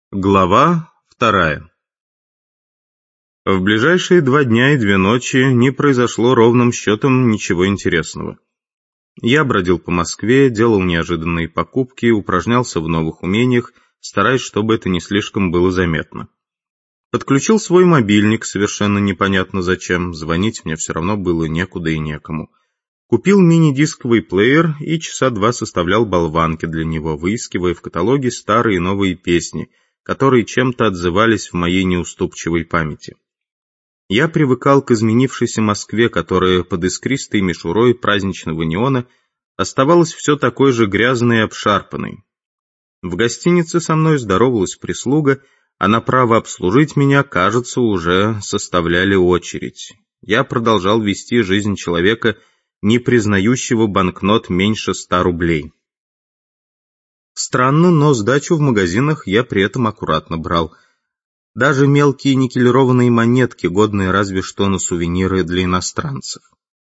Глава 2. В ближайшие 2 дня и 2 ночи не произошло ровным счетом ничего интересного. Я бродил по Москве, делал неожиданные покупки, упражнялся в новых умениях, стараясь, чтобы это не слишком было заметно. Подключил свой мобильник, совершенно непонятно зачем, звонить мне все равно было некуда и некому. Купил мини-дисковый плеер и часа 2 составлял болванки для него, выискивая в каталоге старые и новые песни, которые чем-то отзывались в моей неуступчивой памяти. Я привыкал к изменившейся Москве, которая под искристой мишурой праздничного неона оставалась все такой же грязной и обшарпанной. В гостинице со мной здоровалась прислуга, а на право обслужить меня, кажется, уже составляли очередь. Я продолжал вести жизнь человека, не признающего банкнот меньше 100 рублей. Странно, но сдачу в магазинах я при этом аккуратно брал. Даже мелкие никелированные монетки, годные разве что на сувениры для иностранцев.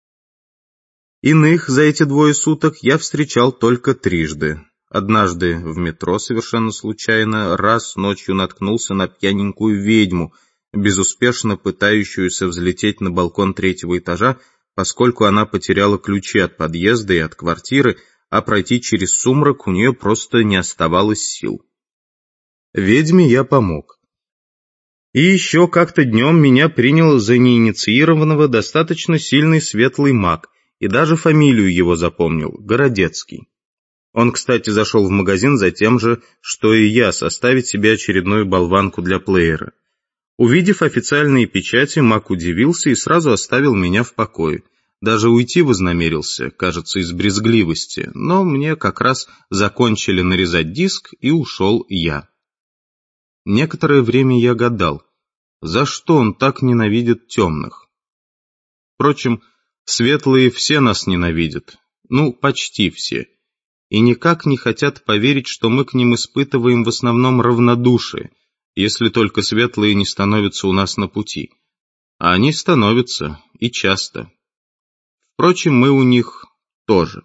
Иных за эти 2 суток я встречал только трижды. Однажды в метро совершенно случайно, раз ночью наткнулся на пьяненькую ведьму, безуспешно пытающуюся взлететь на балкон 3-го этажа, поскольку она потеряла ключи от подъезда и от квартиры, а пройти через сумрак у нее просто не оставалось сил. Ведьме я помог. И еще как-то днем меня принял за неинициированного достаточно сильный светлый маг, и даже фамилию его запомнил — Городецкий. Он, кстати, зашел в магазин за тем же, что и я, составить себе очередную болванку для плеера. Увидев официальные печати, маг удивился и сразу оставил меня в покое. Даже уйти вознамерился, кажется, из брезгливости, но мне как раз закончили нарезать диск, и ушел я. Некоторое время я гадал, за что он так ненавидит темных. Впрочем, светлые все нас ненавидят, почти все, и никак не хотят поверить, что мы к ним испытываем в основном равнодушие, если только светлые не становятся у нас на пути. А они становятся, и часто. Впрочем, мы у них тоже.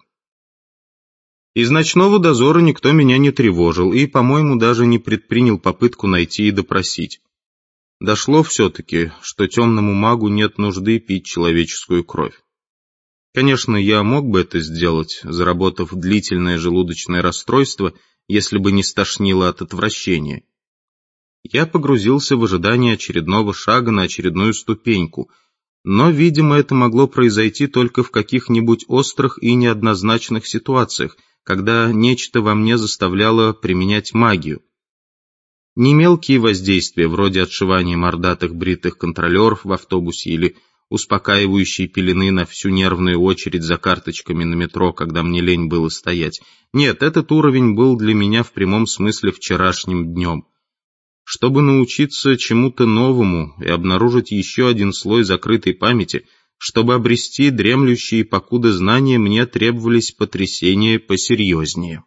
Из ночного дозора никто меня не тревожил и, по-моему, даже не предпринял попытку найти и допросить. Дошло все-таки, что темному магу нет нужды пить человеческую кровь. Конечно, я мог бы это сделать, заработав длительное желудочное расстройство, если бы не стошнило от отвращения. Я погрузился в ожидание очередного шага на очередную ступеньку, но, видимо, это могло произойти только в каких-нибудь острых и неоднозначных ситуациях, когда нечто во мне заставляло применять магию. Не мелкие воздействия, вроде отшивания мордатых бритых контролеров в автобусе или успокаивающей пелены на всю нервную очередь за карточками на метро, когда мне лень было стоять. Нет, этот уровень был для меня в прямом смысле вчерашним днем. Чтобы научиться чему-то новому и обнаружить еще один слой закрытой памяти, чтобы обрести дремлющие покуда знания, мне требовались потрясения посерьезнее.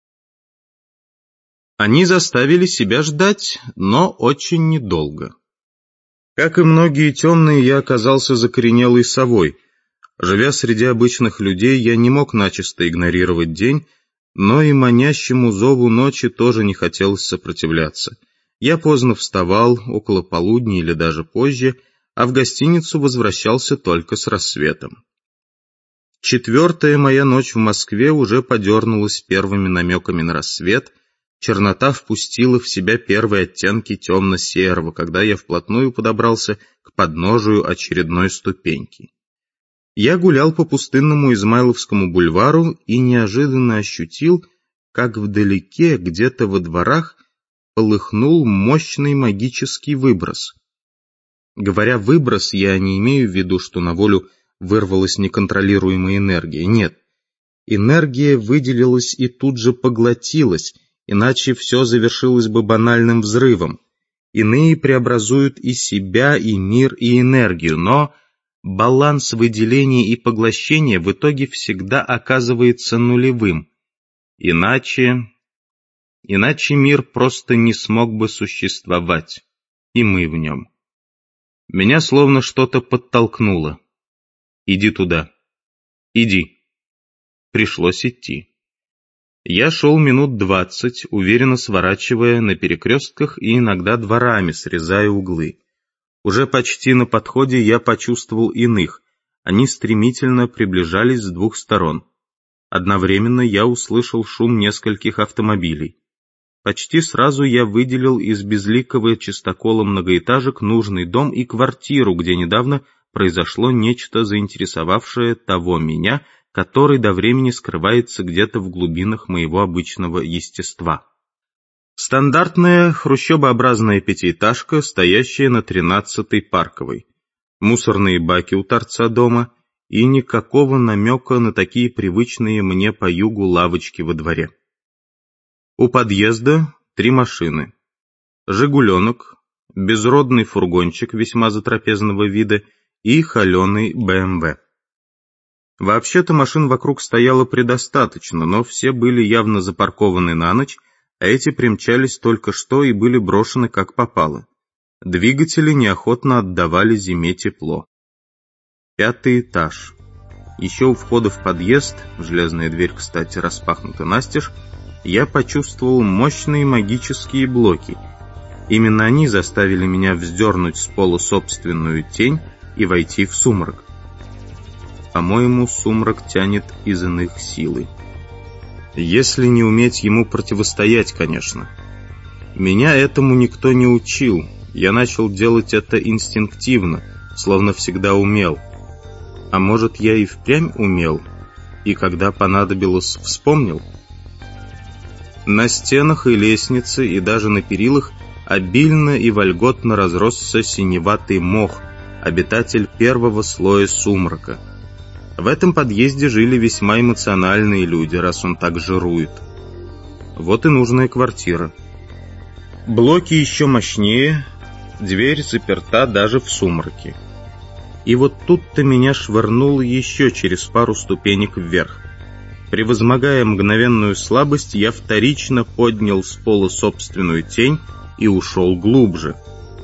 Они заставили себя ждать, но очень недолго. Как и многие темные, я оказался закоренелой совой. Живя среди обычных людей, я не мог начисто игнорировать день, но и манящему зову ночи тоже не хотелось сопротивляться. Я поздно вставал, около полудня или даже позже, а в гостиницу возвращался только с рассветом. 4-я моя ночь в Москве уже подернулась первыми намеками на рассвет, чернота впустила в себя первые оттенки темно-серого, когда я вплотную подобрался к подножию очередной ступеньки. Я гулял по пустынному Измайловскому бульвару и неожиданно ощутил, как вдалеке, где-то во дворах, полыхнул мощный магический выброс. Говоря «выброс», я не имею в виду, что на волю вырвалась неконтролируемая энергия. Нет, энергия выделилась и тут же поглотилась, иначе все завершилось бы банальным взрывом. Иные преобразуют и себя, и мир, и энергию, но баланс выделения и поглощения в итоге всегда оказывается нулевым. Иначе мир просто не смог бы существовать, и мы в нем. Меня словно что-то подтолкнуло. Иди туда. Иди. Пришлось идти. Я шел минут 20, уверенно сворачивая на перекрестках и иногда дворами, срезая углы. Уже почти на подходе я почувствовал иных. Они стремительно приближались с двух сторон. Одновременно я услышал шум нескольких автомобилей. Почти сразу я выделил из безликого чистокола многоэтажек нужный дом и квартиру, где недавно произошло нечто, заинтересовавшее того меня, который до времени скрывается где-то в глубинах моего обычного естества. Стандартная хрущебообразная пятиэтажка, стоящая на 13-й Парковой. Мусорные баки у торца дома и никакого намека на такие привычные мне по югу лавочки во дворе. У подъезда 3 машины. «Жигуленок», безродный фургончик весьма затрапезного вида и холеный БМВ. Вообще-то машин вокруг стояло предостаточно, но все были явно запаркованы на ночь, а эти примчались только что и были брошены как попало. Двигатели неохотно отдавали зиме тепло. 5-й этаж. Еще у входа в подъезд, железная дверь, кстати, распахнута настежь, я почувствовал мощные магические блоки. Именно они заставили меня вздернуть с пола собственную тень и войти в сумрак. По-моему, сумрак тянет из иных силы. Если не уметь ему противостоять, конечно. Меня этому никто не учил. Я начал делать это инстинктивно, словно всегда умел. А может, я и впрямь умел, и когда понадобилось, вспомнил? На стенах и лестнице, и даже на перилах обильно и вольготно разросся синеватый мох, обитатель первого слоя сумрака. В этом подъезде жили весьма эмоциональные люди, раз он так жирует. Вот и нужная квартира. Блоки еще мощнее, дверь заперта даже в сумраке. И вот тут-то меня швырнуло еще через пару ступенек вверх. Превозмогая мгновенную слабость, я вторично поднял с пола собственную тень и ушел глубже.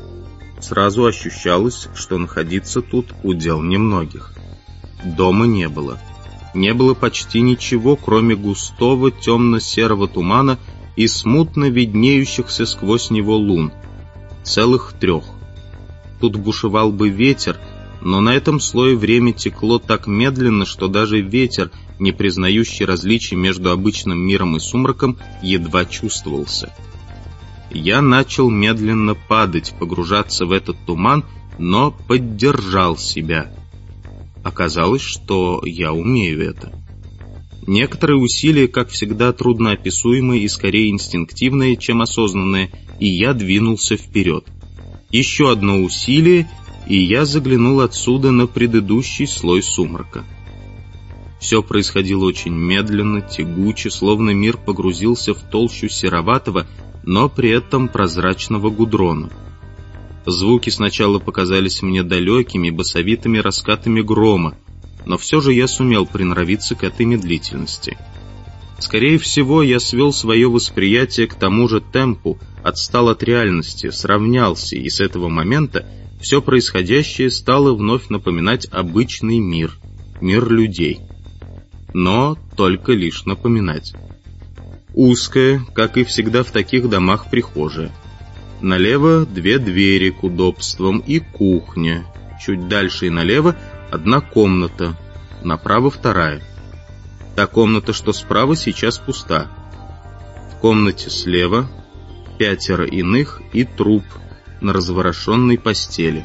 Сразу ощущалось, что находиться тут удел немногих. Дома не было. Не было почти ничего, кроме густого темно-серого тумана и смутно виднеющихся сквозь него лун. Целых 3. Тут бушевал бы ветер, но на этом слое время текло так медленно, что даже ветер, не признающий различий между обычным миром и сумраком, едва чувствовался. Я начал медленно падать, погружаться в этот туман, но поддержал себя. Оказалось, что я умею это. Некоторые усилия, как всегда, трудноописуемые и скорее инстинктивные, чем осознанные, и я двинулся вперед. Еще одно усилие, и я заглянул отсюда на предыдущий слой сумрака. Все происходило очень медленно, тягуче, словно мир погрузился в толщу сероватого, но при этом прозрачного гудрона. Звуки сначала показались мне далекими, басовитыми раскатами грома, но все же я сумел приноровиться к этой медлительности. Скорее всего, я свел свое восприятие к тому же темпу, отстал от реальности, сравнялся, и с этого момента все происходящее стало вновь напоминать обычный мир, мир людей. Но только лишь напоминать. Узкая, как и всегда в таких домах, прихожая. Налево 2 двери к удобствам и кухня. Чуть дальше и налево 1 комната, направо 2. Та комната, что справа, сейчас пуста. В комнате слева 5 иных и труп на разворошенной постели.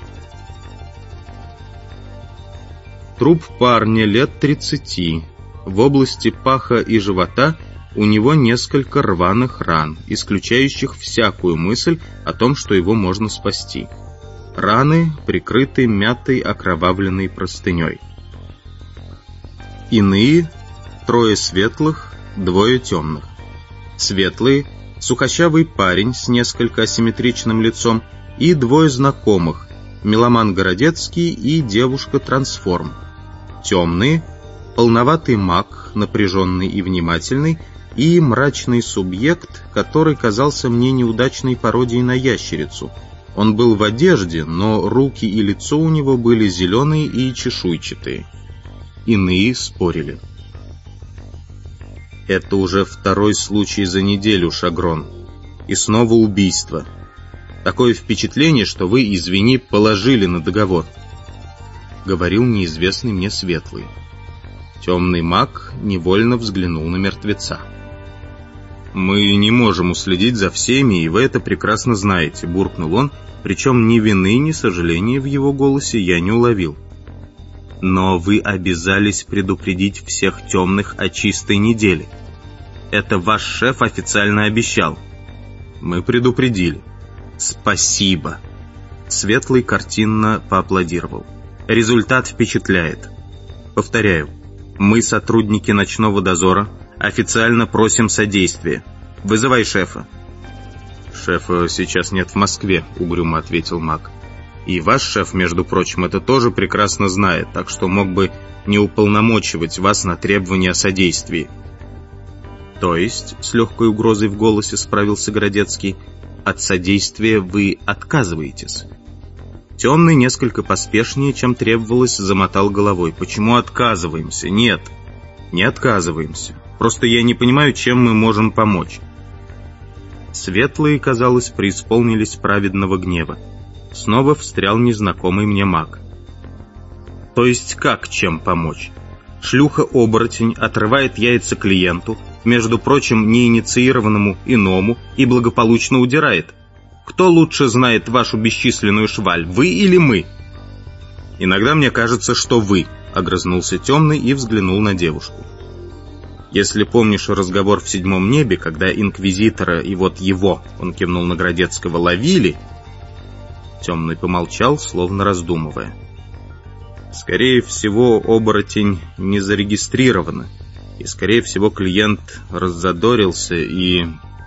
Труп парня лет 30. В области паха и живота у него несколько рваных ран, исключающих всякую мысль о том, что его можно спасти. Раны прикрыты мятой окровавленной простыней. Иные 3 светлых, 2 темных. Светлые — сухощавый парень с несколько асимметричным лицом и 2 знакомых — меломан Городецкий и девушка-трансформ. Темные — полноватый маг, напряженный и внимательный, и мрачный субъект, который казался мне неудачной пародией на ящерицу. Он был в одежде, но руки и лицо у него были зеленые и чешуйчатые. Иные спорили. Это уже второй случай за неделю, Шагрон. И снова убийство. Такое впечатление, что вы, извини, положили на договор. Говорил неизвестный мне Светлый. Темный маг невольно взглянул на мертвеца. «Мы не можем уследить за всеми, и вы это прекрасно знаете», — буркнул он, причем ни вины, ни сожаления в его голосе я не уловил. «Но вы обязались предупредить всех темных о чистой неделе. Это ваш шеф официально обещал». «Мы предупредили». «Спасибо». Светлый картинно поаплодировал. «Результат впечатляет. Повторяю, мы, сотрудники ночного дозора, официально просим содействия. Вызывай шефа». «Шефа сейчас нет в Москве», — угрюмо ответил маг. «И ваш шеф, между прочим, это тоже прекрасно знает, так что мог бы не уполномочивать вас на требования о содействии». «То есть», — с легкой угрозой в голосе справился Городецкий, «от содействия вы отказываетесь?» Темный несколько поспешнее, чем требовалось, замотал головой. «Почему отказываемся? Нет, не отказываемся. Просто я не понимаю, чем мы можем помочь». Светлые, казалось, преисполнились праведного гнева. Снова встрял незнакомый мне маг. «То есть как чем помочь? Шлюха-оборотень отрывает яйца клиенту, между прочим, неинициированному иному, и благополучно удирает. Кто лучше знает вашу бесчисленную шваль, вы или мы?» «Иногда мне кажется, что вы», — огрызнулся Темный и взглянул на девушку. «Если помнишь разговор в седьмом небе, когда инквизитора и вот его, он кивнул на Городецкого, ловили...» Темный помолчал, словно раздумывая. «Скорее всего, оборотень не зарегистрирован, и, скорее всего, клиент раззадорился и...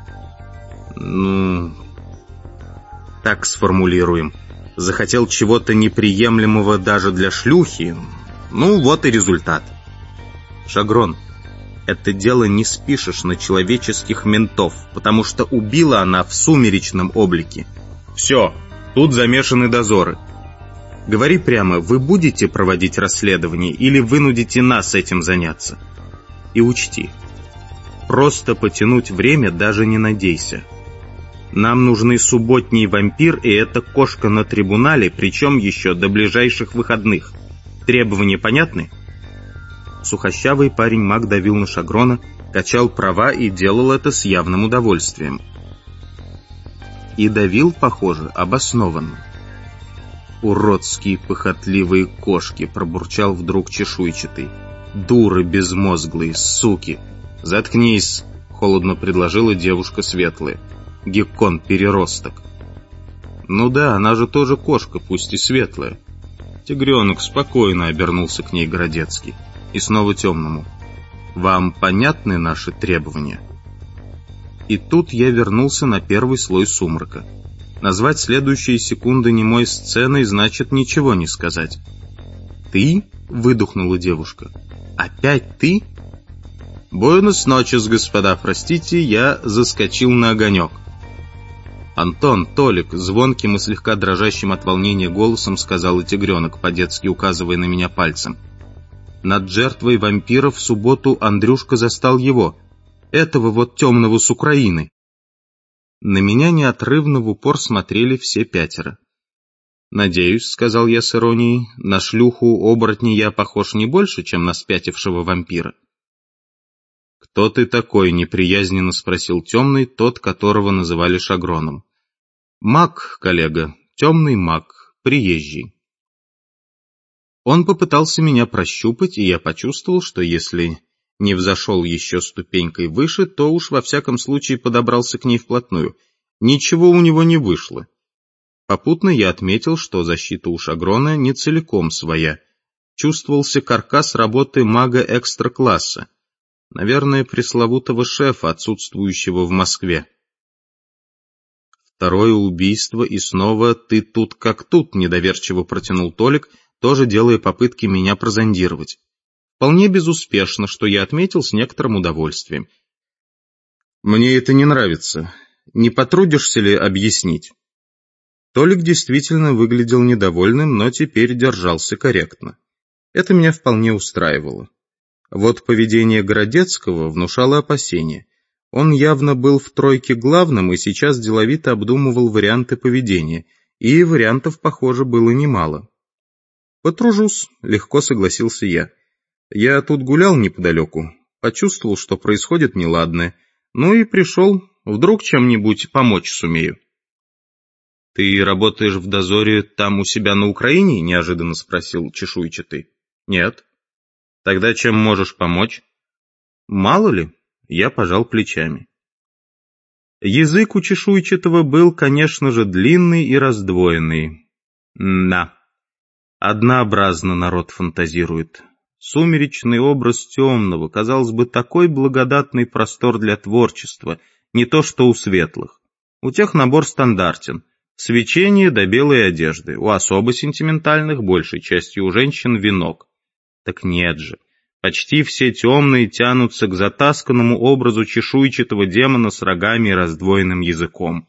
так сформулируем, захотел чего-то неприемлемого даже для шлюхи. Вот и результат. Шагрон, это дело не спишешь на человеческих ментов, потому что убила она в сумеречном облике. Все, тут замешаны дозоры. Говори прямо, вы будете проводить расследование или вынудите нас этим заняться? И учти, просто потянуть время даже не надейся. Нам нужны субботний вампир и эта кошка на трибунале, причем еще до ближайших выходных. Требования понятны?» Сухощавый парень-маг давил на Шагрона, качал права и делал это с явным удовольствием. И давил, похоже, обоснованно. «Уродские похотливые кошки», — пробурчал вдруг чешуйчатый. «Дуры безмозглые, суки!» «Заткнись», — холодно предложила девушка светлая. «Геккон-переросток». «Ну да, она же тоже кошка, пусть и светлая». «Тигренок, спокойно», — обернулся к ней Городецкий. И снова Темному. «Вам понятны наши требования?» И тут я вернулся на первый слой сумрака. Назвать следующие секунды немой сценой значит ничего не сказать. «Ты?» — выдохнула девушка. «Опять ты?» «Буэнос ночес, господа, простите, я заскочил на огонек». «Антон, Толик», — звонким и слегка дрожащим от волнения голосом сказал и тигренок, по-детски указывая на меня пальцем. «Над жертвой вампира в субботу Андрюшка застал его, этого вот темного с Украины». На меня неотрывно в упор смотрели все пятеро. «Надеюсь», — сказал я с иронией, — «на шлюху-оборотня я похож не больше, чем на спятившего вампира». «Кто ты такой?» — неприязненно спросил Темный, тот, которого называли Шагроном. «Маг, коллега, темный маг, приезжий». Он попытался меня прощупать, и я почувствовал, что если не взошел еще ступенькой выше, то уж во всяком случае подобрался к ней вплотную. Ничего у него не вышло. Попутно я отметил, что защита у Шагрона не целиком своя. Чувствовался каркас работы мага экстра-класса. Наверное, пресловутого шефа, отсутствующего в Москве. «Второе убийство, и снова ты тут как тут», — недоверчиво протянул Толик, тоже делая попытки меня прозондировать. Вполне безуспешно, что я отметил с некоторым удовольствием. «Мне это не нравится. Не потрудишься ли объяснить?» Толик действительно выглядел недовольным, но теперь держался корректно. Это меня вполне устраивало. Вот поведение Городецкого внушало опасения. Он явно был в тройке главным и сейчас деловито обдумывал варианты поведения, и вариантов, похоже, было немало. «Потружусь», — легко согласился я. «Я тут гулял неподалеку, почувствовал, что происходит неладное, ну и пришел, вдруг чем-нибудь помочь сумею». «Ты работаешь в дозоре там у себя на Украине?» — неожиданно спросил чешуйчатый. «Нет». «Тогда чем можешь помочь?» «Мало ли», — я пожал плечами. Язык у чешуйчатого был, конечно же, длинный и раздвоенный. Да, однообразно народ фантазирует. Сумеречный образ темного, казалось бы, такой благодатный простор для творчества, не то что у светлых. У тех набор стандартен. Свечение до белой одежды, у особо сентиментальных, большей частью у женщин, венок. Так нет же, почти все темные тянутся к затасканному образу чешуйчатого демона с рогами и раздвоенным языком.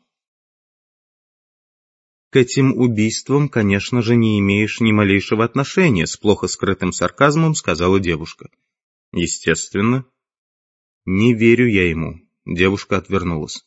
«К этим убийствам, конечно же, не имеешь ни малейшего отношения», с плохо скрытым сарказмом сказала девушка. «Естественно». «Не верю я ему», девушка отвернулась.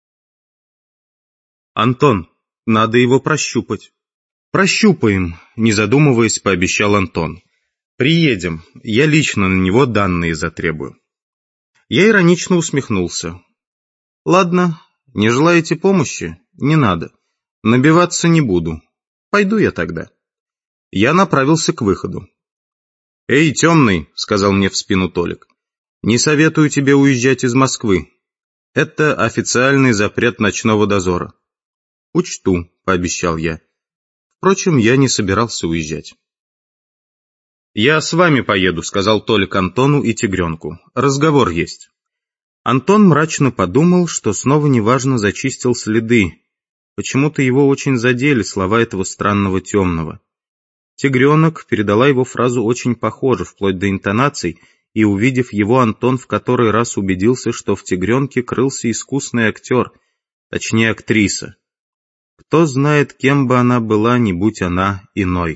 «Антон, надо его прощупать». «Прощупаем», не задумываясь, пообещал Антон. «Приедем, я лично на него данные затребую». Я иронично усмехнулся. «Ладно, не желаете помощи? Не надо. Набиваться не буду. Пойду я тогда». Я направился к выходу. «Эй, темный», — сказал мне в спину Толик, — «не советую тебе уезжать из Москвы. Это официальный запрет ночного дозора». «Учту», — пообещал я. Впрочем, я не собирался уезжать. «Я с вами поеду», — сказал Толик Антону и Тигренку. «Разговор есть». Антон мрачно подумал, что снова неважно зачистил следы. Почему-то его очень задели слова этого странного темного. Тигренок передала его фразу очень похоже, вплоть до интонаций, и, увидев его, Антон в который раз убедился, что в Тигренке крылся искусный актер, точнее актриса. Кто знает, кем бы она была, не будь она иной.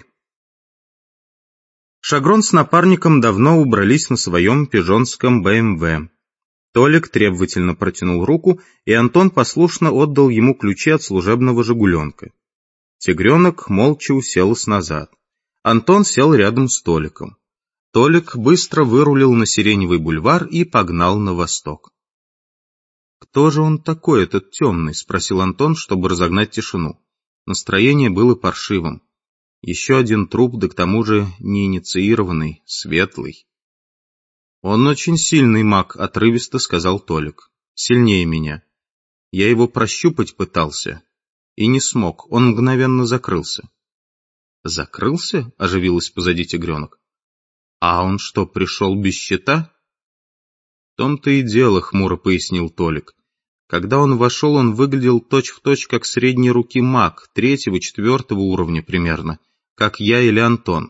Шагрон с напарником давно убрались на своем пижонском БМВ. Толик требовательно протянул руку, и Антон послушно отдал ему ключи от служебного «Жигуленка». Тигренок молча уселась назад. Антон сел рядом с Толиком. Толик быстро вырулил на Сиреневый бульвар и погнал на восток. «Кто же он такой, этот темный?» — спросил Антон, чтобы разогнать тишину. Настроение было паршивым. Еще один труп, да к тому же неинициированный, светлый. «Он очень сильный маг», — отрывисто сказал Толик. «Сильнее меня. Я его прощупать пытался. И не смог, он мгновенно закрылся». «Закрылся?» — оживилась позади Тигренок. «А он что, пришел без щита?» «В том-то и дело», — хмуро пояснил Толик. «Когда он вошел, он выглядел точь-в-точь, как средней руки маг, 3-4 уровня примерно, как я или Антон».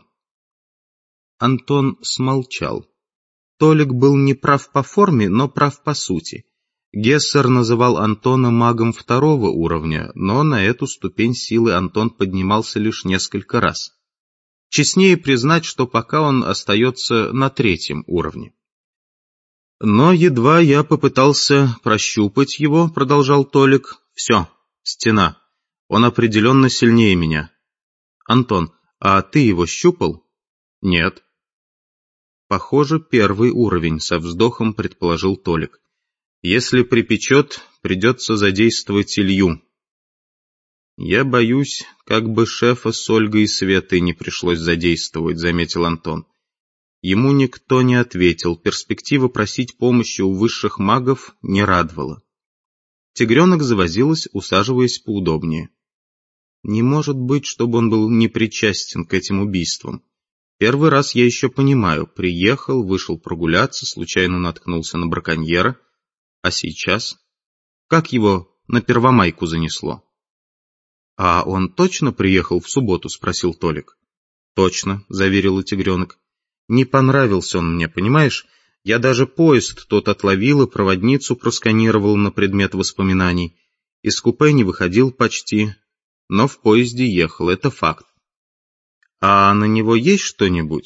Антон смолчал. Толик был не прав по форме, но прав по сути. Гессер называл Антона магом 2-го уровня, но на эту ступень силы Антон поднимался лишь несколько раз. Честнее признать, что пока он остается на 3-м уровне. «Но едва я попытался прощупать его, — продолжал Толик, — все, стена. Он определенно сильнее меня. Антон, а ты его щупал?» «Нет». «Похоже, 1-й уровень», — со вздохом предположил Толик. «Если припечет, придется задействовать Илью». «Я боюсь, как бы шефа с Ольгой и Светой не пришлось задействовать», — заметил Антон. Ему никто не ответил, перспектива просить помощи у высших магов не радовала. Тигренок завозилась, усаживаясь поудобнее. «Не может быть, чтобы он был непричастен к этим убийствам. Первый раз я еще понимаю, приехал, вышел прогуляться, случайно наткнулся на браконьера. А сейчас? Как его на Первомайку занесло?» «А он точно приехал в субботу?» — спросил Толик. «Точно», — заверила Тигренок. «Не понравился он мне, понимаешь? Я даже поезд тот отловил и проводницу просканировал на предмет воспоминаний. Из купе не выходил почти, но в поезде ехал, это факт». «А на него есть что-нибудь?»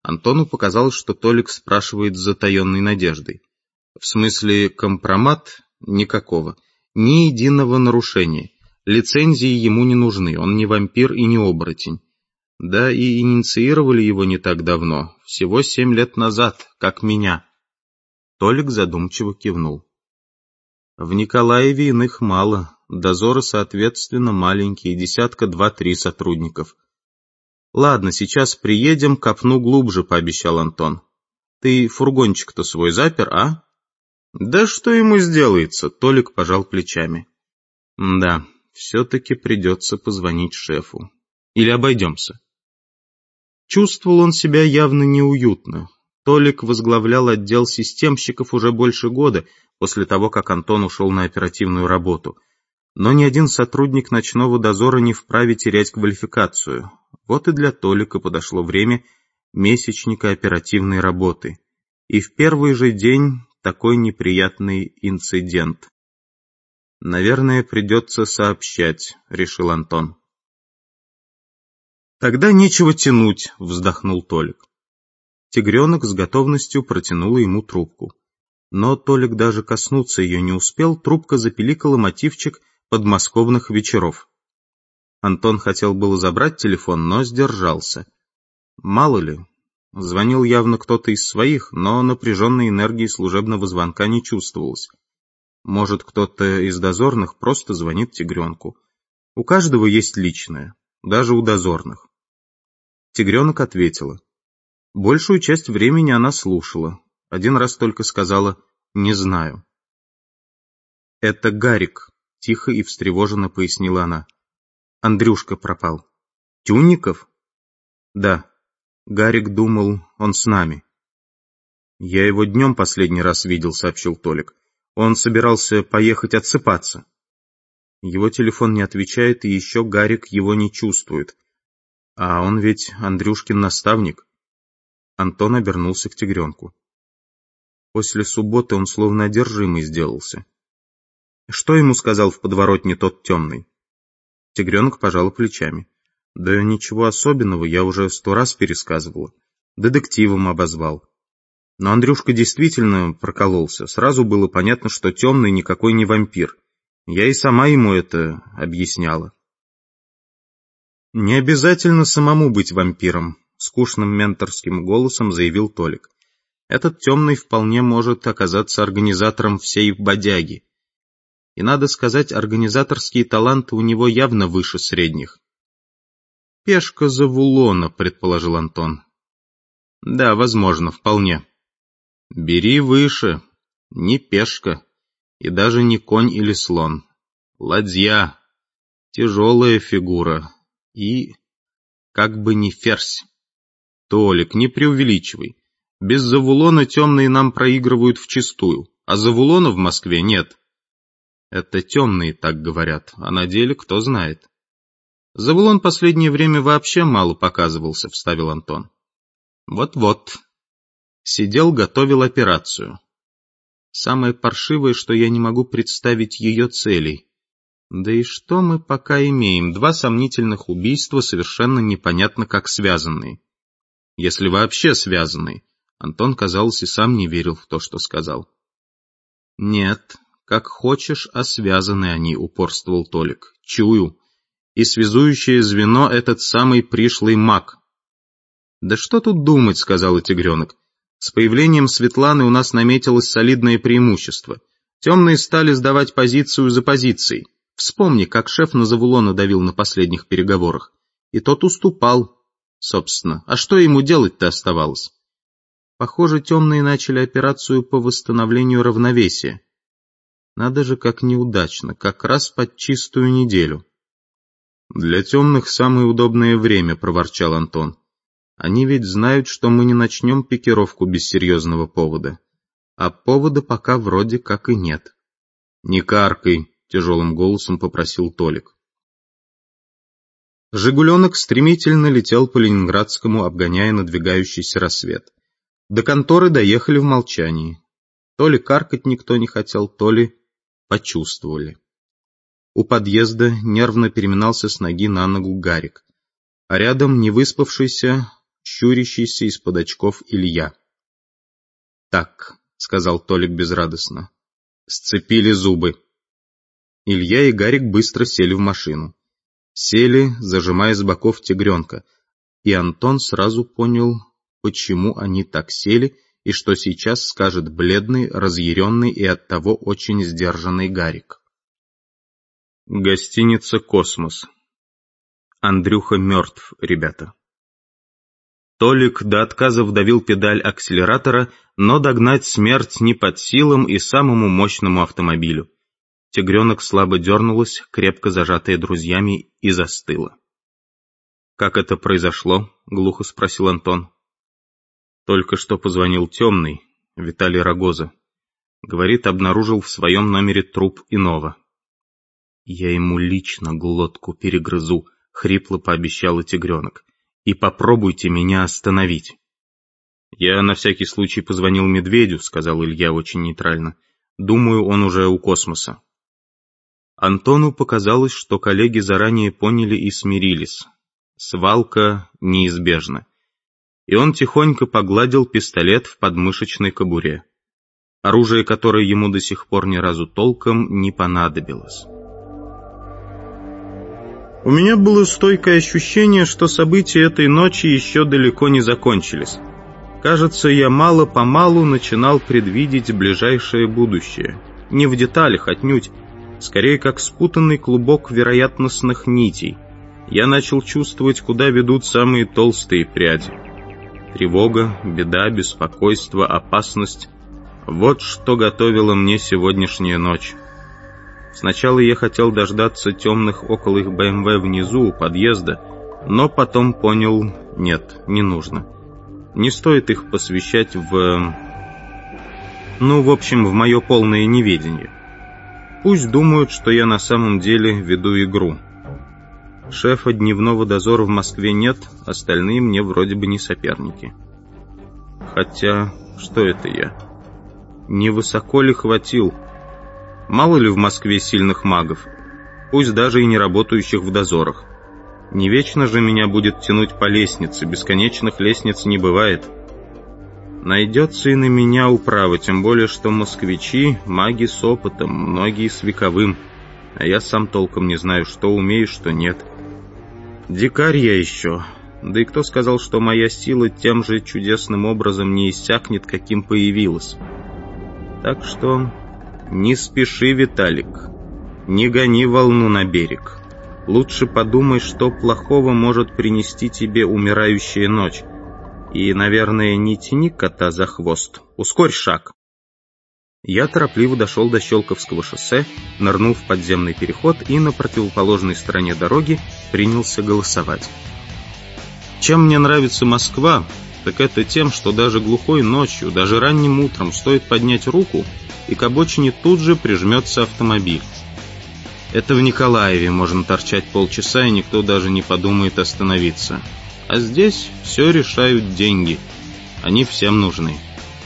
Антону показалось, что Толик спрашивает с затаенной надеждой. В смысле, компромат? Никакого. Ни единого нарушения. Лицензии ему не нужны, он не вампир и не оборотень. Да и инициировали его не так давно, всего 7 лет назад, как меня. Толик задумчиво кивнул. В Николаеве иных мало, дозоры, соответственно, маленькие, десятка 2-3 сотрудников. Ладно, сейчас приедем, копну глубже, пообещал Антон. Ты фургончик-то свой запер, а? Да что ему сделается, Толик пожал плечами. Да, все-таки придется позвонить шефу. Или обойдемся. Чувствовал он себя явно неуютно. Толик возглавлял отдел системщиков уже больше года, после того, как Антон ушел на оперативную работу. Но ни один сотрудник ночного дозора не вправе терять квалификацию. Вот и для Толика подошло время месячника оперативной работы. И в первый же день такой неприятный инцидент. «Наверное, придется сообщать», — решил Антон. «Тогда нечего тянуть», — вздохнул Толик. Тигренок с готовностью протянула ему трубку. Но Толик даже коснуться ее не успел, трубка запиликала мотивчик подмосковных вечеров. Антон хотел было забрать телефон, но сдержался. Мало ли, звонил явно кто-то из своих, но напряженной энергии служебного звонка не чувствовалось. Может, кто-то из дозорных просто звонит Тигренку. У каждого есть личное, даже у дозорных. Тигренок ответила. Большую часть времени она слушала. Один раз только сказала «не знаю». «Это Гарик», — тихо и встревоженно пояснила она. «Андрюшка пропал». «Тюнников?» «Да. Гарик думал, он с нами». «Я его днем последний раз видел», — сообщил Толик. «Он собирался поехать отсыпаться». Его телефон не отвечает, и еще Гарик его не чувствует. А он ведь Андрюшкин наставник. Антон обернулся к Тигренку. После субботы он словно одержимый сделался. Что ему сказал в подворотне тот темный? Тигренок пожал плечами. Да ничего особенного, я уже 100 раз пересказывала. Детективом обозвал. Но Андрюшка действительно прокололся. Сразу было понятно, что темный никакой не вампир. Я и сама ему это объясняла. «Не обязательно самому быть вампиром», — скучным менторским голосом заявил Толик. «Этот темный вполне может оказаться организатором всей бодяги. И, надо сказать, организаторские таланты у него явно выше средних». «Пешка Завулона», — предположил Антон. «Да, возможно, вполне». «Бери выше. Не пешка. И даже не конь или слон. Ладья. Тяжелая фигура. И как бы не ферзь. Толик, не преувеличивай. Без Завулона темные нам проигрывают вчистую, а Завулона в Москве нет». «Это темные так говорят, а на деле кто знает». «Завулон последнее время вообще мало показывался», — вставил Антон. «Вот-вот. Сидел, готовил операцию. Самое паршивое, что я не могу представить ее целей. Да и что мы пока имеем? 2 сомнительных убийства, совершенно непонятно как связанные. Если вообще связанные». Антон, казалось, и сам не верил в то, что сказал. «Нет, как хочешь, а связаны они», — упорствовал Толик. «Чую. И связующее звено — этот самый пришлый маг». «Да что тут думать», — сказала Тигренок. «С появлением Светланы у нас наметилось солидное преимущество. Темные стали сдавать позицию за позицией. Вспомни, как шеф на Завулона давил на последних переговорах. И тот уступал. Собственно, а что ему делать-то оставалось? Похоже, темные начали операцию по восстановлению равновесия. Надо же, как неудачно, как раз под чистую неделю». «Для темных самое удобное время», — проворчал Антон. «Они ведь знают, что мы не начнем пикировку без серьезного повода. А повода пока вроде как и нет». «Не каркай», — тяжелым голосом попросил Толик. «Жигуленок» стремительно летел по Ленинградскому, обгоняя надвигающийся рассвет. До конторы доехали в молчании. То ли каркать никто не хотел, то ли почувствовали. У подъезда нервно переминался с ноги на ногу Гарик, а рядом невыспавшийся щурящийся из-под очков Илья. «Так», — сказал Толик безрадостно, — «сцепили зубы». Илья и Гарик быстро сели в машину. Сели, зажимая с боков тигренка, и Антон сразу понял, почему они так сели, и что сейчас скажет бледный, разъяренный и оттого очень сдержанный Гарик. Гостиница «Космос». Андрюха мертв, ребята. Толик до отказа вдавил педаль акселератора, но догнать смерть не под силам и самому мощному автомобилю. Тигренок слабо дернулась, крепко зажатая друзьями, и застыла. «Как это произошло?» — глухо спросил Антон. «Только что позвонил Темный, Виталий Рогоза. Говорит, обнаружил в своем номере труп иного». «Я ему лично глотку перегрызу», — хрипло пообещала Тигренок. «И попробуйте меня остановить». «Я на всякий случай позвонил Медведю», — сказал Илья очень нейтрально. «Думаю, он уже у космоса». Антону показалось, что коллеги заранее поняли и смирились. Свалка неизбежна. И он тихонько погладил пистолет в подмышечной кобуре. Оружие, которое ему до сих пор ни разу толком не понадобилось. У меня было стойкое ощущение, что события этой ночи еще далеко не закончились. Кажется, я мало-помалу начинал предвидеть ближайшее будущее. Не в деталях отнюдь, скорее как спутанный клубок вероятностных нитей. Я начал чувствовать, куда ведут самые толстые пряди. Тревога, беда, беспокойство, опасность — вот что готовила мне сегодняшняя ночь. Сначала я хотел дождаться Темных около их БМВ внизу у подъезда, но потом понял, нет, не нужно. Не стоит их посвящать в мое полное неведение. Пусть думают, что я на самом деле веду игру. Шефа дневного дозора в Москве нет, остальные мне вроде бы не соперники. Хотя, что это я? Не высоко ли хватил? Мало ли в Москве сильных магов, пусть даже и не работающих в дозорах. Не вечно же меня будет тянуть по лестнице, бесконечных лестниц не бывает. Найдется и на меня управа, тем более, что москвичи — маги с опытом, многие с вековым, а я сам толком не знаю, что умею, что нет. Дикарь я еще, да и кто сказал, что моя сила тем же чудесным образом не иссякнет, каким появилась. Так что не спеши, Виталик, не гони волну на берег. Лучше подумай, что плохого может принести тебе умирающая ночь. И, наверное, не тяни кота за хвост. Ускорь шаг. Я торопливо дошел до Щелковского шоссе, нырнул в подземный переход и на противоположной стороне дороги принялся голосовать. Чем мне нравится Москва, так это тем, что даже глухой ночью, даже ранним утром стоит поднять руку, и к обочине тут же прижмется автомобиль. Это в Николаеве можно торчать полчаса, и никто даже не подумает остановиться. А здесь все решают деньги. Они всем нужны.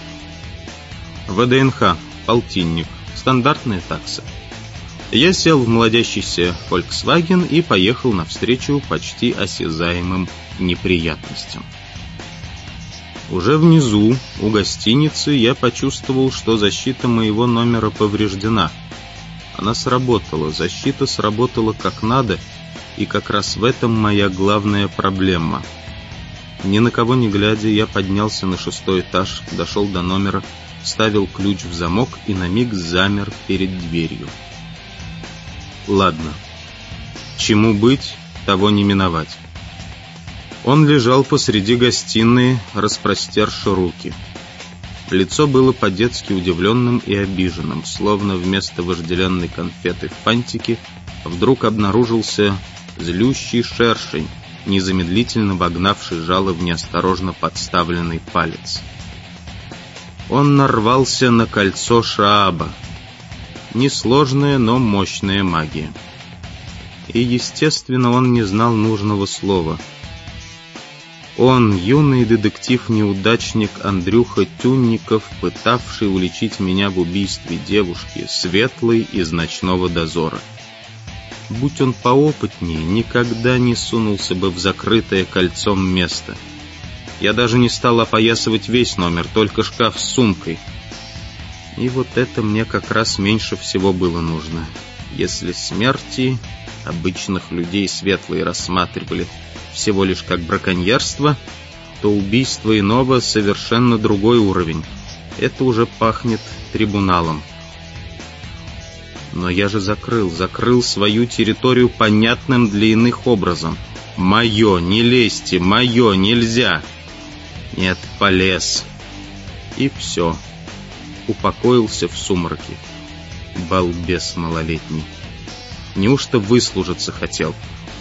ВДНХ, полтинник, стандартная такса. Я сел в молодящийся Volkswagen и поехал навстречу почти осязаемым неприятностям. Уже внизу, у гостиницы, я почувствовал, что защита моего номера повреждена. Она сработала, защита сработала как надо, и как раз в этом моя главная проблема. Ни на кого не глядя, я поднялся на 6-й этаж, дошел до номера, вставил ключ в замок и на миг замер перед дверью. Ладно, чему быть, того не миновать. Он лежал посреди гостиной, распростерши руки. Лицо было по-детски удивленным и обиженным, словно вместо вожделенной конфеты в фантике вдруг обнаружился злющий шершень, незамедлительно вогнавший жало в неосторожно подставленный палец. Он нарвался на кольцо Шааба. Несложная, но мощная магия. И, естественно, он не знал нужного слова. Он, юный детектив-неудачник Андрюха Тюнников, пытавший уличить меня в убийстве девушки, светлой из ночного дозора. Будь он поопытнее, никогда не сунулся бы в закрытое кольцом место. Я даже не стал опоясывать весь номер, только шкаф с сумкой. И вот это мне как раз меньше всего было нужно. Если смерти обычных людей светлые рассматривали всего лишь как браконьерство, то убийство иного совершенно другой уровень. Это уже пахнет трибуналом. Но я же закрыл свою территорию понятным для иных образом. Мое, не лезьте, мое, нельзя. Нет, полез. И все. Упокоился в сумраке. Балбес малолетний. Неужто выслужиться хотел?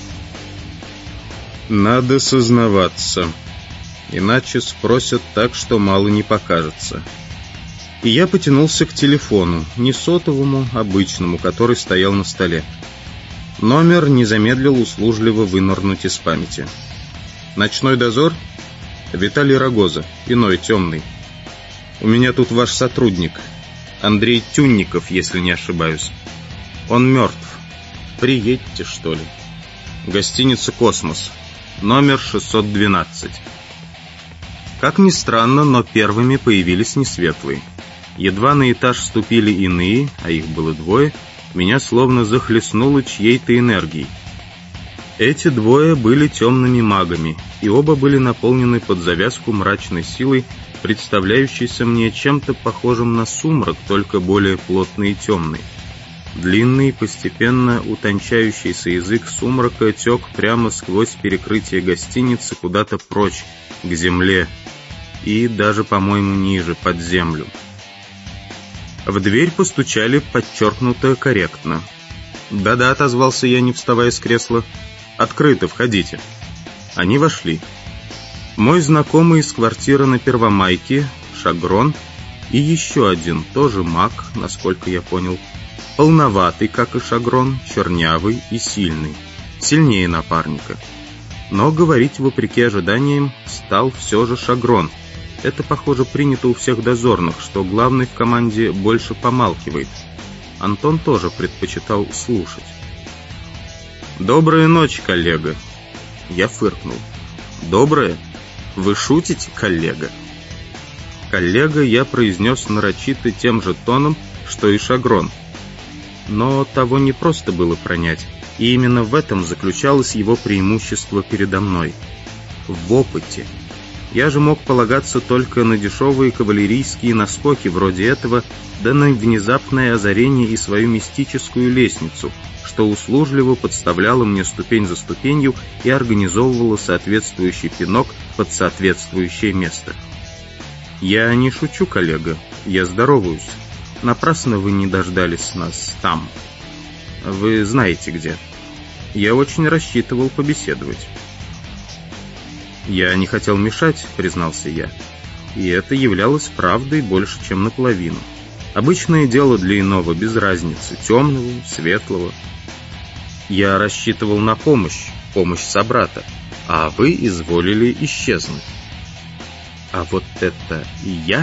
Надо сознаваться. Иначе спросят так, что мало не покажется. И я потянулся к телефону, не сотовому, обычному, который стоял на столе. Номер не замедлил услужливо вынырнуть из памяти. «Ночной дозор?» «Виталий Рогоза, иной, темный. У меня тут ваш сотрудник, Андрей Тюнников, если не ошибаюсь. Он мертв. Приедьте, что ли?» «Гостиница «Космос», номер 612. Как ни странно, но первыми появились несветлые. Едва на этаж вступили иные, а их было двое, меня словно захлестнуло чьей-то энергией. Эти двое были темными магами, и оба были наполнены под завязку мрачной силой, представляющейся мне чем-то похожим на сумрак, только более плотный и темный. Длинный, постепенно утончающийся язык сумрака тек прямо сквозь перекрытие гостиницы куда-то прочь, к земле, и даже, по-моему, ниже, под землю. В дверь постучали подчеркнуто корректно. «Да-да», — отозвался я, не вставая с кресла. «Открыто, входите». Они вошли. Мой знакомый из квартиры на Первомайке, Шагрон, и еще один, тоже маг, насколько я понял, полноватый, как и Шагрон, чернявый и сильный, сильнее напарника. Но говорить, вопреки ожиданиям, стал все же Шагрон. Это, похоже, принято у всех дозорных, что главный в команде больше помалкивает. Антон тоже предпочитал слушать. «Добрая ночь, коллега». Я фыркнул. «Добрая? Вы шутите, коллега?» «Коллега» я произнес нарочито тем же тоном, что и Шагрон. Но того не просто было пронять, и именно в этом заключалось его преимущество передо мной. В опыте. Я же мог полагаться только на дешевые кавалерийские наскоки вроде этого, да на внезапное озарение и свою мистическую лестницу, что услужливо подставляло мне ступень за ступенью и организовывало соответствующий пинок под соответствующее место. «Я не шучу, коллега, я здороваюсь. Напрасно вы не дождались нас там. Вы знаете где. Я очень рассчитывал побеседовать». «Я не хотел мешать», — признался я. И это являлось правдой больше, чем наполовину. Обычное дело для иного, без разницы, темного, светлого. Я рассчитывал на помощь собрата, а вы изволили исчезнуть. А вот это я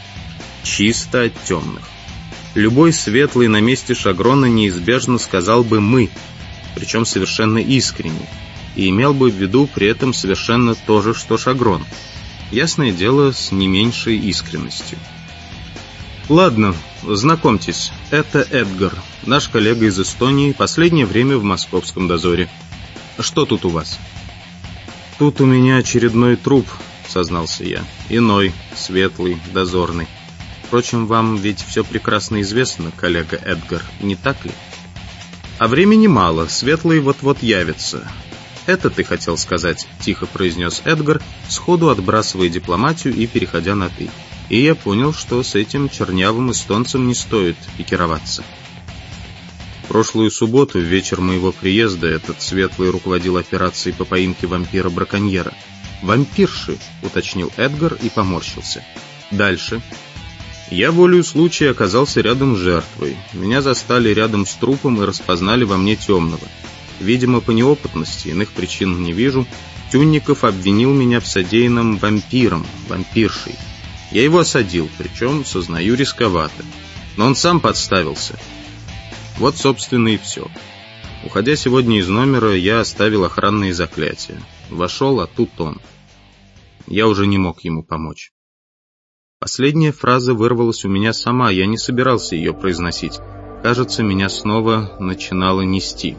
чисто от темных. Любой светлый на месте Шагрона неизбежно сказал бы «мы», причем совершенно искренне, и имел бы в виду при этом совершенно то же, что Шагрон. Ясное дело, с не меньшей искренностью. «Ладно, знакомьтесь, это Эдгар, наш коллега из Эстонии, последнее время в московском дозоре. Что тут у вас?» «Тут у меня очередной труп», — сознался я. «Иной, светлый, дозорный. Впрочем, вам ведь все прекрасно известно, коллега Эдгар, не так ли? А времени мало, светлый вот-вот явится». «Это ты хотел сказать», — тихо произнес Эдгар, сходу отбрасывая дипломатию и переходя на «ты». И я понял, что с этим чернявым эстонцем не стоит пикироваться. Прошлую субботу, в вечер моего приезда, этот светлый руководил операцией по поимке вампира-браконьера. «Вампирши», — уточнил Эдгар и поморщился. «Дальше». Я волею случая оказался рядом с жертвой. Меня застали рядом с трупом и распознали во мне темного. Видимо, по неопытности, иных причин не вижу, Тюнников обвинил меня в содеянном вампиром, вампиршей. Я его осадил, причем, сознаю, рисковато. Но он сам подставился. Вот, собственно, и все. Уходя сегодня из номера, я оставил охранные заклятия. Вошел, а тут он. Я уже не мог ему помочь. Последняя фраза вырвалась у меня сама, я не собирался ее произносить. Кажется, меня снова начинало нести.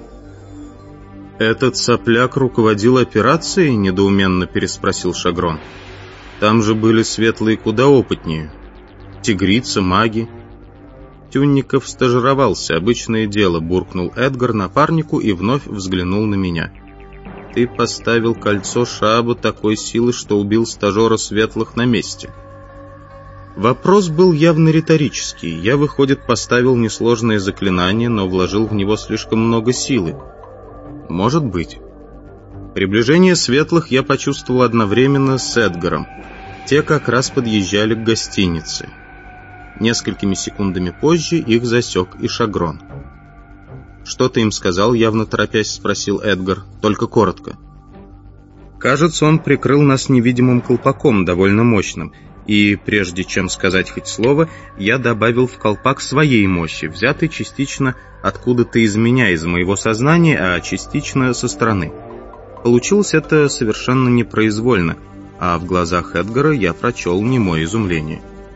«Этот сопляк руководил операцией?» — недоуменно переспросил Шагрон. «Там же были светлые куда опытнее. Тигрица, маги». «Тюнников стажировался, обычное дело», — буркнул Эдгар напарнику и вновь взглянул на меня. «Ты поставил кольцо Шаабу такой силы, что убил стажера светлых на месте». Вопрос был явно риторический. Я, выходит, поставил несложное заклинание, но вложил в него слишком много силы. Может быть. Приближение светлых я почувствовал одновременно с Эдгаром. Те как раз подъезжали к гостинице. Несколькими секундами позже их засек и Шагрон. «Что ты им сказал?» — явно торопясь спросил Эдгар, только коротко. Кажется, он прикрыл нас невидимым колпаком, довольно мощным, и прежде чем сказать хоть слово, я добавил в колпак своей мощи, взятой частично откуда-то из меня, из моего сознания, а частично со стороны. Получилось это совершенно непроизвольно, а в глазах Эдгара я прочел немое изумление.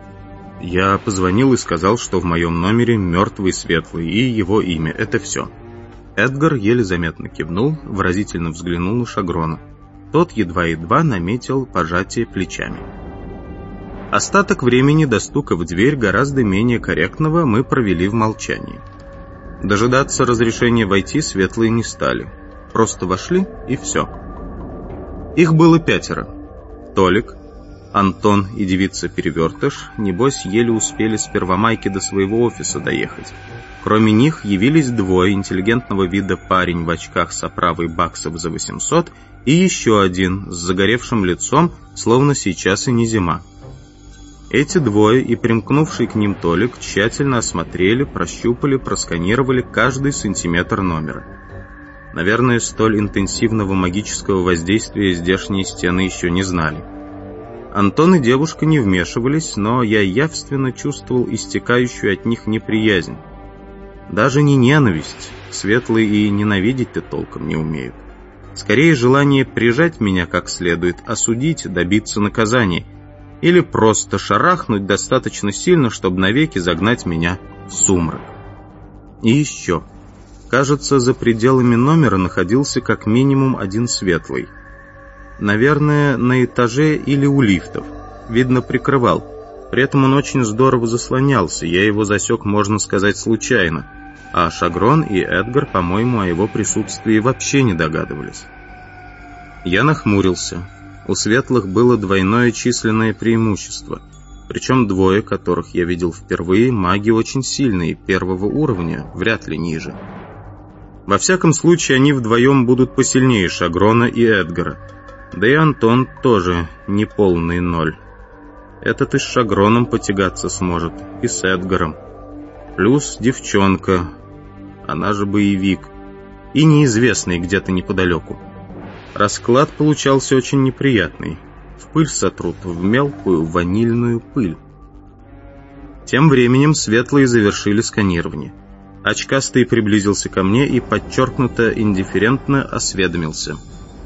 Я позвонил и сказал, что в моем номере мертвый светлый, и его имя — это все. Эдгар еле заметно кивнул, выразительно взглянул на Шагрона. Тот едва-едва наметил пожатие плечами. Остаток времени до стука в дверь, гораздо менее корректного, мы провели в молчании. Дожидаться разрешения войти светлые не стали. Просто вошли, и все. Их было 5. Толик, Антон и девица-перевертыш, небось, еле успели с Первомайки до своего офиса доехать. Кроме них явились 2: интеллигентного вида парень в очках с оправой баксов за 800 и еще один с загоревшим лицом, словно сейчас и не зима. Эти 2 и примкнувший к ним Толик тщательно осмотрели, прощупали, просканировали каждый сантиметр номера. Наверное, столь интенсивного магического воздействия здешние стены еще не знали. Антон и девушка не вмешивались, но я явственно чувствовал истекающую от них неприязнь. Даже не ненависть, светлые и ненавидеть-то толком не умеют. Скорее желание прижать меня как следует, осудить, добиться наказания. Или просто шарахнуть достаточно сильно, чтобы навеки загнать меня в сумрак. И еще. Кажется, за пределами номера находился как минимум один светлый. Наверное, на этаже или у лифтов. Видно, прикрывал. При этом он очень здорово заслонялся, я его засек, можно сказать, случайно. А Шагрон и Эдгар, по-моему, о его присутствии вообще не догадывались. Я нахмурился. У светлых было двойное численное преимущество. Причем 2, которых я видел впервые, маги очень сильные, 1-го уровня, вряд ли ниже. Во всяком случае, они вдвоем будут посильнее Шагрона и Эдгара. Да и Антон тоже не полный 0. Этот и с Шагроном потягаться сможет, и с Эдгаром. Плюс девчонка, она же боевик, и неизвестный где-то неподалеку. Расклад получался очень неприятный. В пыль сотрут, в мелкую ванильную пыль. Тем временем светлые завершили сканирование. Очкастый приблизился ко мне и подчеркнуто индифферентно осведомился.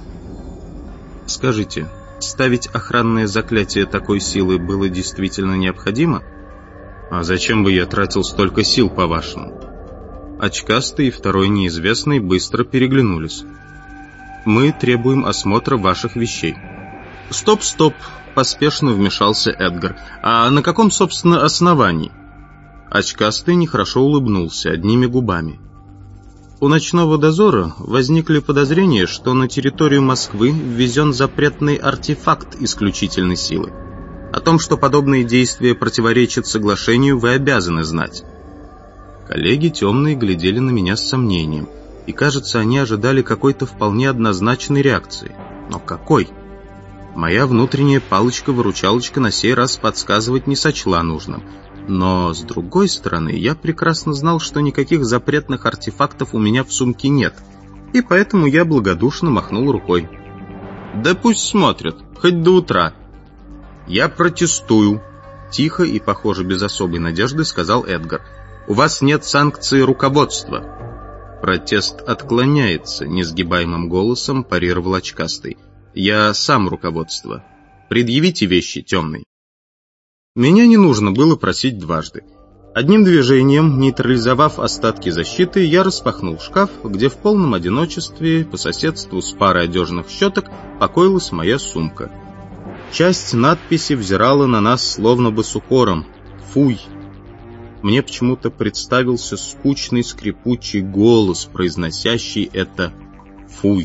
«Скажите, ставить охранное заклятие такой силы было действительно необходимо? А зачем бы я тратил столько сил, по-вашему?» Очкастый и второй неизвестный быстро переглянулись. «Мы требуем осмотра ваших вещей». «Стоп», — поспешно вмешался Эдгар. «А на каком, собственно, основании?» Очкастый нехорошо улыбнулся одними губами. «У ночного дозора возникли подозрения, что на территорию Москвы ввезен запретный артефакт исключительной силы. О том, что подобные действия противоречат соглашению, вы обязаны знать». Коллеги темные глядели на меня с сомнением, и, кажется, они ожидали какой-то вполне однозначной реакции. Но какой? Моя внутренняя палочка-выручалочка на сей раз подсказывать не сочла нужным. Но, с другой стороны, я прекрасно знал, что никаких запретных артефактов у меня в сумке нет, и поэтому я благодушно махнул рукой. «Да пусть смотрят, хоть до утра». «Я протестую», — тихо и, похоже, без особой надежды сказал Эдгар. «У вас нет санкции руководства». «Протест отклоняется», — несгибаемым голосом парировал очкастый. «Я сам руководство». Предъявите вещи, темный». Меня не нужно было просить дважды. Одним движением, нейтрализовав остатки защиты, я распахнул шкаф, где в полном одиночестве, по соседству с парой одежных щеток, покоилась моя сумка. Часть надписи взирала на нас словно бы с укором. «Фуй!». Мне почему-то представился скучный скрипучий голос, произносящий это «фуй».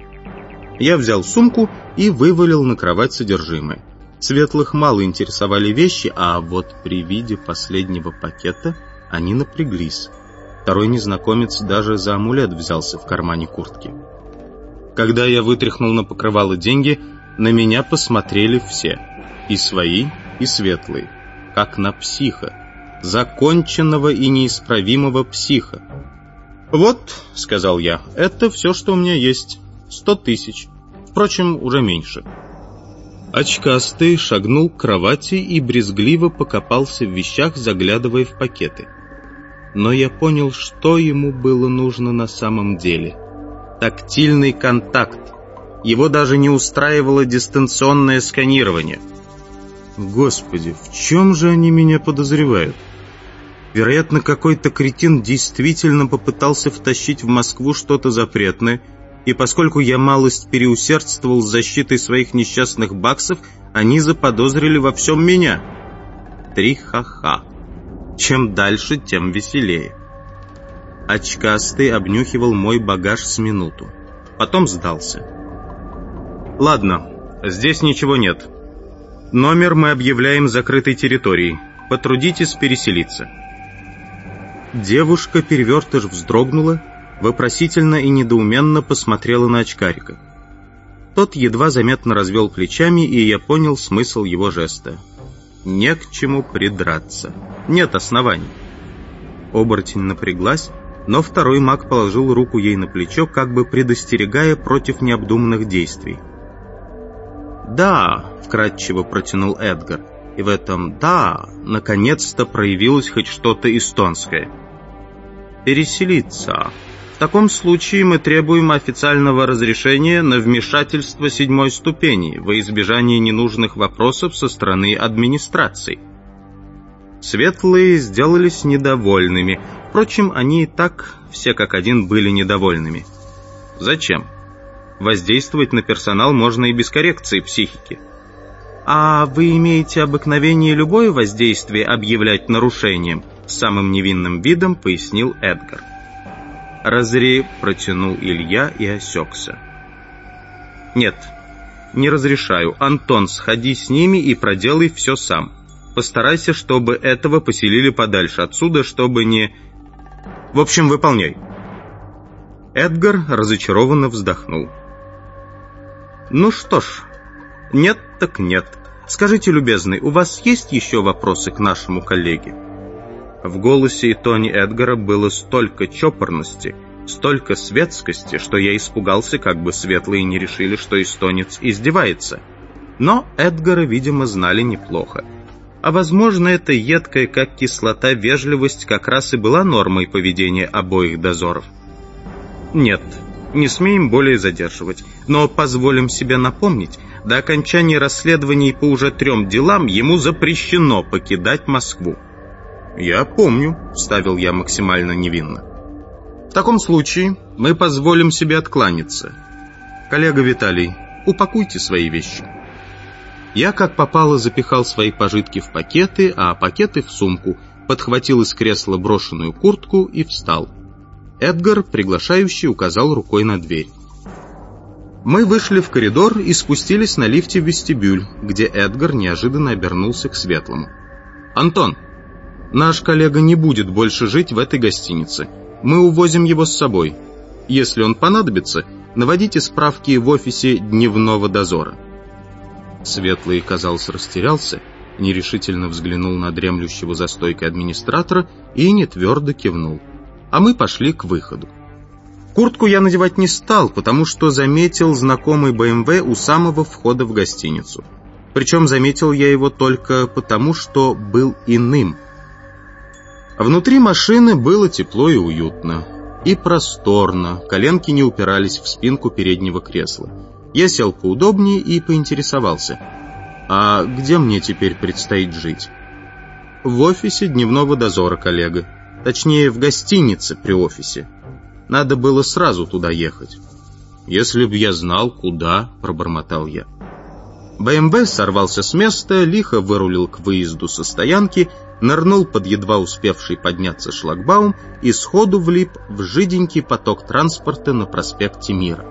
Я взял сумку и вывалил на кровать содержимое. Светлых мало интересовали вещи, а вот при виде последнего пакета они напряглись. Второй незнакомец даже за амулет взялся в кармане куртки. Когда я вытряхнул на покрывало деньги, на меня посмотрели все. И свои, и светлые. Как на психа. Законченного и неисправимого психа. «Вот», — сказал я, — «это все, что у меня есть. 100 тысяч. Впрочем, уже меньше». Очкастый шагнул к кровати и брезгливо покопался в вещах, заглядывая в пакеты. Но я понял, что ему было нужно на самом деле. Тактильный контакт. Его даже не устраивало дистанционное сканирование. Господи, в чем же они меня подозревают? Вероятно, какой-то кретин действительно попытался втащить в Москву что-то запретное, и поскольку я малость переусердствовал с защитой своих несчастных баксов, они заподозрили во всем меня. Три-ха-ха. Чем дальше, тем веселее. Очкастый обнюхивал мой багаж с минуту. Потом сдался. «Ладно, здесь ничего нет. Номер мы объявляем закрытой территорией. Потрудитесь переселиться». Девушка-перевертыш вздрогнула, вопросительно и недоуменно посмотрела на очкарика. Тот едва заметно развел плечами, и я понял смысл его жеста. Не к чему придраться. Нет оснований. Оборотень напряглась, но второй маг положил руку ей на плечо, как бы предостерегая против необдуманных действий. «Да», — вкратчиво протянул Эдгар, и в этом «да» наконец-то проявилось хоть что-то эстонское. «Переселиться. В таком случае мы требуем официального разрешения на вмешательство 7-й ступени во избежание ненужных вопросов со стороны администрации». Светлые сделались недовольными. Впрочем, они и так все как один были недовольными. Зачем? Воздействовать на персонал можно и без коррекции психики. «А вы имеете обыкновение любое воздействие объявлять нарушением?» С самым невинным видом пояснил Эдгар. «Разри», — протянул Илья и осекся. «Нет, не разрешаю. Антон, сходи с ними и проделай все сам. Постарайся, чтобы этого поселили подальше отсюда, чтобы не... В общем, выполняй». Эдгар разочарованно вздохнул. «Ну что ж, нет так нет. Скажите, любезный, у вас есть еще вопросы к нашему коллеге?» В голосе и тоне Эдгара было столько чопорности, столько светскости, что я испугался, как бы светлые не решили, что эстонец издевается. Но Эдгара, видимо, знали неплохо. А возможно, эта едкая, как кислота, вежливость как раз и была нормой поведения обоих дозоров. «Нет, не смеем более задерживать, но позволим себе напомнить, до окончания расследований по уже 3 делам ему запрещено покидать Москву». «Я помню», — вставил я максимально невинно. «В таком случае мы позволим себе откланяться. Коллега Виталий, упакуйте свои вещи». Я как попало запихал свои пожитки в пакеты, а пакеты в сумку, подхватил из кресла брошенную куртку и встал. Эдгар, приглашающий, указал рукой на дверь. Мы вышли в коридор и спустились на лифте в вестибюль, где Эдгар неожиданно обернулся к Светлому. «Антон, наш коллега не будет больше жить в этой гостинице. Мы увозим его с собой. Если он понадобится, наводите справки в офисе дневного дозора». Светлый, казалось, растерялся, нерешительно взглянул на дремлющего за стойкой администратора и нетвердо кивнул. А мы пошли к выходу. Куртку я надевать не стал, потому что заметил знакомый БМВ у самого входа в гостиницу. Причем заметил я его только потому, что был иным. Внутри машины было тепло и уютно. И просторно, коленки не упирались в спинку переднего кресла. Я сел поудобнее и поинтересовался. «А где мне теперь предстоит жить?» «В офисе дневного дозора, коллега. Точнее, в гостинице при офисе. Надо было сразу туда ехать». «Если б я знал, куда», — пробормотал я. БМВ сорвался с места, лихо вырулил к выезду со стоянки, нырнул под едва успевший подняться шлагбаум и сходу влип в жиденький поток транспорта на проспекте Мира.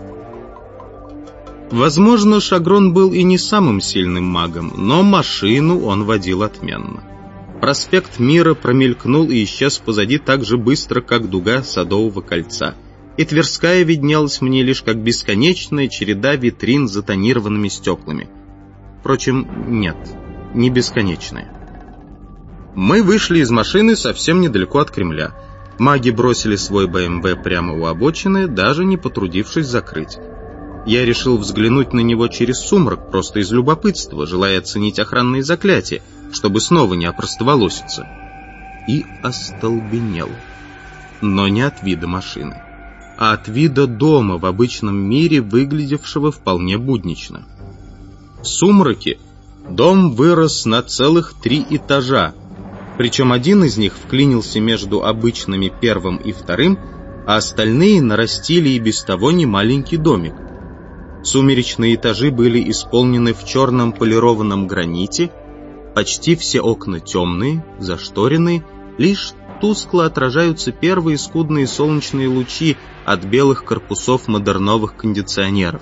Возможно, Шагрон был и не самым сильным магом, но машину он водил отменно. Проспект Мира промелькнул и исчез позади так же быстро, как дуга Садового кольца, и Тверская виднелась мне лишь как бесконечная череда витрин с затонированными стеклами. Впрочем, нет, не бесконечная. Мы вышли из машины совсем недалеко от Кремля. Маги бросили свой БМВ прямо у обочины, даже не потрудившись закрыть. Я решил взглянуть на него через сумрак, просто из любопытства, желая оценить охранные заклятия, чтобы снова не опростоволоситься. И остолбенел. Но не от вида машины, а от вида дома в обычном мире, выглядевшего вполне буднично. В сумраке дом вырос на целых 3 этажа, причем один из них вклинился между обычными первым и вторым, а остальные нарастили и без того немаленький домик. Сумеречные этажи были исполнены в черном полированном граните, почти все окна темные, зашторенные, лишь тускло отражаются первые скудные солнечные лучи от белых корпусов модерновых кондиционеров.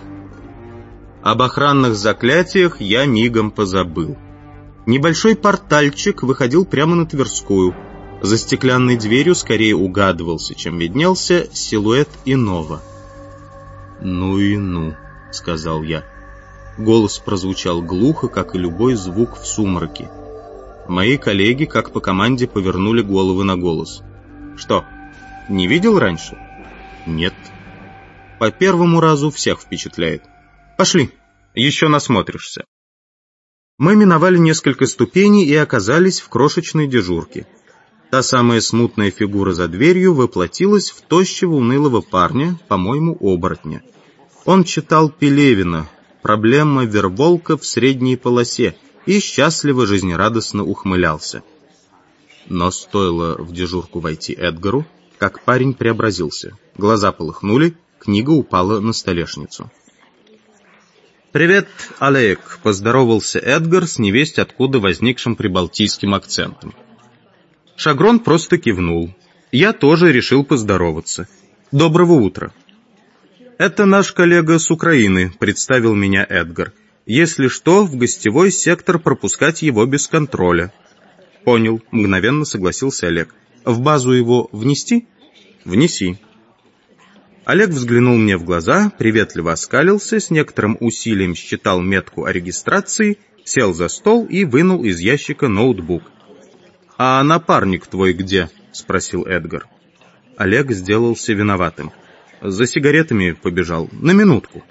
Об охранных заклятиях я мигом позабыл. Небольшой портальчик выходил прямо на Тверскую. За стеклянной дверью скорее угадывался, чем виднелся силуэт иного. «Ну и ну», — сказал я. Голос прозвучал глухо, как и любой звук в сумраке. Мои коллеги, как по команде, повернули головы на голос. «Что, не видел раньше?» «Нет». «По первому разу всех впечатляет. Пошли, еще насмотришься». Мы миновали несколько ступеней и оказались в крошечной дежурке. Та самая смутная фигура за дверью воплотилась в тощего унылого парня, по-моему, оборотня. Он читал Пелевина «Проблема верволка в средней полосе» и счастливо, жизнерадостно ухмылялся. Но стоило в дежурку войти Эдгару, как парень преобразился. Глаза полыхнули, книга упала на столешницу. «Привет, Олег», — поздоровался Эдгар с невесть откуда возникшим прибалтийским акцентом. Шагрон просто кивнул. Я тоже решил поздороваться. «Доброго утра». «Это наш коллега с Украины», — представил меня Эдгар. «Если что, в гостевой сектор пропускать его без контроля». «Понял», — мгновенно согласился Олег. «В базу его внести?» «Внеси». Олег взглянул мне в глаза, приветливо оскалился, с некоторым усилием считал метку о регистрации, сел за стол и вынул из ящика ноутбук. «А напарник твой где?» — спросил Эдгар. Олег сделался виноватым. «За сигаретами побежал. На минутку».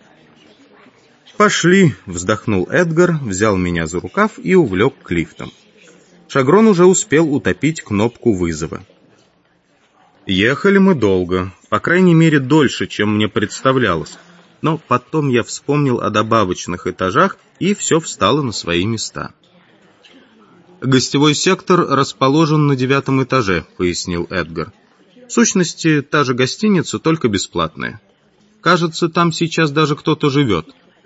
«Пошли», — вздохнул Эдгар, взял меня за рукав и увлек к лифтам. Шагрон уже успел утопить кнопку вызова. Ехали мы долго, по крайней мере дольше, чем мне представлялось, но потом я вспомнил о добавочных этажах, и все встало на свои места. «Гостевой сектор расположен на 9 этаже», — пояснил Эдгар. «В сущности, та же гостиница, только бесплатная. Кажется, там сейчас даже кто-то живет».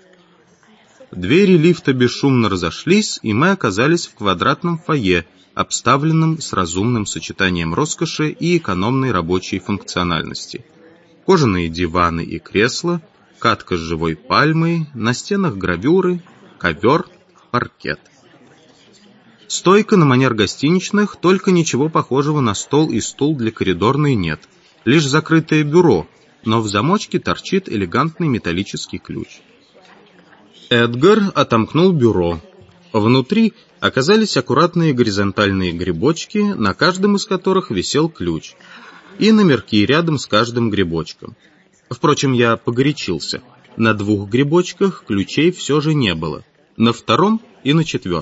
Двери лифта бесшумно разошлись, и мы оказались в квадратном фойе, обставленном с разумным сочетанием роскоши и экономной рабочей функциональности. Кожаные диваны и кресла, катка с живой пальмой, на стенах гравюры, ковер, паркет. Стойка на манер гостиничных, только ничего похожего на стол и стул для коридорной нет, лишь закрытое бюро, но в замочке торчит элегантный металлический ключ. Эдгар отомкнул бюро. Внутри оказались аккуратные горизонтальные грибочки, на каждом из которых висел ключ, и номерки рядом с каждым грибочком. Впрочем, я погорячился. На 2 грибочках ключей все же не было, на 2 и на 4.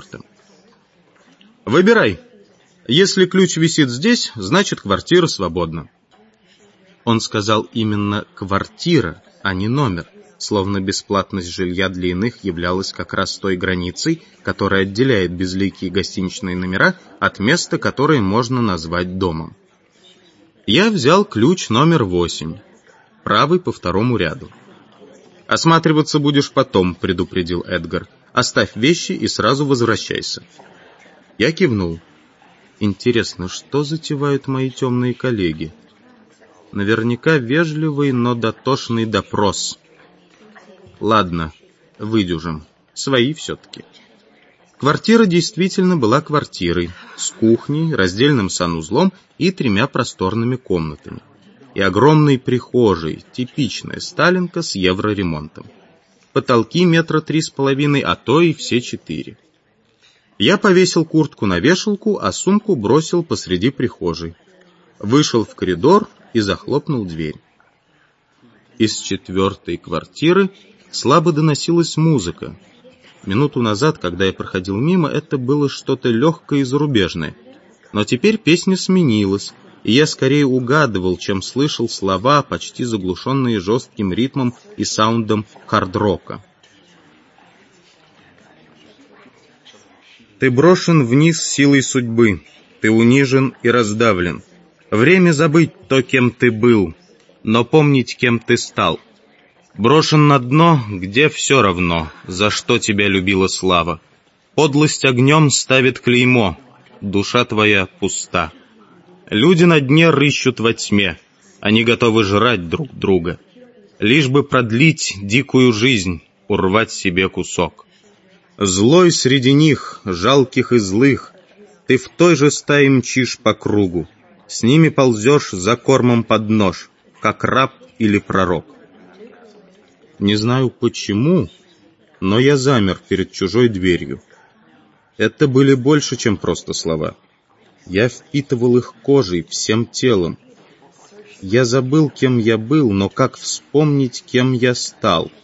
«Выбирай. Если ключ висит здесь, значит, квартира свободна». Он сказал именно «квартира», а не «номер», словно бесплатность жилья для иных являлась как раз той границей, которая отделяет безликие гостиничные номера от места, которое можно назвать домом. Я взял ключ номер 8, правый по второму ряду. «Осматриваться будешь потом», — предупредил Эдгар. «Оставь вещи и сразу возвращайся». Я кивнул. Интересно, что затевают мои темные коллеги? Наверняка вежливый, но дотошный допрос. Ладно, выдюжим. Свои все-таки. Квартира действительно была квартирой, с кухней, раздельным санузлом и 3 просторными комнатами. И огромной прихожей, типичная сталинка с евроремонтом. Потолки 3,5 метра, а то и все 4. Я повесил куртку на вешалку, а сумку бросил посреди прихожей. Вышел в коридор и захлопнул дверь. Из 4-й квартиры слабо доносилась музыка. Минуту назад, когда я проходил мимо, это было что-то легкое и зарубежное. Но теперь песня сменилась, и я скорее угадывал, чем слышал слова, почти заглушенные жестким ритмом и саундом хард-рока. Ты брошен вниз силой судьбы, ты унижен и раздавлен. Время забыть то, кем ты был, но помнить, кем ты стал. Брошен на дно, где все равно, за что тебя любила слава. Подлость огнем ставит клеймо, душа твоя пуста. Люди на дне рыщут во тьме, они готовы жрать друг друга, лишь бы продлить дикую жизнь, урвать себе кусок. Злой среди них, жалких и злых, ты в той же стае мчишь по кругу, с ними ползешь за кормом под нож, как раб или пророк. Не знаю почему, но я замер перед чужой дверью. Это были больше, чем просто слова. Я впитывал их кожей, всем телом. Я забыл, кем я был, но как вспомнить, кем я стал?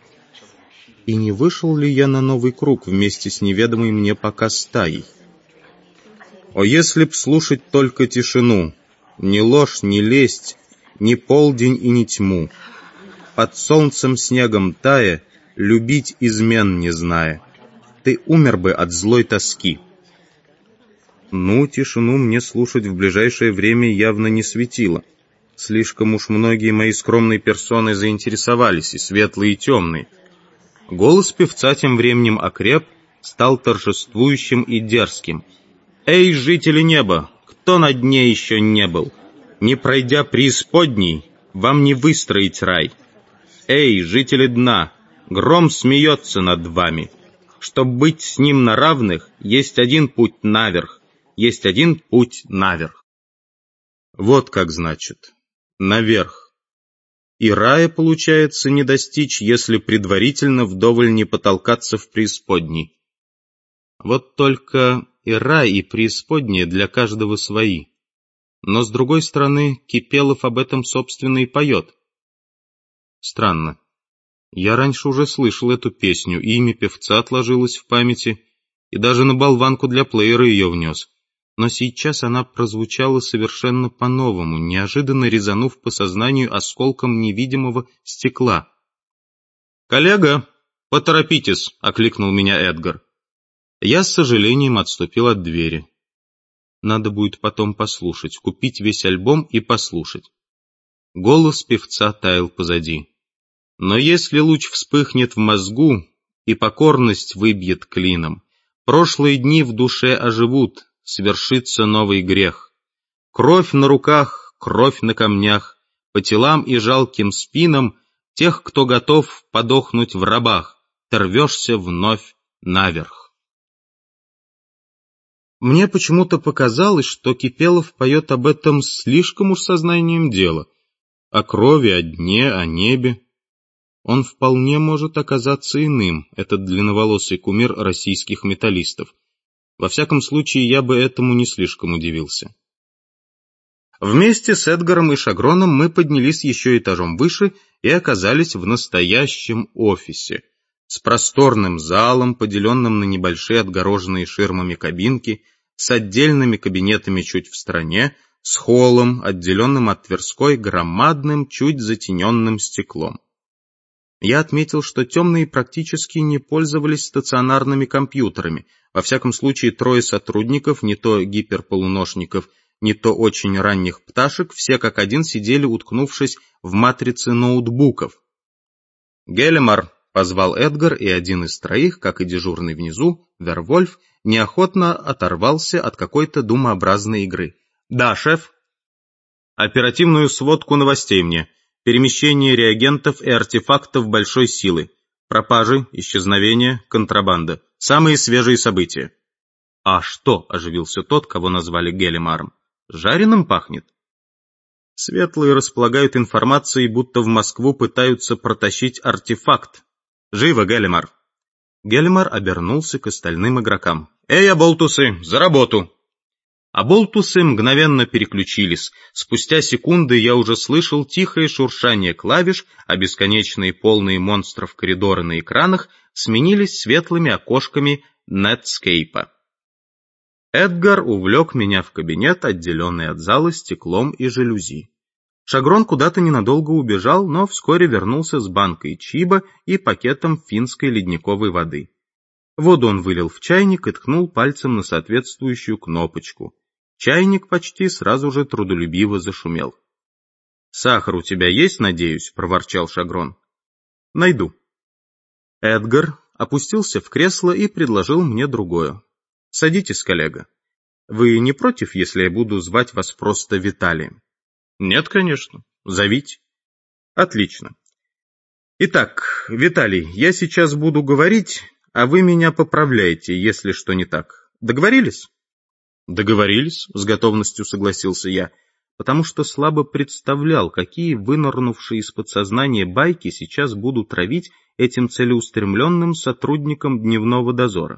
И не вышел ли я на новый круг вместе с неведомой мне пока стаей? О, если б слушать только тишину, ни ложь, ни лесть, ни полдень и ни тьму, под солнцем снегом тая, любить измен не зная, ты умер бы от злой тоски. Ну, тишину мне слушать в ближайшее время явно не светило. Слишком уж многие мои скромные персоны заинтересовались, и светлые, и темные. Голос певца тем временем окреп, стал торжествующим и дерзким. «Эй, жители неба, кто на дне еще не был? Не пройдя преисподней, вам не выстроить рай. Эй, жители дна, гром смеется над вами. Чтоб быть с ним на равных, есть один путь наверх, есть один путь наверх». Вот как значит, наверх. И рая, получается, не достичь, если предварительно вдоволь не потолкаться в преисподней. Вот только и рай, и преисподняя для каждого свои. Но, с другой стороны, Кипелов об этом, собственно, и поет. Странно. Я раньше уже слышал эту песню, и имя певца отложилось в памяти, и даже на болванку для плеера ее внес. Но сейчас она прозвучала совершенно по-новому, неожиданно резанув по сознанию осколком невидимого стекла. «Коллега, поторопитесь!» — окликнул меня Эдгар. Я с сожалением отступил от двери. Надо будет потом послушать, купить весь альбом и послушать. Голос певца таял позади. Но если луч вспыхнет в мозгу и покорность выбьет клином, прошлые дни в душе оживут, свершится новый грех. Кровь на руках, кровь на камнях, по телам и жалким спинам тех, кто готов подохнуть в рабах, ты рвешься вновь наверх. Мне почему-то показалось, что Кипелов поет об этом слишком уж сознанием дела. О крови, о дне, о небе. Он вполне может оказаться иным, этот длинноволосый кумир российских металлистов. Во всяком случае, я бы этому не слишком удивился. Вместе с Эдгаром и Шагроном мы поднялись еще этажом выше и оказались в настоящем офисе, с просторным залом, поделенным на небольшие отгороженные ширмами кабинки, с отдельными кабинетами чуть в стороне, с холлом, отделенным от Тверской громадным, чуть затененным стеклом. Я отметил, что темные практически не пользовались стационарными компьютерами. Во всяком случае, трое сотрудников, не то гиперполуношников, не то очень ранних пташек, все как один сидели, уткнувшись в матрицы ноутбуков. «Гелемар», — позвал Эдгар, и один из троих, как и дежурный внизу, Вервольф, неохотно оторвался от какой-то думообразной игры. «Да, шеф». «Оперативную сводку новостей мне. Перемещение реагентов и артефактов большой силы. Пропажи, исчезновения, контрабанда. Самые свежие события». «А что?» — оживился тот, кого назвали Гелемаром. «Жареным пахнет?» «Светлые располагают информацией, будто в Москву пытаются протащить артефакт. Живо, Гелемар!» Гелемар обернулся к остальным игрокам. «Эй, оболтусы, за работу!» Оболтусы мгновенно переключились. Спустя секунды я уже слышал тихое шуршание клавиш, а бесконечные полные монстров коридоры на экранах сменились светлыми окошками Нетскейпа. Эдгар увлек меня в кабинет, отделенный от зала стеклом и жалюзи. Шагрон куда-то ненадолго убежал, но вскоре вернулся с банкой чиба и пакетом финской ледниковой воды. Воду он вылил в чайник и ткнул пальцем на соответствующую кнопочку. Чайник почти сразу же трудолюбиво зашумел. «Сахар у тебя есть, надеюсь?» — проворчал Шагрон. «Найду». Эдгар опустился в кресло и предложил мне другое. «Садитесь, коллега. Вы не против, если я буду звать вас просто Виталием?» «Нет, конечно. Зовите». «Отлично. Итак, Виталий, я сейчас буду говорить, а вы меня поправляете, если что не так. Договорились?» «Договорились», — с готовностью согласился я, потому что слабо представлял, какие вынырнувшие из подсознания байки сейчас будут травить этим целеустремленным сотрудникам дневного дозора.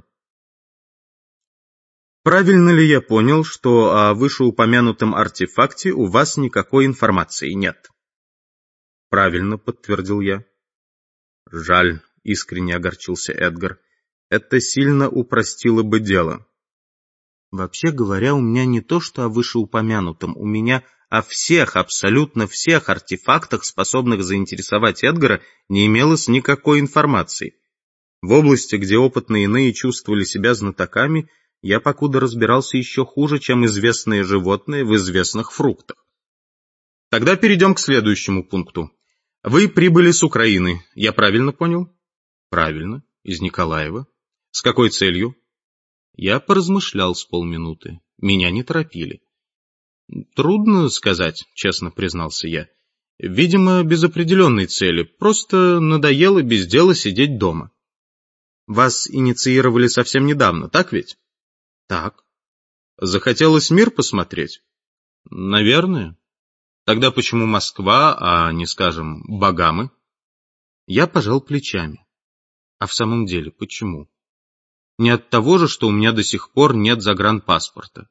«Правильно ли я понял, что о вышеупомянутом артефакте у вас никакой информации нет?» «Правильно», — подтвердил я. «Жаль», — искренне огорчился Эдгар. «Это сильно упростило бы дело». «Вообще говоря, у меня не то что о вышеупомянутом, у меня о всех, абсолютно всех артефактах, способных заинтересовать Эдгара, не имелось никакой информации. В области, где опытные иные чувствовали себя знатоками, я покуда разбирался еще хуже, чем известные животные в известных фруктах. Тогда перейдем к следующему пункту. Вы прибыли с Украины, я правильно понял?» «Правильно, из Николаева. С какой целью?» Я поразмышлял с полминуты. Меня не торопили. «Трудно сказать», — честно признался я. «Видимо, без определенной цели. Просто надоело без дела сидеть дома». «Вас инициировали совсем недавно, так ведь?» «Так». «Захотелось мир посмотреть?» «Наверное. Тогда почему Москва, а не, скажем, Багамы?» Я пожал плечами. А в самом деле, почему? Не от того же, что у меня до сих пор нет загранпаспорта.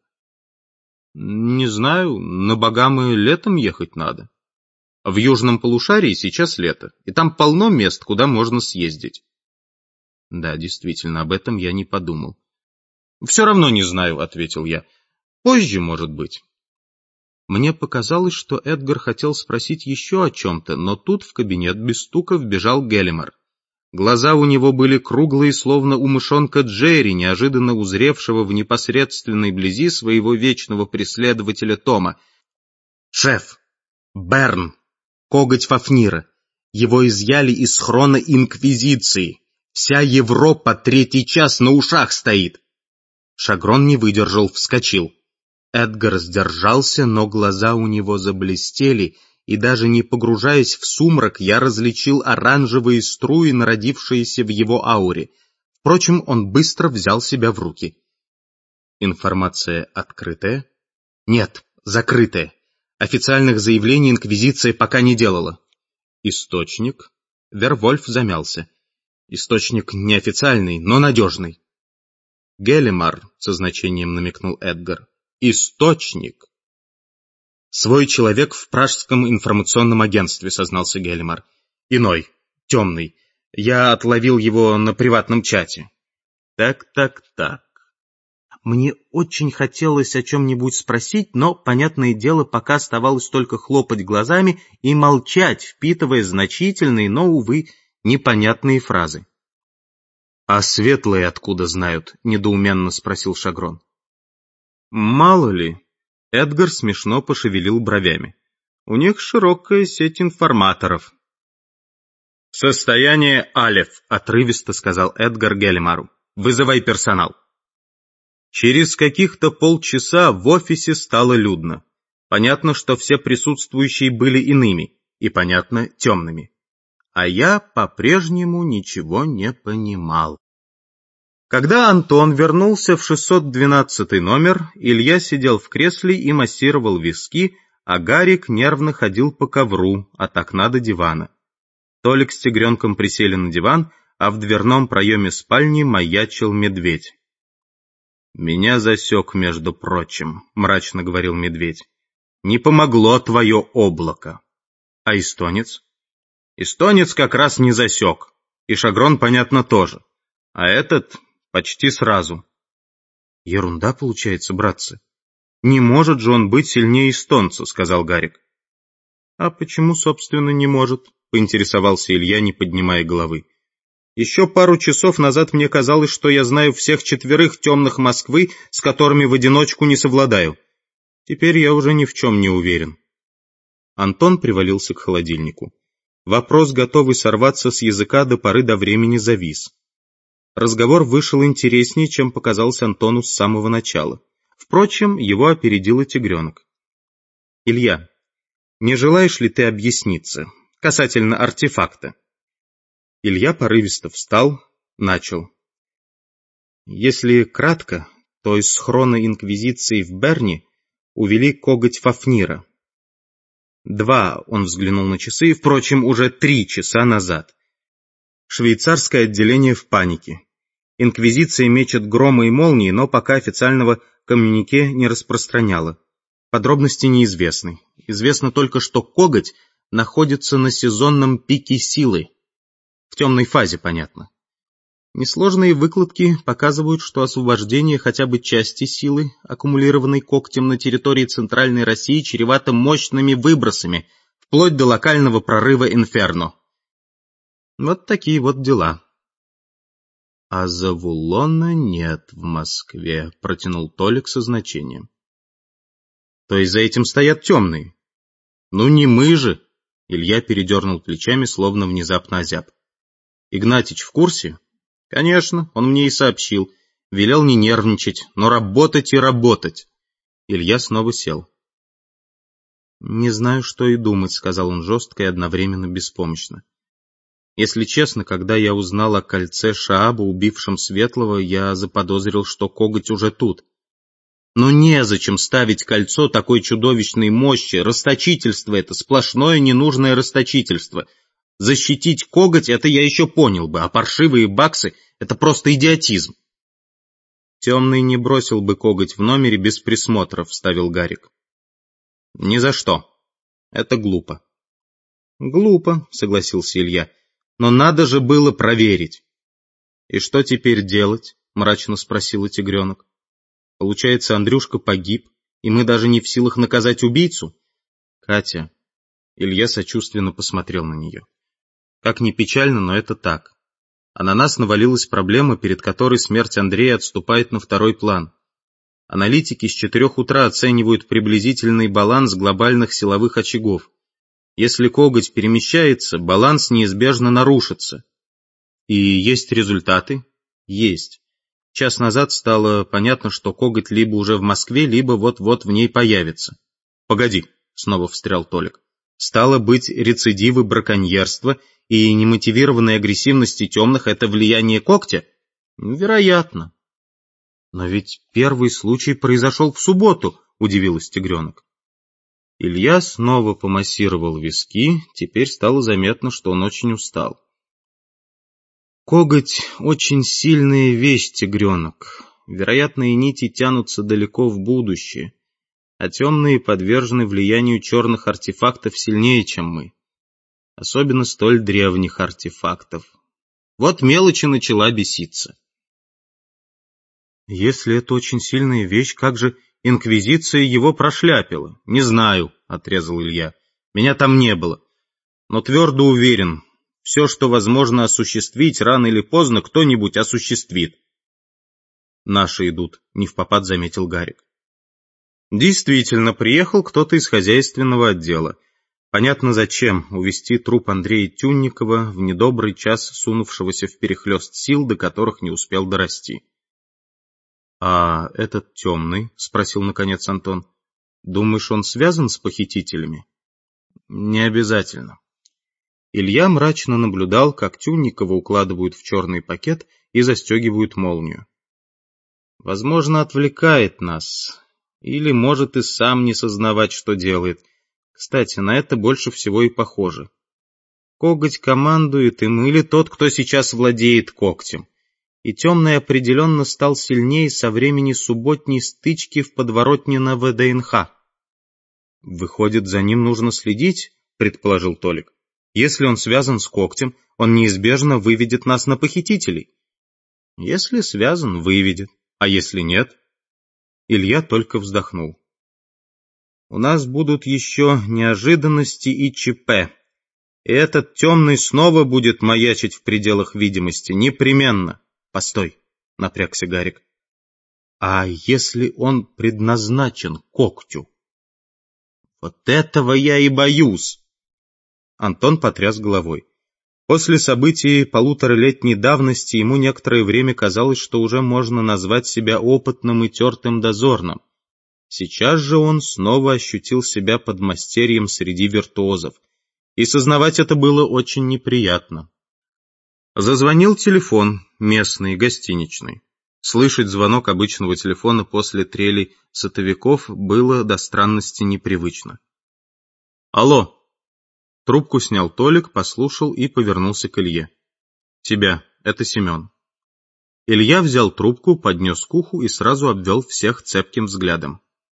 Не знаю, на Багамы летом ехать надо. В южном полушарии сейчас лето, и там полно мест, куда можно съездить. Да, действительно, об этом я не подумал. «Все равно не знаю», — ответил я. «Позже, может быть». Мне показалось, что Эдгар хотел спросить еще о чем-то, но тут в кабинет без стука вбежал Гелемар. Глаза у него были круглые, словно у мышонка Джерри, неожиданно узревшего в непосредственной близи своего вечного преследователя Тома. «Шеф! Берн! Коготь Фафнира! Его изъяли из схрона Инквизиции! Вся Европа третий час на ушах стоит!» Шагрон не выдержал, вскочил. Эдгар сдержался, но глаза у него заблестели, и даже не погружаясь в сумрак, я различил оранжевые струи, народившиеся в его ауре. Впрочем, он быстро взял себя в руки. «Информация открытая?» «Нет, закрытая. Официальных заявлений Инквизиция пока не делала». «Источник?» Вервольф замялся. «Источник неофициальный, но надежный». «Гелемар», — со значением намекнул Эдгар. «Источник». «Свой человек в пражском информационном агентстве», — сознался Гелемар. «Иной, темный. Я отловил его на приватном чате». «Так. Мне очень хотелось о чем-нибудь спросить, но, понятное дело, пока оставалось только хлопать глазами и молчать, впитывая значительные, но, увы, непонятные фразы. «А светлые откуда знают?» — недоуменно спросил Шагрон. «Мало ли». Эдгар смешно пошевелил бровями. «У них широкая сеть информаторов». «Состояние Алеф», — отрывисто сказал Эдгар Гелемару. «Вызывай персонал». Через каких-то полчаса в офисе стало людно. Понятно, что все присутствующие были иными, и, понятно, темными. А я по-прежнему ничего не понимал. Когда Антон вернулся в 612 номер, Илья сидел в кресле и массировал виски, а Гарик нервно ходил по ковру от окна до дивана. Толик с Тигренком присели на диван, а в дверном проеме спальни маячил медведь. «Меня засек, между прочим», — мрачно говорил медведь. «Не помогло твое облако». «А эстонец?» «Эстонец как раз не засек. И Шагрон, понятно, тоже. А этот почти сразу». «Ерунда получается, братцы. Не может же он быть сильнее эстонца», — сказал Гарик. «А почему, собственно, не может?» — поинтересовался Илья, не поднимая головы. «Еще пару часов назад мне казалось, что я знаю всех 4 темных Москвы, с которыми в одиночку не совладаю. Теперь я уже ни в чем не уверен». Антон привалился к холодильнику. Вопрос, готовый сорваться с языка до поры до времени, завис. Разговор вышел интереснее, чем показался Антону с самого начала. Впрочем, его опередил Тигренок. «Илья, не желаешь ли ты объясниться касательно артефакта?» Илья порывисто встал, начал. «Если кратко, то из схрона Инквизиции в Берне увели коготь Фафнира. 2, он взглянул на часы, впрочем, уже 3 часа назад. Швейцарское отделение в панике. Инквизиция мечет громы и молнии, но пока официального коммюнике не распространяла. Подробности неизвестны. Известно только, что коготь находится на сезонном пике силы. В темной фазе, понятно. Несложные выкладки показывают, что освобождение хотя бы части силы, аккумулированной когтем на территории Центральной России, чревато мощными выбросами, вплоть до локального прорыва Инферно. Вот такие вот дела. «А Завулона нет в Москве», — протянул Толик со значением. «То есть за этим стоят темные?» «Ну не мы же!» — Илья передернул плечами, словно внезапно озяб. «Игнатич в курсе?» «Конечно, он мне и сообщил. Велел не нервничать, но работать и работать». Илья снова сел. «Не знаю, что и думать», — сказал он жестко и одновременно беспомощно. «Если честно, когда я узнал о кольце Шааба, убившем Светлого, я заподозрил, что коготь уже тут. Но незачем ставить кольцо такой чудовищной мощи, расточительство это, сплошное ненужное расточительство. Защитить коготь — это я еще понял бы, а паршивые баксы — это просто идиотизм». «Темный не бросил бы коготь в номере без присмотра», — вставил Гарик. «Ни за что. Это глупо». «Глупо», — согласился Илья, — «но надо же было проверить». «И что теперь делать?» — мрачно спросила Тигренок. «Получается, Андрюшка погиб, и мы даже не в силах наказать убийцу?» «Катя», — Илья сочувственно посмотрел на нее, — «как ни печально, но это так. А на нас навалилась проблема, перед которой смерть Андрея отступает на второй план. Аналитики с 4 утра оценивают приблизительный баланс глобальных силовых очагов. Если коготь перемещается, баланс неизбежно нарушится. И есть результаты? Есть. Час назад стало понятно, что коготь либо уже в Москве, либо вот-вот в ней появится». «Погоди», — снова встрял Толик. «Стало быть, рецидивы браконьерства и немотивированной агрессивности темных — это влияние когтя?» «Вероятно». «Но ведь первый случай произошел в субботу», — удивилась Тигренок. Илья снова помассировал виски, теперь стало заметно, что он очень устал. «Коготь — очень сильная вещь, Тигренок. Вероятные нити тянутся далеко в будущее, а темные подвержены влиянию черных артефактов сильнее, чем мы. Особенно столь древних артефактов. Вот мелочи начала беситься». «Если это очень сильная вещь, как же Инквизиция его прошляпила?» «Не знаю», — отрезал Илья. «Меня там не было. Но твердо уверен, Все, что возможно осуществить, рано или поздно кто-нибудь осуществит. Наши идут, невпопад заметил Гарик. Действительно, приехал кто-то из хозяйственного отдела. Понятно зачем увезти труп Андрея Тюнникова в недобрый час сунувшегося вперехлёст сил, до которых не успел дорасти. «А этот темный?» — спросил наконец Антон. «Думаешь, он связан с похитителями?» «Не обязательно». Илья мрачно наблюдал, как Тюнникова укладывают в черный пакет и застегивают молнию. «Возможно, отвлекает нас. Или может и сам не сознавать, что делает. Кстати, на это больше всего и похоже. Коготь командует им, или тот, кто сейчас владеет когтем. И темный определенно стал сильнее со времени субботней стычки в подворотне на ВДНХ. «Выходит, за ним нужно следить?» — предположил Толик. «Если он связан с когтем, он неизбежно выведет нас на похитителей». «Если связан, выведет. А если нет?» Илья только вздохнул. «У нас будут еще неожиданности и ЧП. И этот темный снова будет маячить в пределах видимости. Непременно». «Постой», — напрягся Гарик. «А если он предназначен когтю?» «Вот этого я и боюсь!» Антон потряс головой. После событий полуторалетней давности ему некоторое время казалось, что уже можно назвать себя опытным и тертым дозорным. Сейчас же он снова ощутил себя подмастерьем среди виртуозов, и сознавать это было очень неприятно. Зазвонил телефон, местный, гостиничный. Слышать звонок обычного телефона после трели сотовиков было до странности непривычно. «Алло!» Трубку снял Толик, послушал и повернулся к Илье. «Тебя, это Семен». Илья взял трубку, поднес к уху и сразу обвел всех цепким взглядом.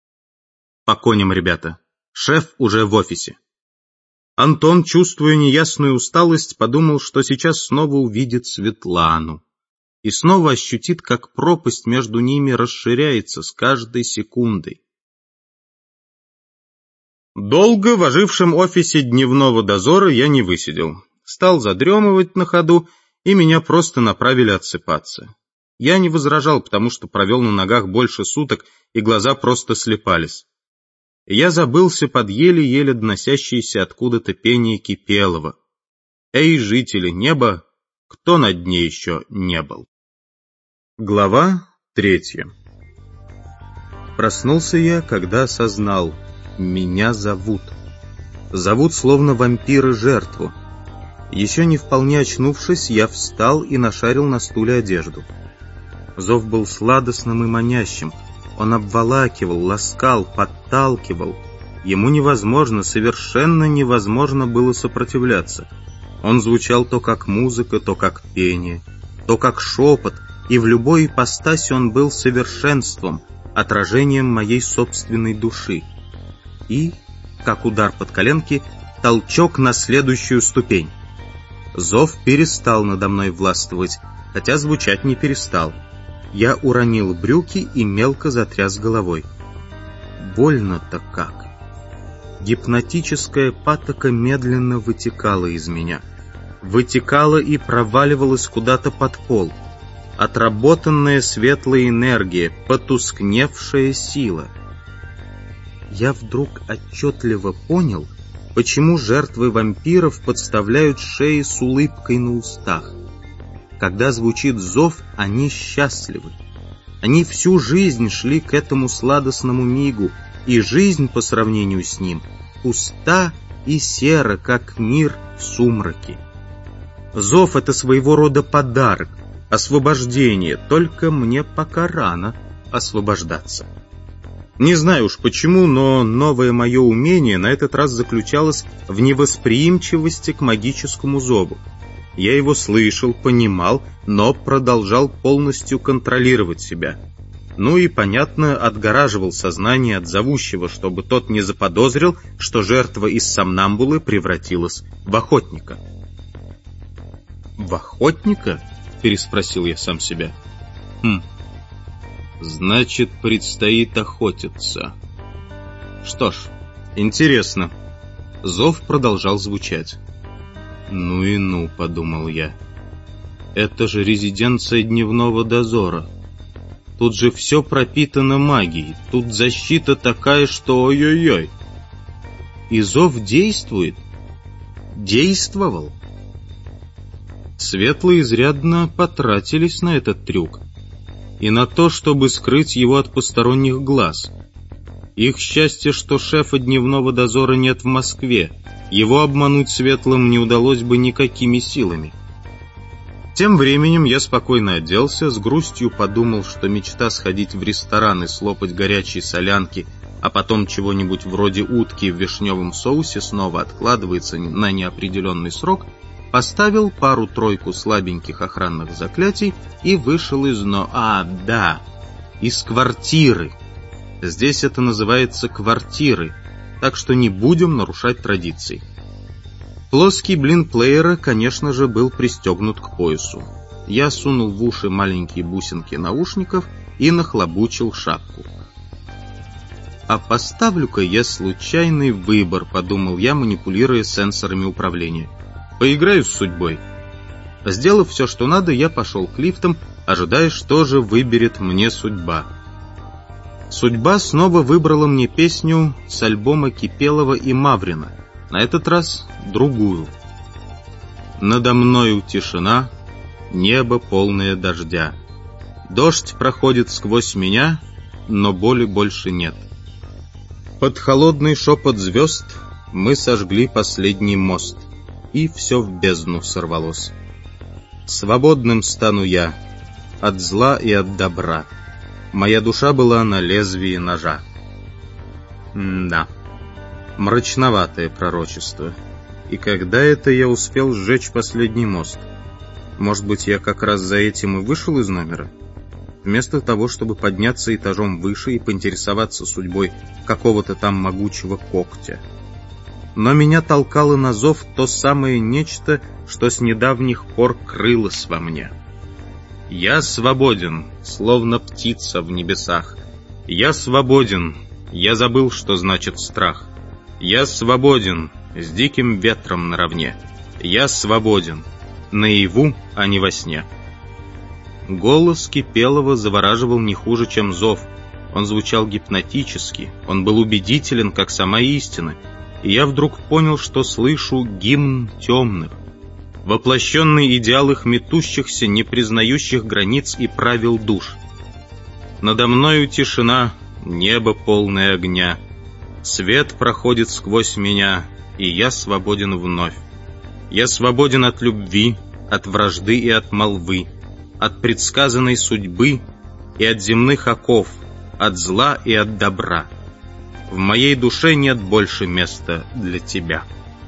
«По коням, ребята. Шеф уже в офисе». Антон, чувствуя неясную усталость, подумал, что сейчас снова увидит Светлану. И снова ощутит, как пропасть между ними расширяется с каждой секундой. Долго в ожившем офисе дневного дозора я не высидел. Стал задремывать на ходу, и меня просто направили отсыпаться. Я не возражал, потому что провел на ногах больше суток, и глаза просто слепались. Я забылся под еле-еле доносящееся откуда-то пение Кипелова. «Эй, жители неба, кто на дне еще не был?» Глава 3. Проснулся я, когда осознал: меня зовут. Зовут словно вампиры жертву. Еще не вполне очнувшись, я встал и нашарил на стуле одежду. Зов был сладостным и манящим. Он обволакивал, ласкал, подталкивал. Ему невозможно, совершенно невозможно было сопротивляться. Он звучал то как музыка, то как пение, то как шепот, и в любой ипостаси он был совершенством, отражением моей собственной души. И, как удар под коленки, толчок на следующую ступень. Зов перестал надо мной властвовать, хотя звучать не перестал. Я уронил брюки и мелко затряс головой. Больно-то как. Гипнотическая патока медленно вытекала из меня. Вытекала и проваливалась куда-то под пол. Отработанная светлая энергия, потускневшая сила. Я вдруг отчетливо понял, почему жертвы вампиров подставляют шеи с улыбкой на устах. Когда звучит зов, они счастливы. Они всю жизнь шли к этому сладостному мигу, и жизнь по сравнению с ним пуста и сера, как мир в сумраке. Зов — это своего рода подарок, освобождение, только мне пока рано освобождаться. Не знаю уж почему, но новое мое умение на этот раз заключалось в невосприимчивости к магическому зову. Я его слышал, понимал, но продолжал полностью контролировать себя. Ну и, понятно, отгораживал сознание от зовущего, чтобы тот не заподозрил, что жертва из сомнамбулы превратилась в охотника. «В охотника?» — переспросил я сам себя. Значит, предстоит охотиться. Что ж, интересно. Зов продолжал звучать. «Ну и ну», — подумал я. «Это же резиденция дневного дозора. Тут же все пропитано магией, тут защита такая, что ой-ой-ой. И зов действует. Действовал». Светлые изрядно потратились на этот трюк и на то, чтобы скрыть его от посторонних глаз. Их счастье, что шефа дневного дозора нет в Москве. Его обмануть светлым не удалось бы никакими силами. Тем временем я спокойно оделся, с грустью подумал, что мечта сходить в ресторан и слопать горячие солянки, а потом чего-нибудь вроде утки в вишневом соусе снова откладывается на неопределенный срок, поставил пару-тройку слабеньких охранных заклятий и вышел из квартиры. Здесь это называется квартиры, так что не будем нарушать традиции. Плоский блин плеера, конечно же, был пристегнут к поясу. Я сунул в уши маленькие бусинки наушников и нахлобучил шапку. «А поставлю-ка я случайный выбор», — подумал я, манипулируя сенсорами управления. «Поиграю с судьбой». Сделав все, что надо, я пошел к лифтам, ожидая, что же выберет мне судьба. Судьба снова выбрала мне песню с альбома Кипелова и Маврина, на этот раз другую. «Надо мною тишина, небо полное дождя. Дождь проходит сквозь меня, но боли больше нет. Под холодный шепот звезд мы сожгли последний мост, и все в бездну сорвалось. Свободным стану я от зла и от добра. Моя душа была на лезвии ножа». Да, мрачноватое пророчество. И когда это я успел сжечь последний мост? Может быть, я как раз за этим и вышел из номера? Вместо того, чтобы подняться этажом выше и поинтересоваться судьбой какого-то там могучего когтя. Но меня толкало на зов то самое нечто, что с недавних пор крылось во мне. Я свободен, словно птица в небесах. Я свободен, я забыл, что значит страх. Я свободен, с диким ветром наравне. Я свободен, наяву, а не во сне. Голос Кипелова завораживал не хуже, чем зов. Он звучал гипнотически, он был убедителен, как сама истина. И я вдруг понял, что слышу гимн темных, воплощенный идеал их метущихся, не признающих границ и правил душ. Надо мною тишина, небо полное огня. Свет проходит сквозь меня, и я свободен вновь. Я свободен от любви, от вражды и от молвы, от предсказанной судьбы и от земных оков, от зла и от добра. В моей душе нет больше места для тебя.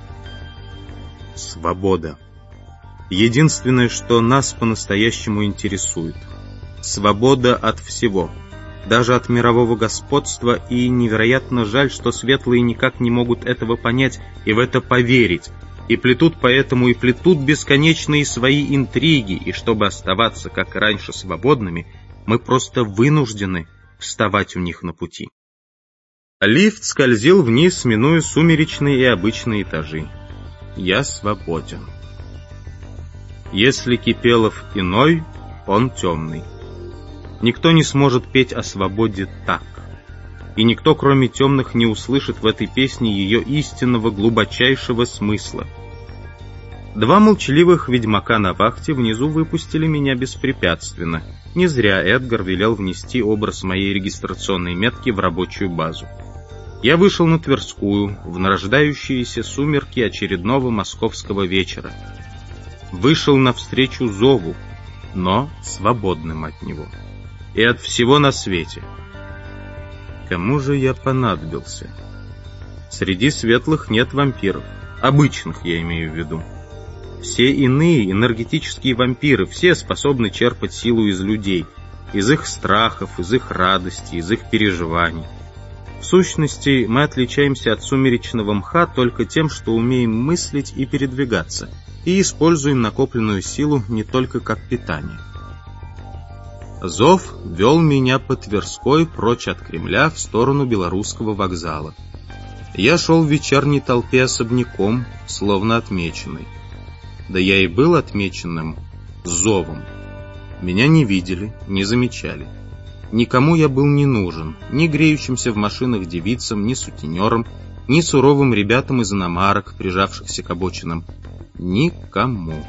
Свобода. Единственное, что нас по-настоящему интересует. Свобода от всего, даже от мирового господства, и невероятно жаль, что светлые никак не могут этого понять и в это поверить, и плетут поэтому и плетут бесконечные свои интриги, и чтобы оставаться, как и раньше, свободными, мы просто вынуждены вставать у них на пути. Лифт скользил вниз, минуя сумеречные и обычные этажи. Я свободен. Если Кипелов иной, он темный. Никто не сможет петь о свободе так. И никто, кроме темных, не услышит в этой песне ее истинного глубочайшего смысла. Два молчаливых ведьмака на вахте внизу выпустили меня беспрепятственно. Не зря Эдгар велел внести образ моей регистрационной метки в рабочую базу. Я вышел на Тверскую, в нарождающиеся сумерки очередного московского вечера. Вышел навстречу зову, но свободным от него. И от всего на свете. Кому же я понадобился? Среди светлых нет вампиров. Обычных, я имею в виду. Все иные энергетические вампиры, все способны черпать силу из людей, из их страхов, из их радости, из их переживаний. В сущности, мы отличаемся от сумеречного мха только тем, что умеем мыслить и передвигаться, и используем накопленную силу не только как питание. Зов вел меня по Тверской прочь от Кремля в сторону Белорусского вокзала. Я шел в вечерней толпе особняком, словно отмеченный. Да я и был отмеченным зовом. Меня не видели, не замечали. Никому я был не нужен, ни греющимся в машинах девицам, ни сутенерам, ни суровым ребятам из иномарок, прижавшихся к обочинам. Никому.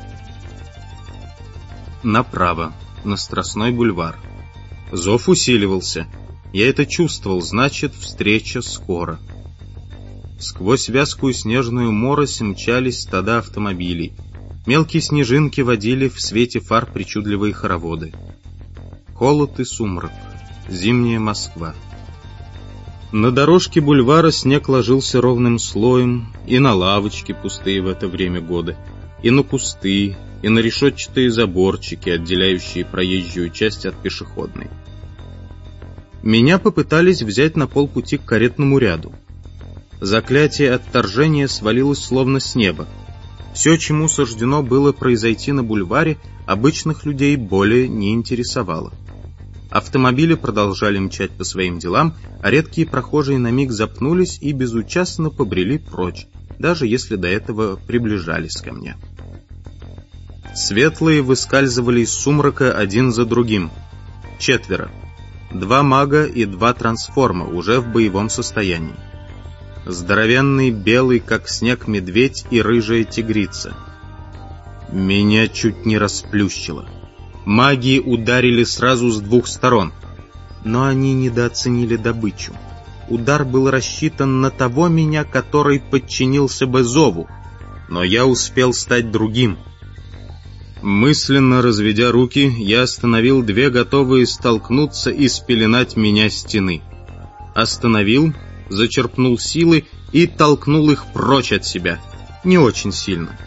Направо, на Страстной бульвар. Зов усиливался. Я это чувствовал, значит, встреча скоро. Сквозь вязкую снежную морось мчались стада автомобилей. Мелкие снежинки водили в свете фар причудливые хороводы. Холод и сумрак. Зимняя Москва. На дорожке бульвара снег ложился ровным слоем, и на лавочки, пустые в это время года, и на кусты, и на решетчатые заборчики, отделяющие проезжую часть от пешеходной. Меня попытались взять на полпути к каретному ряду. Заклятие отторжения свалилось словно с неба. Все, чему суждено было произойти на бульваре, обычных людей более не интересовало. Автомобили продолжали мчать по своим делам, а редкие прохожие на миг запнулись и безучастно побрели прочь, даже если до этого приближались ко мне. Светлые выскальзывали из сумрака один за другим. 4. 2 мага и 2 трансформа, уже в боевом состоянии. Здоровенный, белый, как снег, медведь и рыжая тигрица. Меня чуть не расплющило. Маги ударили сразу с 2 сторон. Но они недооценили добычу. Удар был рассчитан на того меня, который подчинился бы зову. Но я успел стать другим. Мысленно разведя руки, я остановил 2 готовые столкнуться и спеленать меня стены. Остановил, зачерпнул силы и толкнул их прочь от себя. Не очень сильно.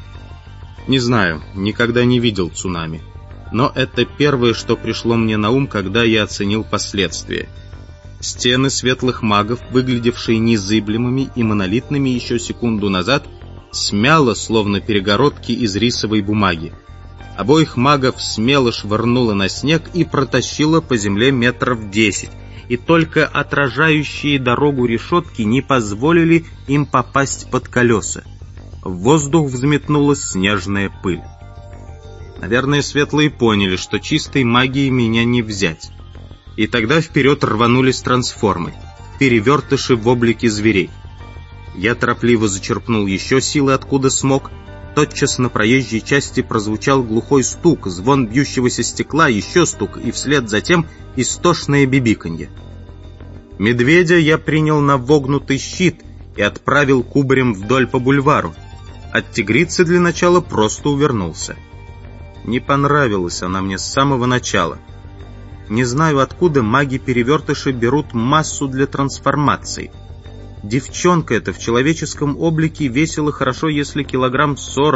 Не знаю, никогда не видел цунами. Но это первое, что пришло мне на ум, когда я оценил последствия. Стены светлых магов, выглядевшие незыблемыми и монолитными еще секунду назад, смяло, словно перегородки из рисовой бумаги. Обоих магов смело швырнуло на снег и протащило по земле метров 10, и только отражающие дорогу решетки не позволили им попасть под колеса. В воздух взметнулась снежная пыль. Наверное, светлые поняли, что чистой магией меня не взять. И тогда вперед рванулись трансформы, перевертыши в облике зверей. Я торопливо зачерпнул еще силы, откуда смог. Тотчас на проезжей части прозвучал глухой стук, звон бьющегося стекла, еще стук, и вслед за тем истошное бибиканье. Медведя я принял на вогнутый щит и отправил кубарем вдоль по бульвару. От тигрицы для начала просто увернулся. Не понравилась она мне с самого начала. Не знаю, откуда маги-перевертыши берут массу для трансформации. Девчонка эта в человеческом облике весила хорошо, если килограмм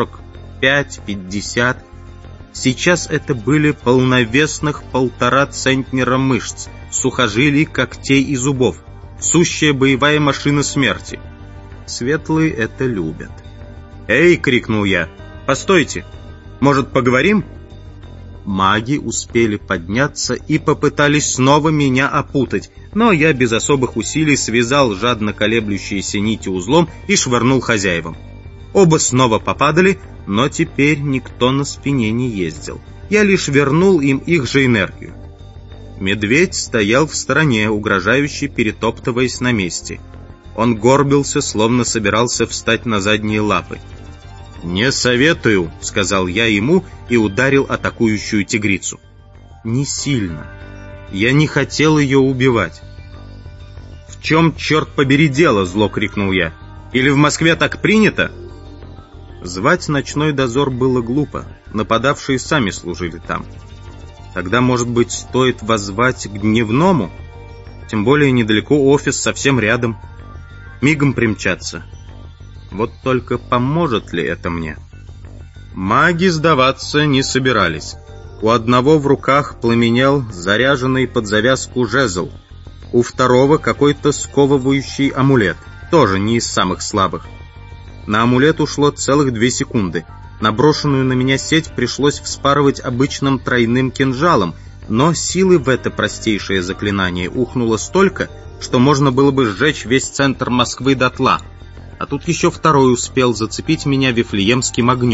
45-50. Сейчас это были полновесных 1,5 центнера мышц, сухожилий, когтей и зубов. Сущая боевая машина смерти. Светлые это любят. «Эй!» — крикнул я. «Постойте! Может, поговорим?» Маги успели подняться и попытались снова меня опутать, но я без особых усилий связал жадно колеблющиеся нити узлом и швырнул хозяевам. Оба снова попадали, но теперь никто на спине не ездил. Я лишь вернул им их же энергию. Медведь стоял в стороне, угрожающе перетоптываясь на месте. Он горбился, словно собирался встать на задние лапы. «Не советую», — сказал я ему и ударил атакующую тигрицу. Не сильно. Я не хотел ее убивать. «В чем, черт побери, дело?» — зло крикнул я. «Или в Москве так принято?» Звать ночной дозор было глупо. Нападавшие сами служили там. Тогда, может быть, стоит воззвать к дневному? Тем более недалеко офис, совсем рядом. Мигом примчаться. Вот только поможет ли это мне? Маги сдаваться не собирались. У одного в руках пламенел заряженный под завязку жезл. У второго какой-то сковывающий амулет, тоже не из самых слабых. На амулет ушло целых 2 секунды. Наброшенную на меня сеть пришлось вспарывать обычным тройным кинжалом, но силы в это простейшее заклинание ухнуло столько, что можно было бы сжечь весь центр Москвы дотла. А тут еще второй успел зацепить меня вифлеемским огнем.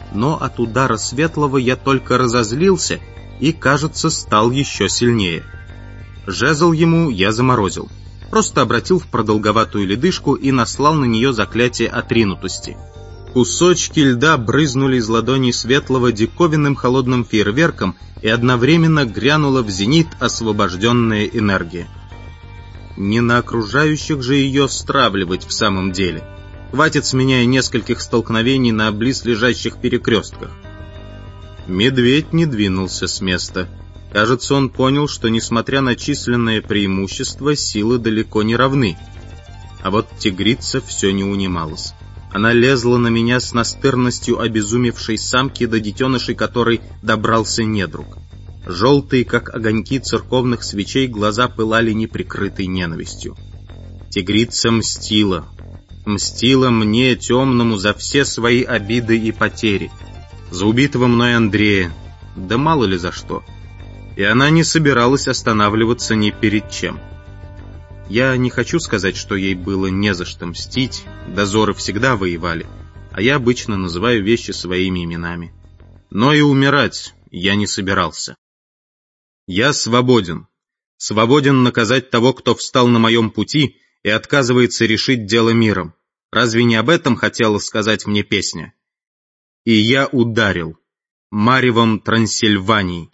но от удара Светлого я только разозлился и, кажется, стал еще сильнее. Жезл ему я заморозил. Просто обратил в продолговатую ледышку и наслал на нее заклятие отринутости. Кусочки льда брызнули из ладони Светлого диковинным холодным фейерверком, и одновременно грянула в зенит освобожденная энергия. Не на окружающих же ее стравливать в самом деле. Хватит с меня и нескольких столкновений на близлежащих перекрестках. Медведь не двинулся с места. Кажется, он понял, что, несмотря на численное преимущество, силы далеко не равны. А вот тигрица все не унималась. Она лезла на меня с настырностью обезумевшей самки, до детенышей которой добрался недруг. Желтые, как огоньки церковных свечей, глаза пылали неприкрытой ненавистью. Тигрица мстила. Мстила мне, темному, за все свои обиды и потери. За убитого мной Андрея. Да мало ли за что. И она не собиралась останавливаться ни перед чем. Я не хочу сказать, что ей было не за что мстить, дозоры всегда воевали, а я обычно называю вещи своими именами. Но и умирать я не собирался. Я свободен. Свободен наказать того, кто встал на моем пути и отказывается решить дело миром. Разве не об этом хотела сказать мне песня? И я ударил маревом Трансильвании.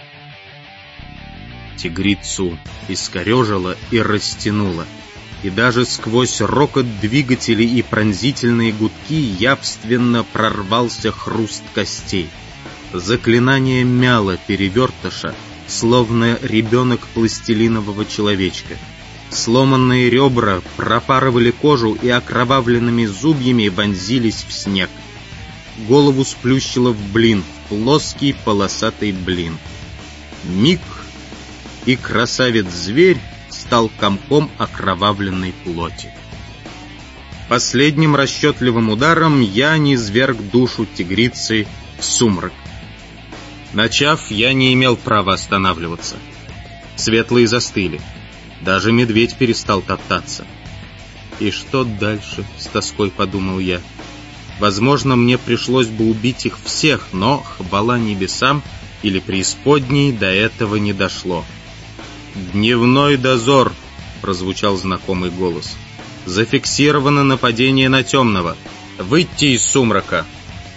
Тигрицу искорежило и растянуло, и даже сквозь рокот двигателей и пронзительные гудки явственно прорвался хруст костей. Заклинание мяло перевертыша, словно ребенок пластилинового человечка. Сломанные ребра пропарывали кожу и окровавленными зубьями вонзились в снег. Голову сплющило в блин, плоский полосатый блин. Миг, и красавец-зверь стал комком окровавленной плоти. Последним расчетливым ударом я низверг душу тигрицы в сумрак. Начав, я не имел права останавливаться. Светлые застыли. Даже медведь перестал топтаться. И что дальше, с тоской подумал я. Возможно, мне пришлось бы убить их всех, но, хвала небесам или преисподней, до этого не дошло. «Дневной дозор!» — прозвучал знакомый голос. «Зафиксировано нападение на темного. Выйти из сумрака!»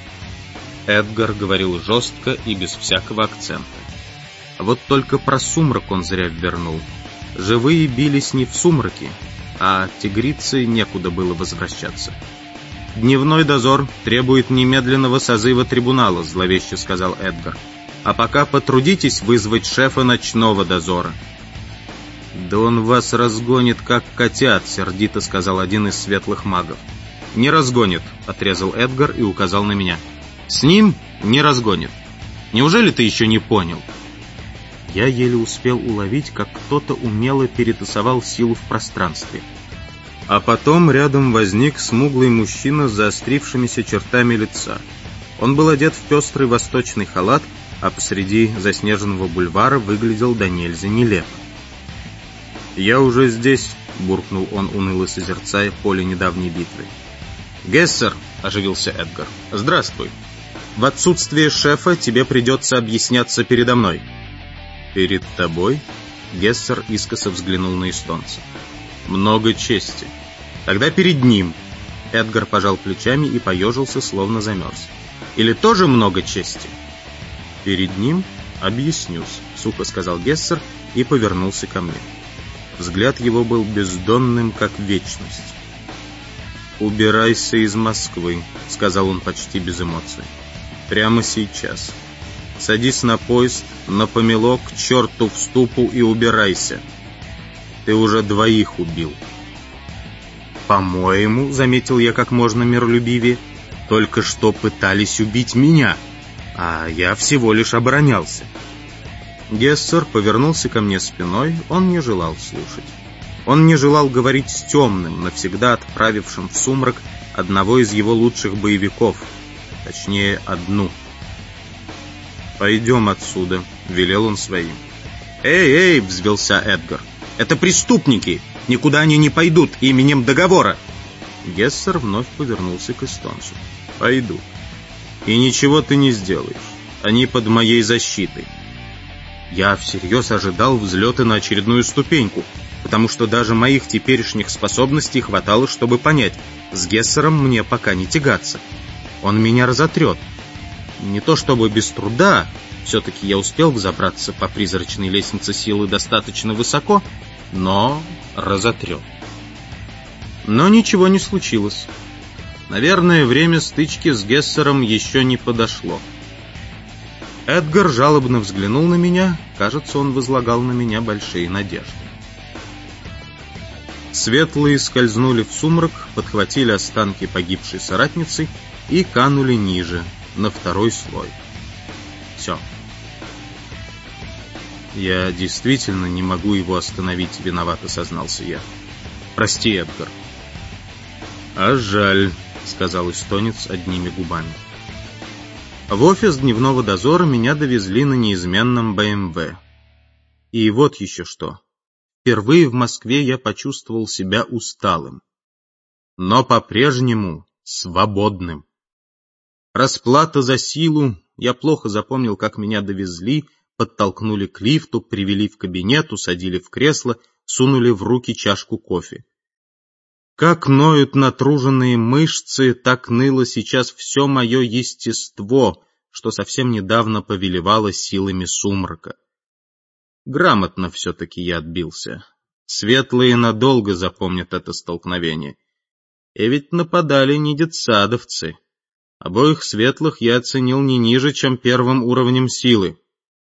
Эдгар говорил жестко и без всякого акцента. Вот только про сумрак он зря вернул. Живые бились не в сумраке, а тигрице некуда было возвращаться. «Дневной дозор требует немедленного созыва трибунала», — зловеще сказал Эдгар. «А пока потрудитесь вызвать шефа ночного дозора». «Да он вас разгонит, как котят», — сердито сказал один из светлых магов. «Не разгонит», — отрезал Эдгар и указал на меня. «С ним не разгонит. Неужели ты еще не понял?» Я еле успел уловить, как кто-то умело перетасовал силу в пространстве. А потом рядом возник смуглый мужчина с заострившимися чертами лица. Он был одет в пестрый восточный халат, а посреди заснеженного бульвара выглядел до нельзя нелепо. «Я уже здесь», — буркнул он, уныло созерцая поле недавней битвы. «Гессер», — оживился Эдгар, — «здравствуй. В отсутствие шефа тебе придется объясняться передо мной». «Перед тобой?» — Гессер искоса взглянул на эстонца. «Много чести. Тогда перед ним». Эдгар пожал плечами и поежился, словно замерз. «Или тоже много чести?» «Перед ним объяснюсь», — сухо сказал Гессер и повернулся ко мне. Взгляд его был бездонным, как вечность. «Убирайся из Москвы», — сказал он почти без эмоций. «Прямо сейчас. Садись на поезд, на помело, к черту в ступу и убирайся. Ты уже 2 убил». «По-моему, — заметил я как можно миролюбивее, — только что пытались убить меня, а я всего лишь оборонялся». Гессер повернулся ко мне спиной, он не желал слушать. Он не желал говорить с темным, навсегда отправившим в сумрак одного из его лучших боевиков, точнее, одну. «Пойдем отсюда», — велел он своим. «Эй, — взвелся Эдгар, — это преступники, никуда они не пойдут именем договора». Гессер вновь повернулся к эстонцу. «Пойду. И ничего ты не сделаешь. Они под моей защитой. Я всерьез ожидал взлета на очередную ступеньку, потому что даже моих теперешних способностей хватало, чтобы понять, с Гессером мне пока не тягаться. Он меня разотрет. Не то чтобы без труда, все-таки я успел взобраться по призрачной лестнице силы достаточно высоко, но разотрет. Но ничего не случилось. Наверное, время стычки с Гессером еще не подошло. Эдгар жалобно взглянул на меня. Кажется, он возлагал на меня большие надежды. Светлые скользнули в сумрак, подхватили останки погибшей соратницы и канули ниже, на второй слой. Все. Я действительно не могу его остановить, виновато сознался я. Прости, Эдгар. А жаль, сказал эстонец одними губами. В офис дневного дозора меня довезли на неизменном БМВ. И вот еще что. Впервые в Москве я почувствовал себя усталым, но по-прежнему свободным. Расплата за силу. Я плохо запомнил, как меня довезли, подтолкнули к лифту, привели в кабинет, усадили в кресло, сунули в руки чашку кофе. Как ноют натруженные мышцы, так ныло сейчас все мое естество, что совсем недавно повелевало силами сумрака. Грамотно все-таки я отбился. Светлые надолго запомнят это столкновение. И ведь нападали не детсадовцы. Обоих светлых я оценил не ниже, чем первым уровнем силы.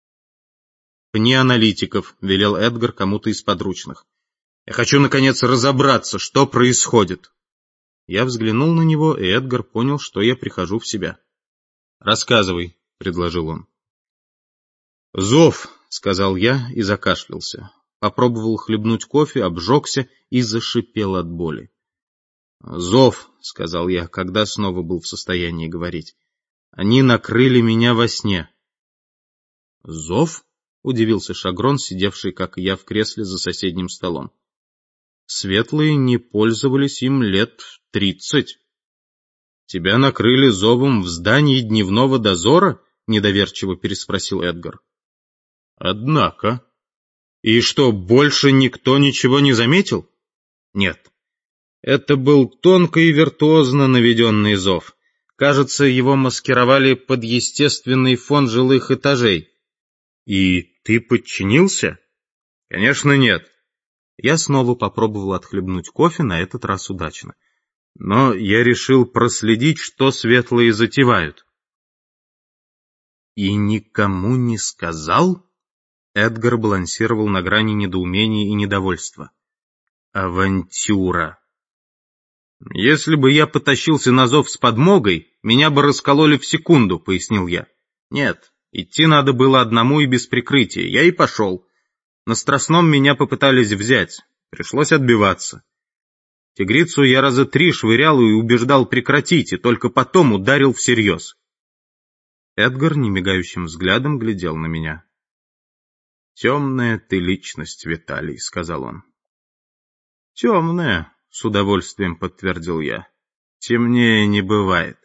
«Пни аналитиков», — велел Эдгар кому-то из подручных. «Я хочу, наконец, разобраться, что происходит». Я взглянул на него, и Эдгар понял, что я прихожу в себя. «Рассказывай», — предложил он. «Зов», — сказал я и закашлялся. Попробовал хлебнуть кофе, обжегся и зашипел от боли. «Зов», — сказал я, когда снова был в состоянии говорить. «Они накрыли меня во сне». «Зов?» — удивился Шагрон, сидевший, как и я, в кресле за соседним столом. «Светлые не пользовались им лет 30. «Тебя накрыли зовом в здании дневного дозора?» — недоверчиво переспросил Эдгар. «Однако. И что, больше никто ничего не заметил?» «Нет. Это был тонко и виртуозно наведенный зов. Кажется, его маскировали под естественный фон жилых этажей». «И ты подчинился?» «Конечно, нет». Я снова попробовал отхлебнуть кофе, на этот раз удачно. Но я решил проследить, что светлые затевают. «И никому не сказал?» Эдгар балансировал на грани недоумения и недовольства. «Авантюра!» «Если бы я потащился на зов с подмогой, меня бы раскололи в секунду», — пояснил я. «Нет, идти надо было одному и без прикрытия. Я и пошел. На Страстном меня попытались взять. Пришлось отбиваться. Тигрицу я раза 3 швырял и убеждал прекратить, и только потом ударил всерьез». Эдгар немигающим взглядом глядел на меня. «Темная ты личность, Виталий», — сказал он. «Темная», — с удовольствием подтвердил я. «Темнее не бывает».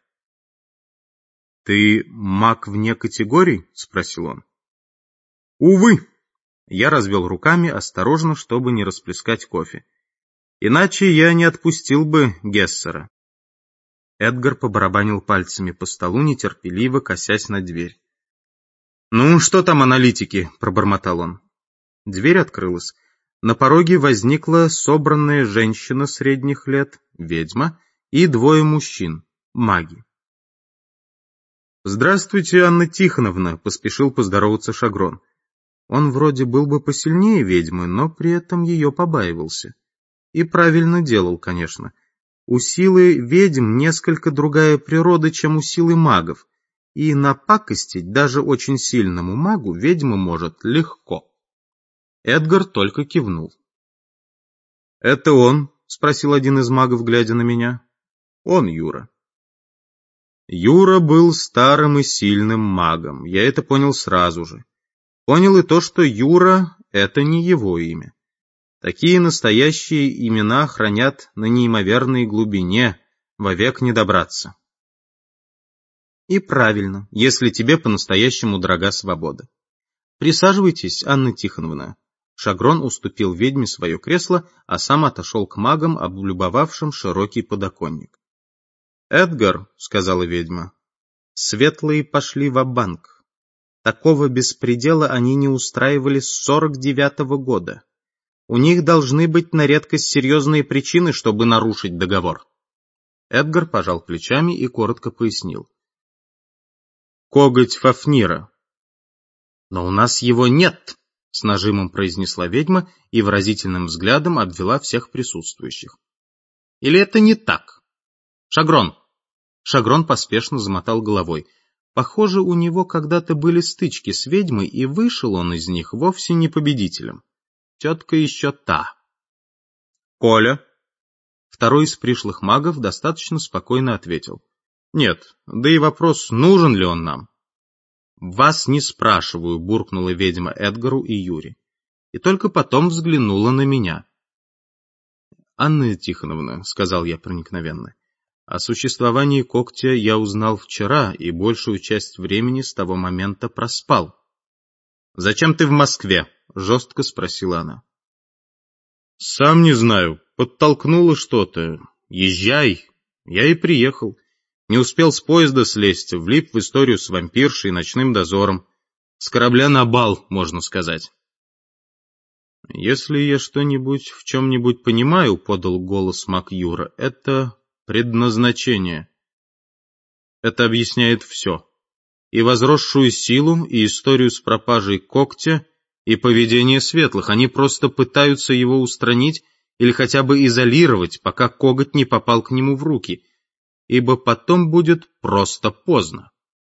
«Ты маг вне категорий?» — спросил он. «Увы». Я развел руками, осторожно, чтобы не расплескать кофе. «Иначе я не отпустил бы Гессера». Эдгар побарабанил пальцами по столу, нетерпеливо косясь на дверь. «Ну, что там аналитики?» — пробормотал он. Дверь открылась. На пороге возникла собранная женщина средних лет, ведьма, и 2 мужчин, маги. «Здравствуйте, Анна Тихоновна», — поспешил поздороваться Шагрон. Он вроде был бы посильнее ведьмы, но при этом ее побаивался. И правильно делал, конечно. У силы ведьм несколько другая природа, чем у силы магов, и напакостить даже очень сильному магу ведьма может легко. Эдгар только кивнул. «Это он?» — спросил один из магов, глядя на меня. «Он Юра». Юра был старым и сильным магом, я это понял сразу же. Понял и то, что Юра — это не его имя. Такие настоящие имена хранят на неимоверной глубине, вовек не добраться. И правильно, если тебе по-настоящему дорога свобода. Присаживайтесь, Анна Тихоновна. Шагрон уступил ведьме свое кресло, а сам отошел к магам, облюбовавшим широкий подоконник. «Эдгар», — сказала ведьма, — «светлые пошли ва-банк. Такого беспредела они не устраивали с 49-го года. У них должны быть на редкость серьезные причины, чтобы нарушить договор». Эдгар пожал плечами и коротко пояснил. «Коготь Фафнира». «Но у нас его нет», — с нажимом произнесла ведьма и выразительным взглядом обвела всех присутствующих. «Или это не так? Шагрон!» Шагрон поспешно замотал головой. Похоже, у него когда-то были стычки с ведьмой, и вышел он из них вовсе не победителем. Тетка еще та. «Коля?» Второй из пришлых магов достаточно спокойно ответил. «Нет, да и вопрос, нужен ли он нам?» «Вас не спрашиваю», — буркнула ведьма Эдгару и Юре. И только потом взглянула на меня. «Анна Тихоновна», — сказал я проникновенно, — «о существовании когтя я узнал вчера и большую часть времени с того момента проспал». «Зачем ты в Москве?» — жестко спросила она. «Сам не знаю, подтолкнуло что-то. Езжай». Я и приехал. Не успел с поезда слезть, влип в историю с вампиршей и ночным дозором. С корабля на бал, можно сказать. «Если я что-нибудь в чем-нибудь понимаю», — подал голос маг Юра, — «это предназначение. Это объясняет все. И возросшую силу, и историю с пропажей когтя, и поведение светлых. Они просто пытаются его устранить или хотя бы изолировать, пока коготь не попал к нему в руки, ибо потом будет просто поздно».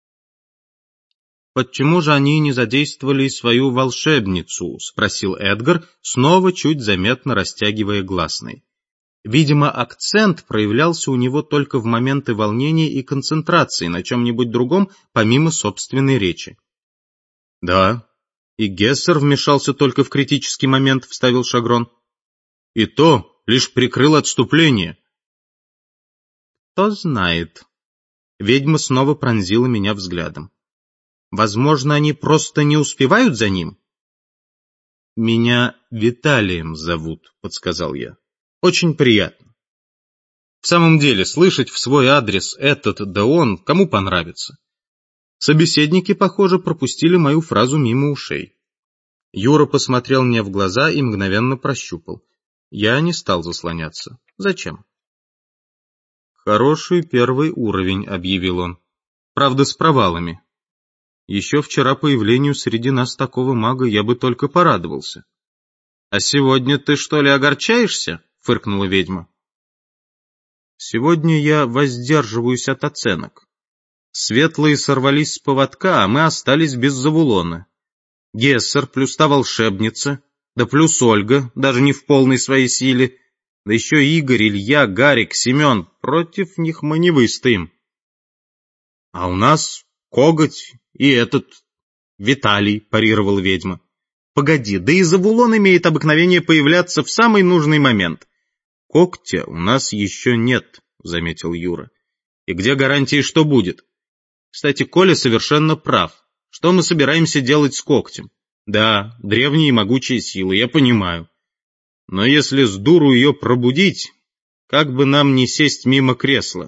«Почему же они не задействовали свою волшебницу?» — спросил Эдгар, снова чуть заметно растягивая гласный. Видимо, акцент проявлялся у него только в моменты волнения и концентрации на чем-нибудь другом, помимо собственной речи. «Да, и Гессер вмешался только в критический момент», — вставил Шагрон. «И то лишь прикрыл отступление». «Кто знает». Ведьма снова пронзила меня взглядом. «Возможно, они просто не успевают за ним?» «Меня Виталием зовут», — подсказал я. «Очень приятно». В самом деле, слышать в свой адрес этот да он кому понравится. Собеседники, похоже, пропустили мою фразу мимо ушей. Юра посмотрел мне в глаза и мгновенно прощупал. Я не стал заслоняться. Зачем? «Хороший первый уровень», — объявил он. «Правда, с провалами. Еще вчера появлению среди нас такого мага я бы только порадовался». «А сегодня ты что ли огорчаешься?» — фыркнула ведьма. «Сегодня я воздерживаюсь от оценок. Светлые сорвались с поводка, а мы остались без Завулона. Гессер плюс та волшебница, да плюс Ольга, даже не в полной своей силе, да еще Игорь, Илья, Гарик, Семен, против них мы не выстоим. А у нас коготь и этот Виталий», — парировала ведьма. «Погоди, да и Завулон имеет обыкновение появляться в самый нужный момент». «Когтя у нас еще нет», — заметил Юра. «И где гарантии, что будет? Кстати, Коля совершенно прав. Что мы собираемся делать с когтем? Да, древние и могучие силы, я понимаю. Но если с дуру ее пробудить, как бы нам не сесть мимо кресла?»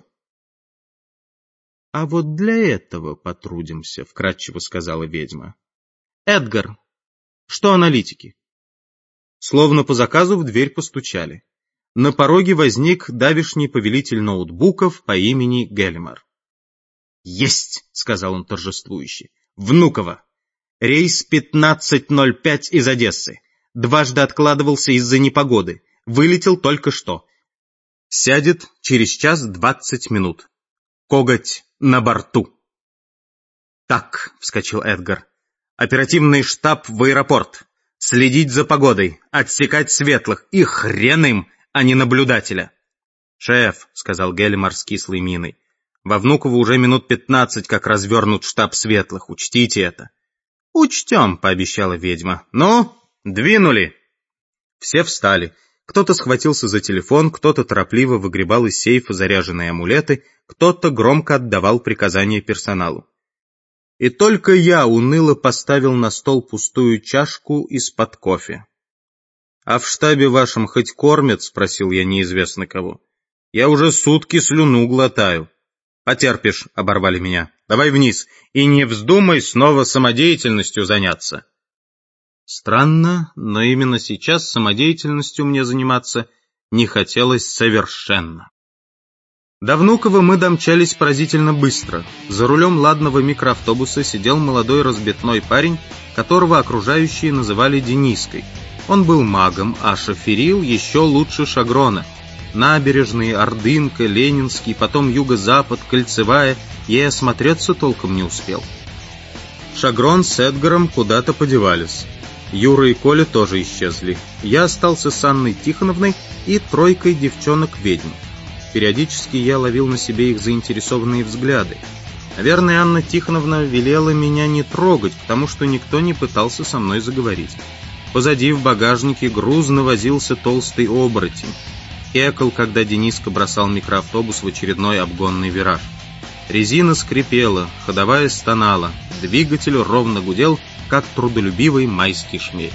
«А вот для этого потрудимся», — вкратчиво сказала ведьма. «Эдгар, что аналитики?» Словно по заказу в дверь постучали. На пороге возник давишний повелитель ноутбуков по имени Гельмар. «Есть!» — сказал он торжествующе. «Внуково! Рейс 15:05 из Одессы. Дважды откладывался из-за непогоды. Вылетел только что. Сядет через 1:20. Коготь на борту». «Так», — вскочил Эдгар, — «оперативный штаб в аэропорт. Следить за погодой, отсекать светлых, и хрен им, а не наблюдателя». «Шеф», — сказал Гельмар с кислой миной, — «во Внуково уже минут 15, как развернут штаб светлых, учтите это». «Учтем», — пообещала ведьма. «Ну, двинули». Все встали. Кто-то схватился за телефон, кто-то торопливо выгребал из сейфа заряженные амулеты, кто-то громко отдавал приказания персоналу. И только я уныло поставил на стол пустую чашку из-под кофе. «А в штабе вашем хоть кормят?» — спросил я неизвестно кого. «Я уже сутки слюну глотаю». «Потерпишь», — оборвали меня. «Давай вниз, и не вздумай снова самодеятельностью заняться». Странно, но именно сейчас самодеятельностью мне заниматься не хотелось совершенно. До Внуково мы домчались поразительно быстро. За рулем ладного микроавтобуса сидел молодой разбитной парень, которого окружающие называли Дениской. Он был магом, а шоферил еще лучше Шагрона. Набережные, Ордынка, Ленинский, потом юго-запад, Кольцевая. Я и осмотреться толком не успел. Шагрон с Эдгаром куда-то подевались. Юра и Коля тоже исчезли. Я остался с Анной Тихоновной и тройкой девчонок-ведьм. Периодически я ловил на себе их заинтересованные взгляды. Наверное, Анна Тихоновна велела меня не трогать, потому что никто не пытался со мной заговорить. Позади в багажнике грузно возился толстый оборотень. Хекал, когда Дениска бросал микроавтобус в очередной обгонный вираж. Резина скрипела, ходовая стонала, двигатель ровно гудел, как трудолюбивый майский шмель.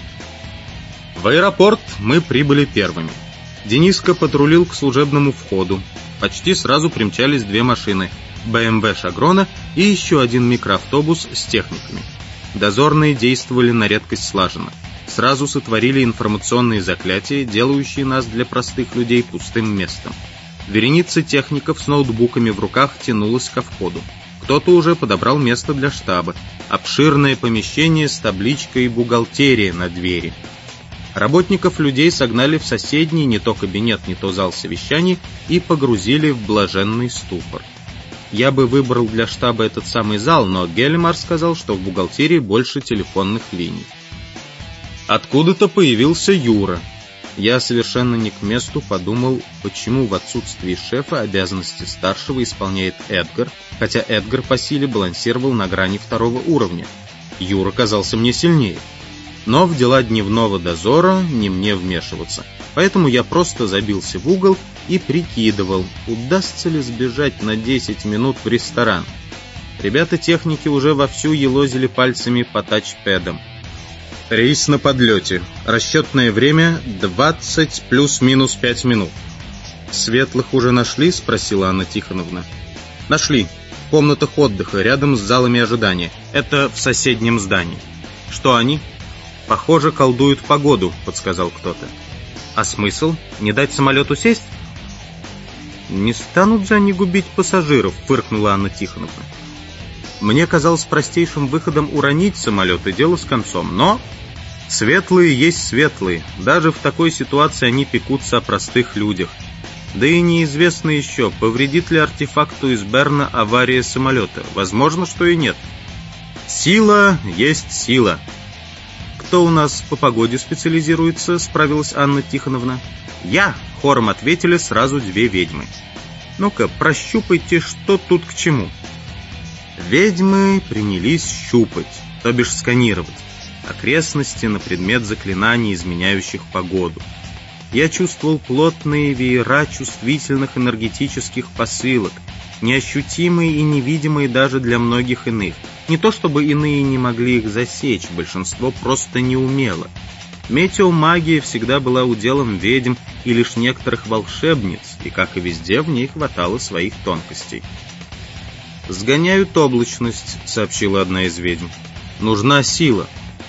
В аэропорт мы прибыли первыми. Дениска подрулил к служебному входу. Почти сразу примчались две машины — БМВ Шагрона и еще один микроавтобус с техниками. Дозорные действовали на редкость слаженно. Сразу сотворили информационные заклятия, делающие нас для простых людей пустым местом. Вереница техников с ноутбуками в руках тянулась ко входу. Кто-то уже подобрал место для штаба. Обширное помещение с табличкой «Бухгалтерия» на двери. Работников людей согнали в соседний не то кабинет, не то зал совещаний и погрузили в блаженный ступор. Я бы выбрал для штаба этот самый зал, но Гельмар сказал, что в бухгалтерии больше телефонных линий. Откуда-то появился Юра. Я совершенно не к месту подумал, почему в отсутствии шефа обязанности старшего исполняет Эдгар, хотя Эдгар по силе балансировал на грани второго уровня. Юра казался мне сильнее. Но в дела дневного дозора не мне вмешиваться, поэтому я просто забился в угол и прикидывал, удастся ли сбежать на 10 минут в ресторан. Ребята-техники уже вовсю елозили пальцами по тачпэдам. Рейс на подлете. Расчетное время 20 плюс-минус 5 минут. «Светлых уже нашли?» — спросила Анна Тихоновна. «Нашли. В комнатах отдыха, рядом с залами ожидания. Это в соседнем здании». «Что они?» «Похоже, колдуют погоду», — подсказал кто-то. «А смысл? Не дать самолету сесть?» «Не станут же они губить пассажиров», — фыркнула Анна Тихоновна. «Мне казалось простейшим выходом уронить самолет, и дело с концом, но...» «Светлые есть светлые. Даже в такой ситуации они пекутся о простых людях. Да и неизвестно еще, повредит ли артефакту из Берна авария самолета. Возможно, что и нет. Сила есть сила». «Кто у нас по погоде специализируется?» — справилась Анна Тихоновна. «Я!» — хором ответили сразу две ведьмы. «Ну-ка, прощупайте, что тут к чему». Ведьмы принялись щупать, то бишь сканировать, окрестности на предмет заклинаний, изменяющих погоду. Я чувствовал плотные веера чувствительных энергетических посылок, неощутимые и невидимые даже для многих иных. Не то чтобы иные не могли их засечь, большинство просто не умело. Метеомагия всегда была уделом ведьм и лишь некоторых волшебниц, и, как и везде, в ней хватало своих тонкостей. «Сгоняют облачность», — сообщила одна из ведьм. «Нужна сила».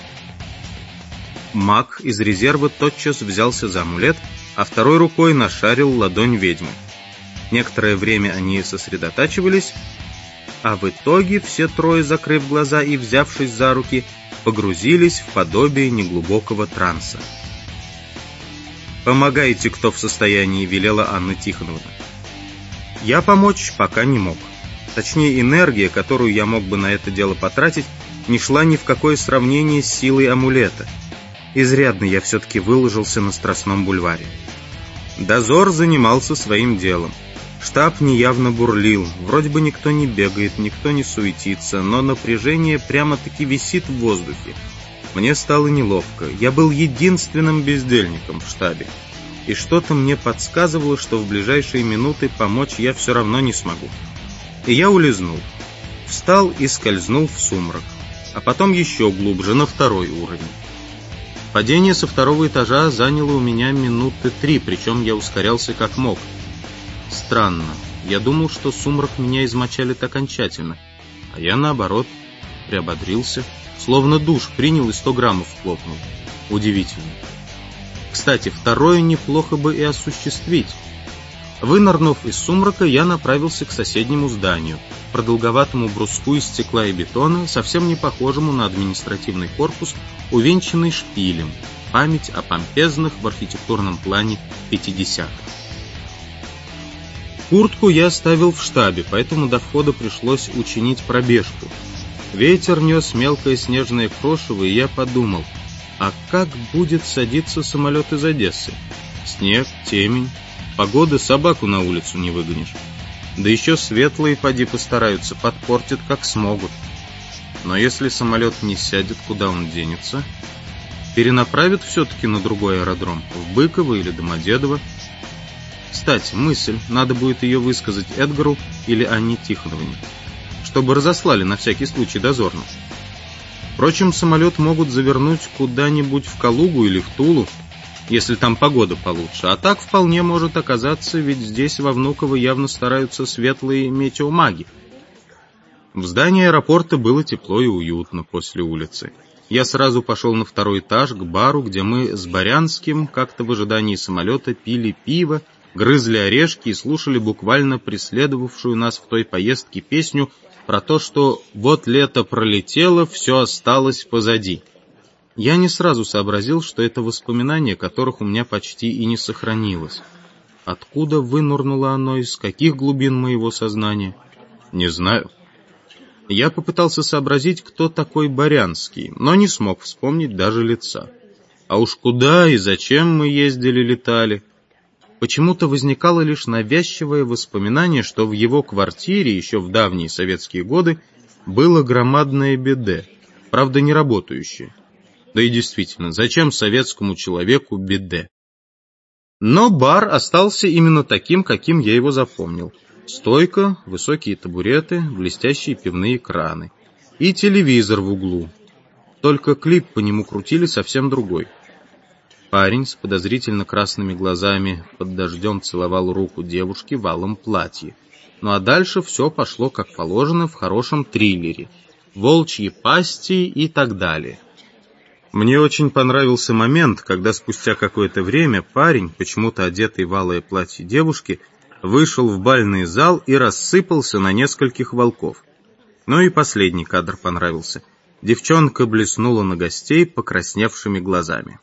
Маг из резерва тотчас взялся за амулет, а второй рукой нашарил ладонь ведьмы. Некоторое время они сосредотачивались, а в итоге все трое, закрыв глаза и взявшись за руки, погрузились в подобие неглубокого транса. «Помогайте, кто в состоянии», — велела Анна Тихоновна. Я помочь пока не мог. Точнее, энергия, которую я мог бы на это дело потратить, не шла ни в какое сравнение с силой амулета. Изрядно я все-таки выложился на Страстном бульваре. Дозор занимался своим делом. Штаб неявно бурлил. Вроде бы никто не бегает, никто не суетится, но напряжение прямо-таки висит в воздухе. Мне стало неловко. Я был единственным бездельником в штабе. и что-то мне подсказывало, что в ближайшие минуты помочь я все равно не смогу. И я улизнул, встал и скользнул в сумрак, а потом еще глубже, на второй уровень. Падение со второго этажа заняло у меня минуты 3, причем я ускорялся как мог. Странно, я думал, что сумрак меня измочалит окончательно, а я, наоборот, приободрился, словно душ принял и 100 граммов хлопнул. Удивительно. Кстати, второе неплохо бы и осуществить. Вынырнув из сумрака, я направился к соседнему зданию, продолговатому бруску из стекла и бетона, совсем не похожему на административный корпус, увенчанный шпилем, память о помпезных в архитектурном плане 50-х. Куртку я оставил в штабе, поэтому до входа пришлось учинить пробежку. Ветер нес мелкое снежное крошево, и я подумал, а как будет садиться самолет из Одессы? Снег, темень, погода, собаку на улицу не выгонишь. Да еще светлые поди постараются, подпортят как смогут. Но если самолет не сядет, куда он денется? Перенаправят все-таки на другой аэродром, в Быково или Домодедово. Кстати, мысль, надо будет ее высказать Эдгару или Анне Тихоновне, чтобы разослали на всякий случай дозорно. Впрочем, самолет могут завернуть куда-нибудь в Калугу или в Тулу, если там погода получше, а так вполне может оказаться, ведь здесь во Внуково явно стараются светлые метеомаги. В здании аэропорта было тепло и уютно после улицы. Я сразу пошел на второй этаж, к бару, где мы с Барянским как-то в ожидании самолета пили пиво, грызли орешки и слушали буквально преследовавшую нас в той поездке песню про то, что вот лето пролетело, все осталось позади. Я не сразу сообразил, что это воспоминания, которых у меня почти и не сохранилось. Откуда вынурнуло оно, из каких глубин моего сознания? Не знаю. Я попытался сообразить, кто такой Барянский, но не смог вспомнить даже лица. А уж куда и зачем мы ездили-летали? Почему-то возникало лишь навязчивое воспоминание, что в его квартире еще в давние советские годы было громадное биде, правда не работающее. Да и действительно, зачем советскому человеку биде? Но бар остался именно таким, каким я его запомнил. Стойка, высокие табуреты, блестящие пивные краны. И телевизор в углу. Только клип по нему крутили совсем другой. Парень с подозрительно красными глазами под дождем целовал руку девушки в алом платье. Ну а дальше все пошло как положено в хорошем триллере. Волчьи пасти и так далее. Мне очень понравился момент, когда спустя какое-то время парень, почему-то одетый в алое платье девушки, вышел в бальный зал и рассыпался на нескольких волков. Ну и последний кадр понравился. Девчонка блеснула на гостей покрасневшими глазами.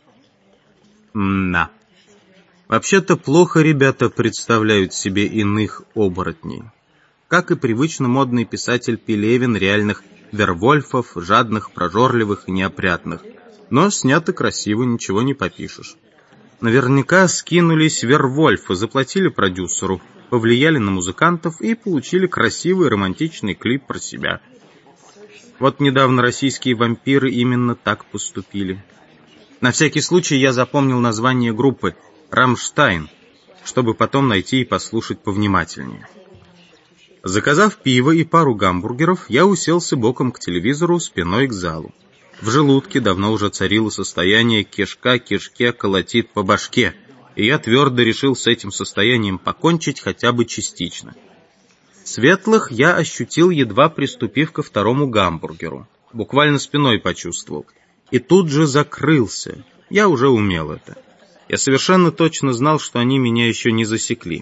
Мда. Вообще-то плохо ребята представляют себе иных оборотней. Как и привычно модный писатель Пелевин реальных вервольфов, жадных, прожорливых и неопрятных. Но снято красиво, ничего не попишешь. Наверняка скинулись вервольфы, заплатили продюсеру, повлияли на музыкантов и получили красивый романтичный клип про себя. Вот недавно российские вампиры именно так поступили. На всякий случай я запомнил название группы «Рамштайн», чтобы потом найти и послушать повнимательнее. Заказав пиво и пару гамбургеров, я уселся боком к телевизору, спиной к залу. В желудке давно уже царило состояние «кишка кишке колотит по башке», и я твердо решил с этим состоянием покончить хотя бы частично. Светлых я ощутил, едва приступив ко второму гамбургеру. Буквально спиной почувствовал. И тут же закрылся. Я уже умел это. Я совершенно точно знал, что они меня еще не засекли.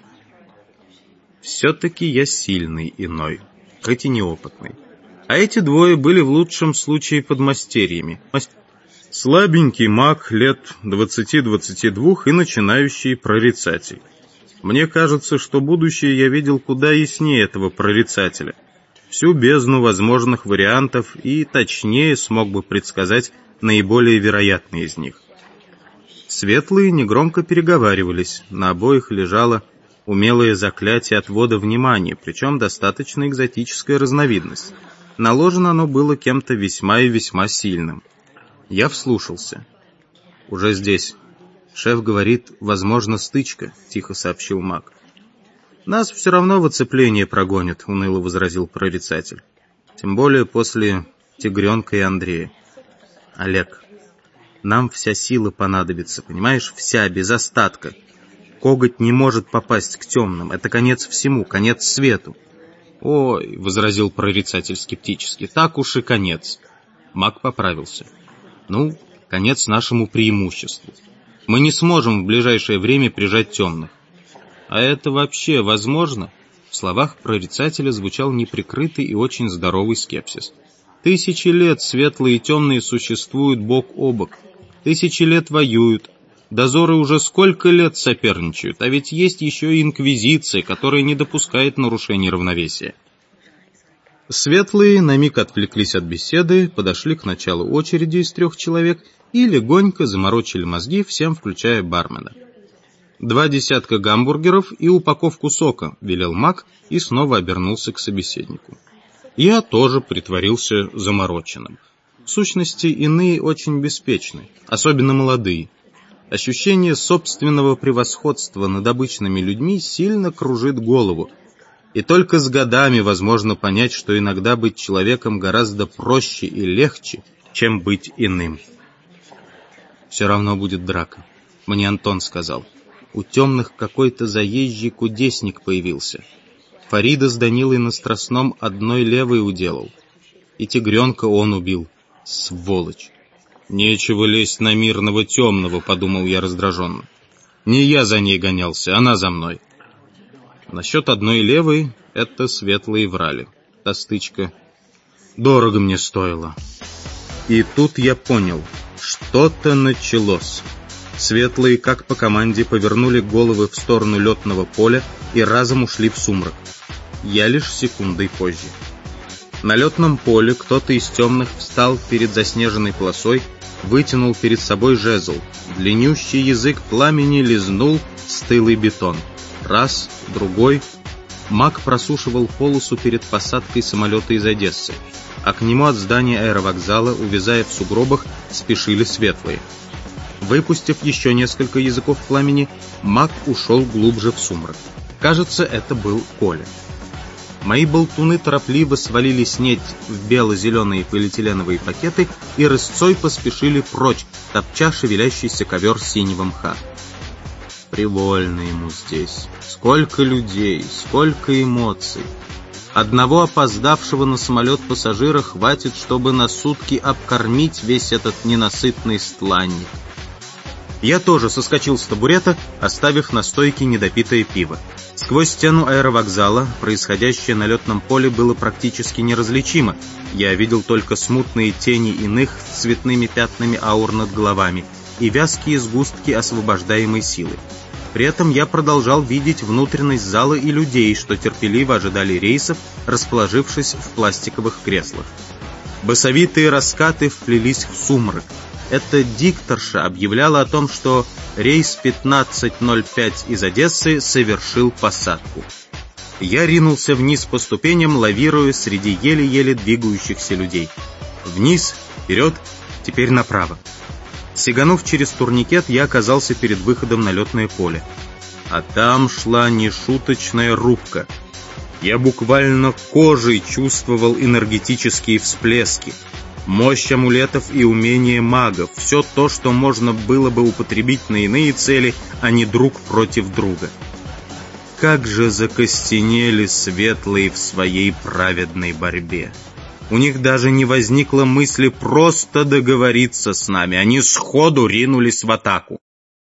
Все-таки я сильный иной, хоть и неопытный. А эти двое были в лучшем случае подмастерьями. Слабенький маг лет 20-22 и начинающий прорицатель. Мне кажется, что будущее я видел куда яснее этого прорицателя. Всю бездну возможных вариантов и точнее смог бы предсказать наиболее вероятные из них. Светлые негромко переговаривались, на обоих лежало умелое заклятие отвода внимания, причем достаточно экзотическая разновидность. Наложено оно было кем-то весьма и весьма сильным. Я вслушался. Уже здесь. «Шеф говорит, возможно, стычка», — тихо сообщил Мак. «Нас все равно в оцепление прогонят», — уныло возразил прорицатель. «Тем более после Тигренка и Андрея. Олег, нам вся сила понадобится, понимаешь? Вся, без остатка. Коготь не может попасть к темным. Это конец всему, конец свету». «Ой», — возразил прорицатель скептически, — «так уж и конец». Мак поправился. «Ну, конец нашему преимуществу. Мы не сможем в ближайшее время прижать темных». «А это вообще возможно?» В словах прорицателя звучал неприкрытый и очень здоровый скепсис. 1000 лет светлые и темные существуют бок о бок. 1000 лет воюют. Дозоры уже сколько лет соперничают, а ведь есть еще и инквизиция, которая не допускает нарушений равновесия. Светлые на миг отвлеклись от беседы, подошли к началу очереди из 3 человек и легонько заморочили мозги всем, включая бармена. 2 десятка гамбургеров и упаковку сока, велел Мак и снова обернулся к собеседнику. Я тоже притворился замороченным. В сущности, иные очень беспечны, особенно молодые. Ощущение собственного превосходства над обычными людьми сильно кружит голову, и только с годами возможно понять, что иногда быть человеком гораздо проще и легче, чем быть иным. «Все равно будет драка», — мне Антон сказал. «У темных какой-то заезжий кудесник появился. Фарида с Данилой на Страстном одной левой уделал. И Тигренка он убил. Сволочь!» «Нечего лезть на мирного темного», — подумал я раздраженно. «Не я за ней гонялся, она за мной». Насчет одной левой это светлые врали. Та стычка дорого мне стоила. И тут я понял, что-то началось. Светлые, как по команде, повернули головы в сторону летного поля и разом ушли в сумрак. Я лишь секундой позже. На летном поле кто-то из темных встал перед заснеженной полосой, вытянул перед собой жезл. Длиннющий язык пламени лизнул стылый бетон. Раз, другой. Мак просушивал полосу перед посадкой самолета из Одессы, а к нему от здания аэровокзала, увязая в сугробах, спешили светлые. Выпустив еще несколько языков пламени, Мак ушел глубже в сумрак. Кажется, это был Коля. Мои болтуны торопливо свалили снедь в бело-зеленые полиэтиленовые пакеты и рысцой поспешили прочь, топча шевелящийся ковер синего мха. Привольно ему здесь. Сколько людей, сколько эмоций. Одного опоздавшего на самолет пассажира хватит, чтобы на сутки обкормить весь этот ненасытный стланник. Я тоже соскочил с табурета, оставив на стойке недопитое пиво. Сквозь стену аэровокзала происходящее на летном поле было практически неразличимо. Я видел только смутные тени иных с цветными пятнами аур над головами и вязкие сгустки освобождаемой силы. При этом я продолжал видеть внутренность зала и людей, что терпеливо ожидали рейсов, расположившись в пластиковых креслах. Басовитые раскаты вплелись в сумрак. Эта дикторша объявляла о том, что рейс 1505 из Одессы совершил посадку. Я ринулся вниз по ступеням, лавируя среди еле-еле двигающихся людей. Вниз, вперед, теперь направо. Сиганув через турникет, я оказался перед выходом на летное поле. А там шла нешуточная рубка. Я буквально кожей чувствовал энергетические всплески. Мощь амулетов и умение магов. Все то, что можно было бы употребить на иные цели, а не друг против друга. Как же закостенели светлые в своей праведной борьбе. У них даже не возникло мысли просто договориться с нами. Они сходу ринулись в атаку.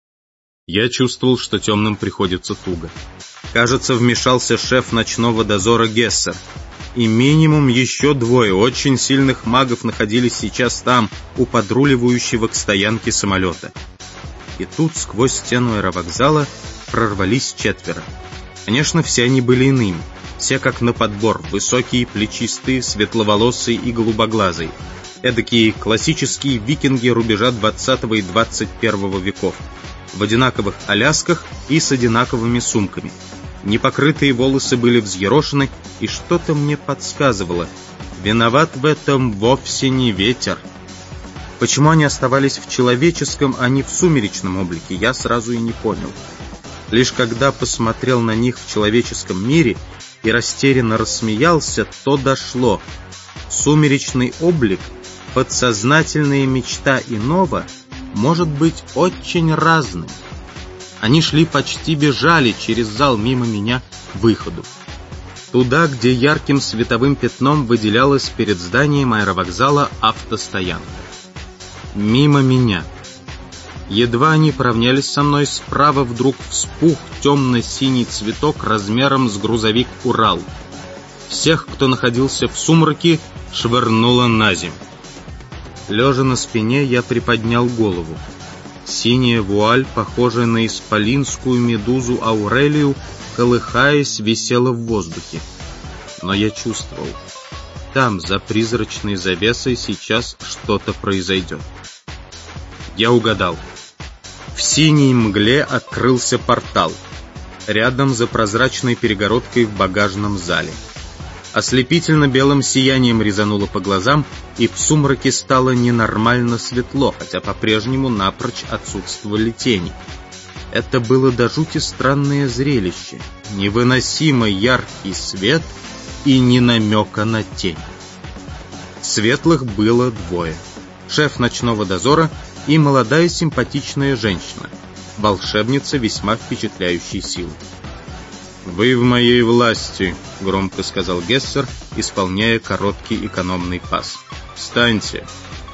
Я чувствовал, что темным приходится туго. Кажется, вмешался шеф ночного дозора Гессер. И минимум еще 2 очень сильных магов находились сейчас там, у подруливающего к стоянке самолета. И тут сквозь стену аэровокзала прорвались 4. Конечно, все они были иными. Все как на подбор, высокие, плечистые, светловолосые и голубоглазые. Эдакие классические викинги рубежа 20 и 21 веков. В одинаковых алясках и с одинаковыми сумками. Непокрытые волосы были взъерошены, и что-то мне подсказывало. Виноват в этом вовсе не ветер. Почему они оставались в человеческом, а не в сумеречном облике, я сразу и не понял. Лишь когда посмотрел на них в человеческом мире и растерянно рассмеялся, то дошло. Сумеречный облик, подсознательная мечта иного, может быть очень разным. Они шли, почти бежали через зал мимо меня к выходу. Туда, где ярким световым пятном выделялась перед зданием аэровокзала автостоянка. Мимо меня. Едва они поравнялись со мной, справа вдруг вспух темно-синий цветок размером с грузовик «Урал». Всех, кто находился в сумраке, швырнуло на землю. Лежа на спине, я приподнял голову. Синяя вуаль, похожая на исполинскую медузу Аурелию, колыхаясь, висела в воздухе. Но я чувствовал, там, за призрачной завесой, сейчас что-то произойдет. Я угадал. В синей мгле открылся портал. Рядом, за прозрачной перегородкой, в багажном зале. Ослепительно белым сиянием резануло по глазам, и в сумраке стало ненормально светло, хотя по-прежнему напрочь отсутствовали тени. Это было до жути странное зрелище. Невыносимо яркий свет и ни намека на тень. Светлых было двое. Шеф ночного дозора и молодая симпатичная женщина, волшебница весьма впечатляющей силы. «Вы в моей власти», — громко сказал Гессер, исполняя короткий экономный пас. «Встаньте».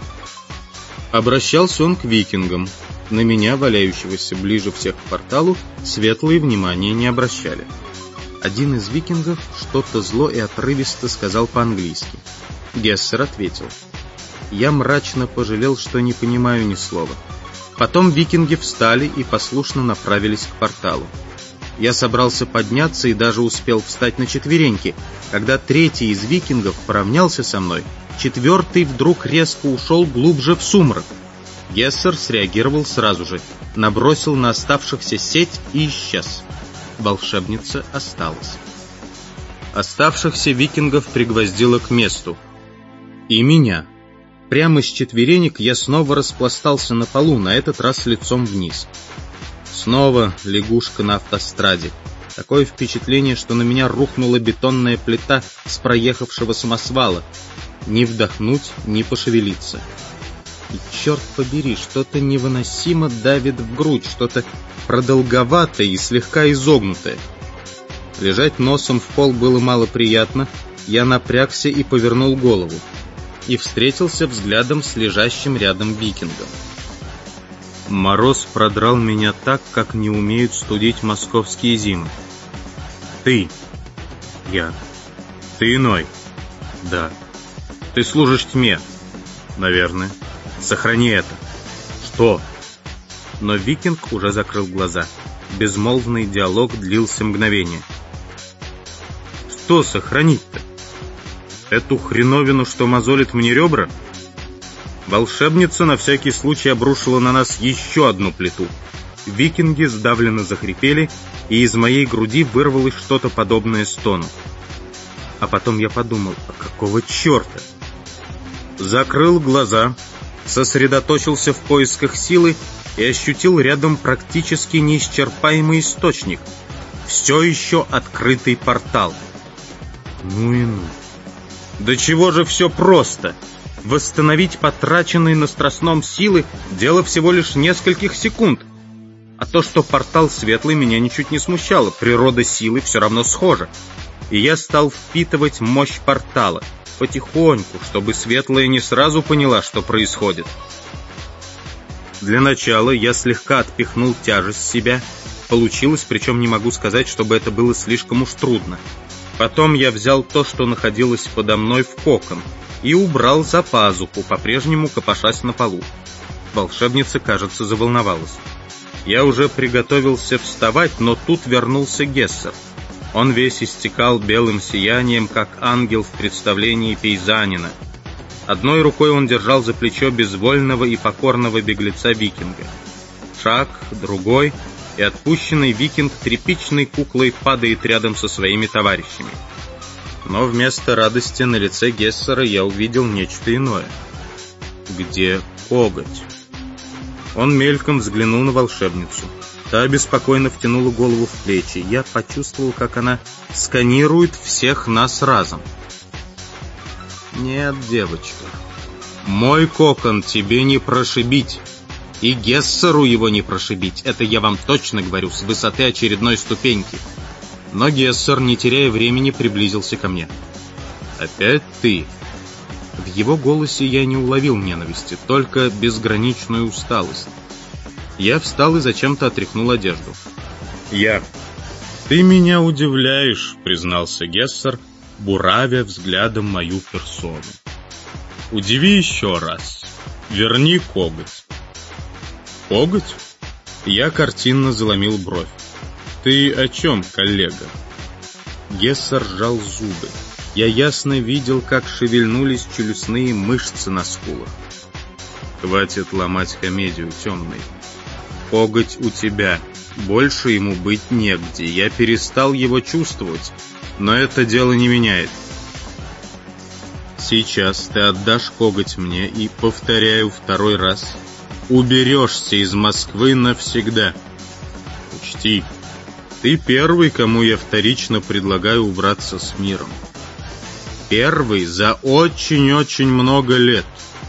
Обращался он к викингам. На меня, валяющегося ближе всех к порталу, светлые внимания не обращали. Один из викингов что-то зло и отрывисто сказал по-английски. Гессер ответил. Я мрачно пожалел, что не понимаю ни слова. Потом викинги встали и послушно направились к порталу. Я собрался подняться и даже успел встать на четвереньки, когда третий из викингов поравнялся со мной, четвертый вдруг резко ушел глубже в сумрак. Гессер среагировал сразу же, набросил на оставшихся сеть и исчез. Волшебница осталась. Оставшихся викингов пригвоздило к месту. И меня. Прямо с четверенек я снова распластался на полу, на этот раз лицом вниз. Снова лягушка на автостраде. Такое впечатление, что на меня рухнула бетонная плита с проехавшего самосвала. Ни вдохнуть, ни пошевелиться. И, черт побери, что-то невыносимо давит в грудь, что-то продолговатое и слегка изогнутое. Лежать носом в пол было мало приятно, я напрягся и повернул голову. И встретился взглядом с лежащим рядом викингом. Мороз продрал меня так, как не умеют студить московские зимы. Ты. Я. Ты иной. Да. Ты служишь тьме. Наверное. Сохрани это. Что? Но викинг уже закрыл глаза. Безмолвный диалог длился мгновение. Что сохранить-то? Эту хреновину, что мозолит мне ребра? Волшебница на всякий случай обрушила на нас еще одну плиту. Викинги сдавленно захрипели, и из моей груди вырвалось что-то подобное стону. А потом я подумал, а какого черта? Закрыл глаза, сосредоточился в поисках силы и ощутил рядом практически неисчерпаемый источник. Все еще открытый портал. Ну и ну. Да чего же все просто? Восстановить потраченные на Страстном силы — дело всего лишь нескольких секунд. А то, что портал светлый, меня ничуть не смущало. Природа силы все равно схожа. И я стал впитывать мощь портала. Потихоньку, чтобы светлая не сразу поняла, что происходит. Для начала я слегка отпихнул тяжесть с себя. Получилось, причем не могу сказать, чтобы это было слишком уж трудно. Потом я взял то, что находилось подо мной, в кокон и убрал за пазуху, по-прежнему копошась на полу. Волшебница, кажется, заволновалась. Я уже приготовился вставать, но тут вернулся Гессер. Он весь истекал белым сиянием, как ангел в представлении Пейзанина. Одной рукой он держал за плечо безвольного и покорного беглеца-викинга. Шаг, другой, и отпущенный викинг тряпичной куклой падает рядом со своими товарищами. Но вместо радости на лице Гессера я увидел нечто иное. Где Коготь. Он мельком взглянул на волшебницу. Та беспокойно втянула голову в плечи. Я почувствовал, как она сканирует всех нас разом. Нет, девочка, мой кокон тебе не прошибить. И Гессеру его не прошибить. Это я вам точно говорю, с высоты очередной ступеньки. Но Гессер, не теряя времени, приблизился ко мне. Опять ты? В его голосе я не уловил ненависти, только безграничную усталость. Я встал и зачем-то отряхнул одежду. Ты меня удивляешь, признался Гессер, буравя взглядом мою персону. Удиви еще раз. Верни коготь. Коготь? Я картинно заломил бровь. Ты о чем, коллега? Гессер сжал зубы. Я ясно видел, как шевельнулись челюстные мышцы на скулах. Хватит ломать комедию, темный. Коготь у тебя. Больше ему быть негде. Я перестал его чувствовать, но это дело не меняет. Сейчас ты отдашь коготь мне и, повторяю второй раз, уберешься из Москвы навсегда. Учти, ты первый, кому я вторично предлагаю убраться с миром. Первый за очень-очень много лет.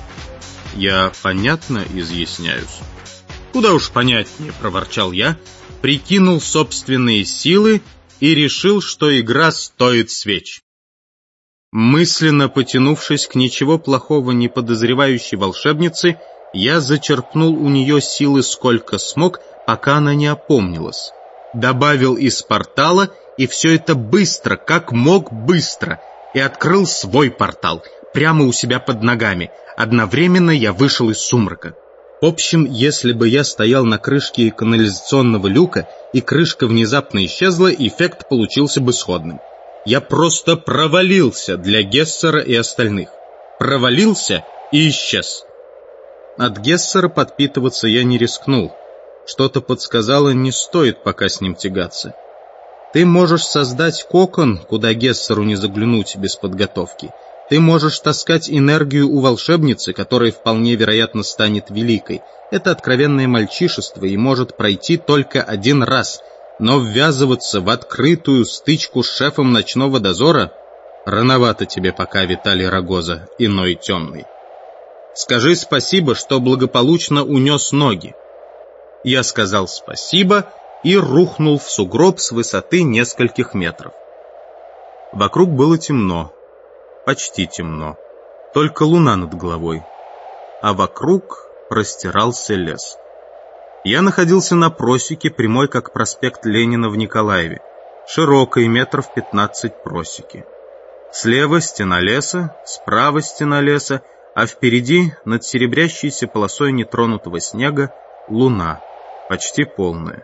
Я понятно изъясняюсь? Куда уж понятнее, проворчал я, прикинул собственные силы и решил, что игра стоит свеч. Мысленно потянувшись к ничего плохого не подозревающей волшебнице, я зачерпнул у нее силы сколько смог, пока она не опомнилась. Добавил из портала, и все это быстро, как мог быстро, и открыл свой портал, прямо у себя под ногами. Одновременно я вышел из сумрака. В общем, если бы я стоял на крышке канализационного люка, и крышка внезапно исчезла, эффект получился бы сходным. Я просто провалился для Гессера и остальных. Провалился и исчез. От Гессера подпитываться я не рискнул. Что-то подсказало, не стоит пока с ним тягаться. Ты можешь создать кокон, куда Гессеру не заглянуть без подготовки. Ты можешь таскать энергию у волшебницы, которая вполне вероятно станет великой. Это откровенное мальчишество и может пройти только один раз. Но ввязываться в открытую стычку с шефом ночного дозора рановато тебе пока, Виталий Рогоза, иной темный. Скажи спасибо, что благополучно унес ноги. Я сказал спасибо и рухнул в сугроб с высоты нескольких метров. Вокруг было темно, почти темно, только луна над головой, а вокруг простирался лес. Я находился на просеке, прямой как проспект Ленина в Николаеве, широкой, метров 15 просеки. Слева стена леса, справа стена леса, а впереди, над серебрящейся полосой нетронутого снега, луна, почти полная.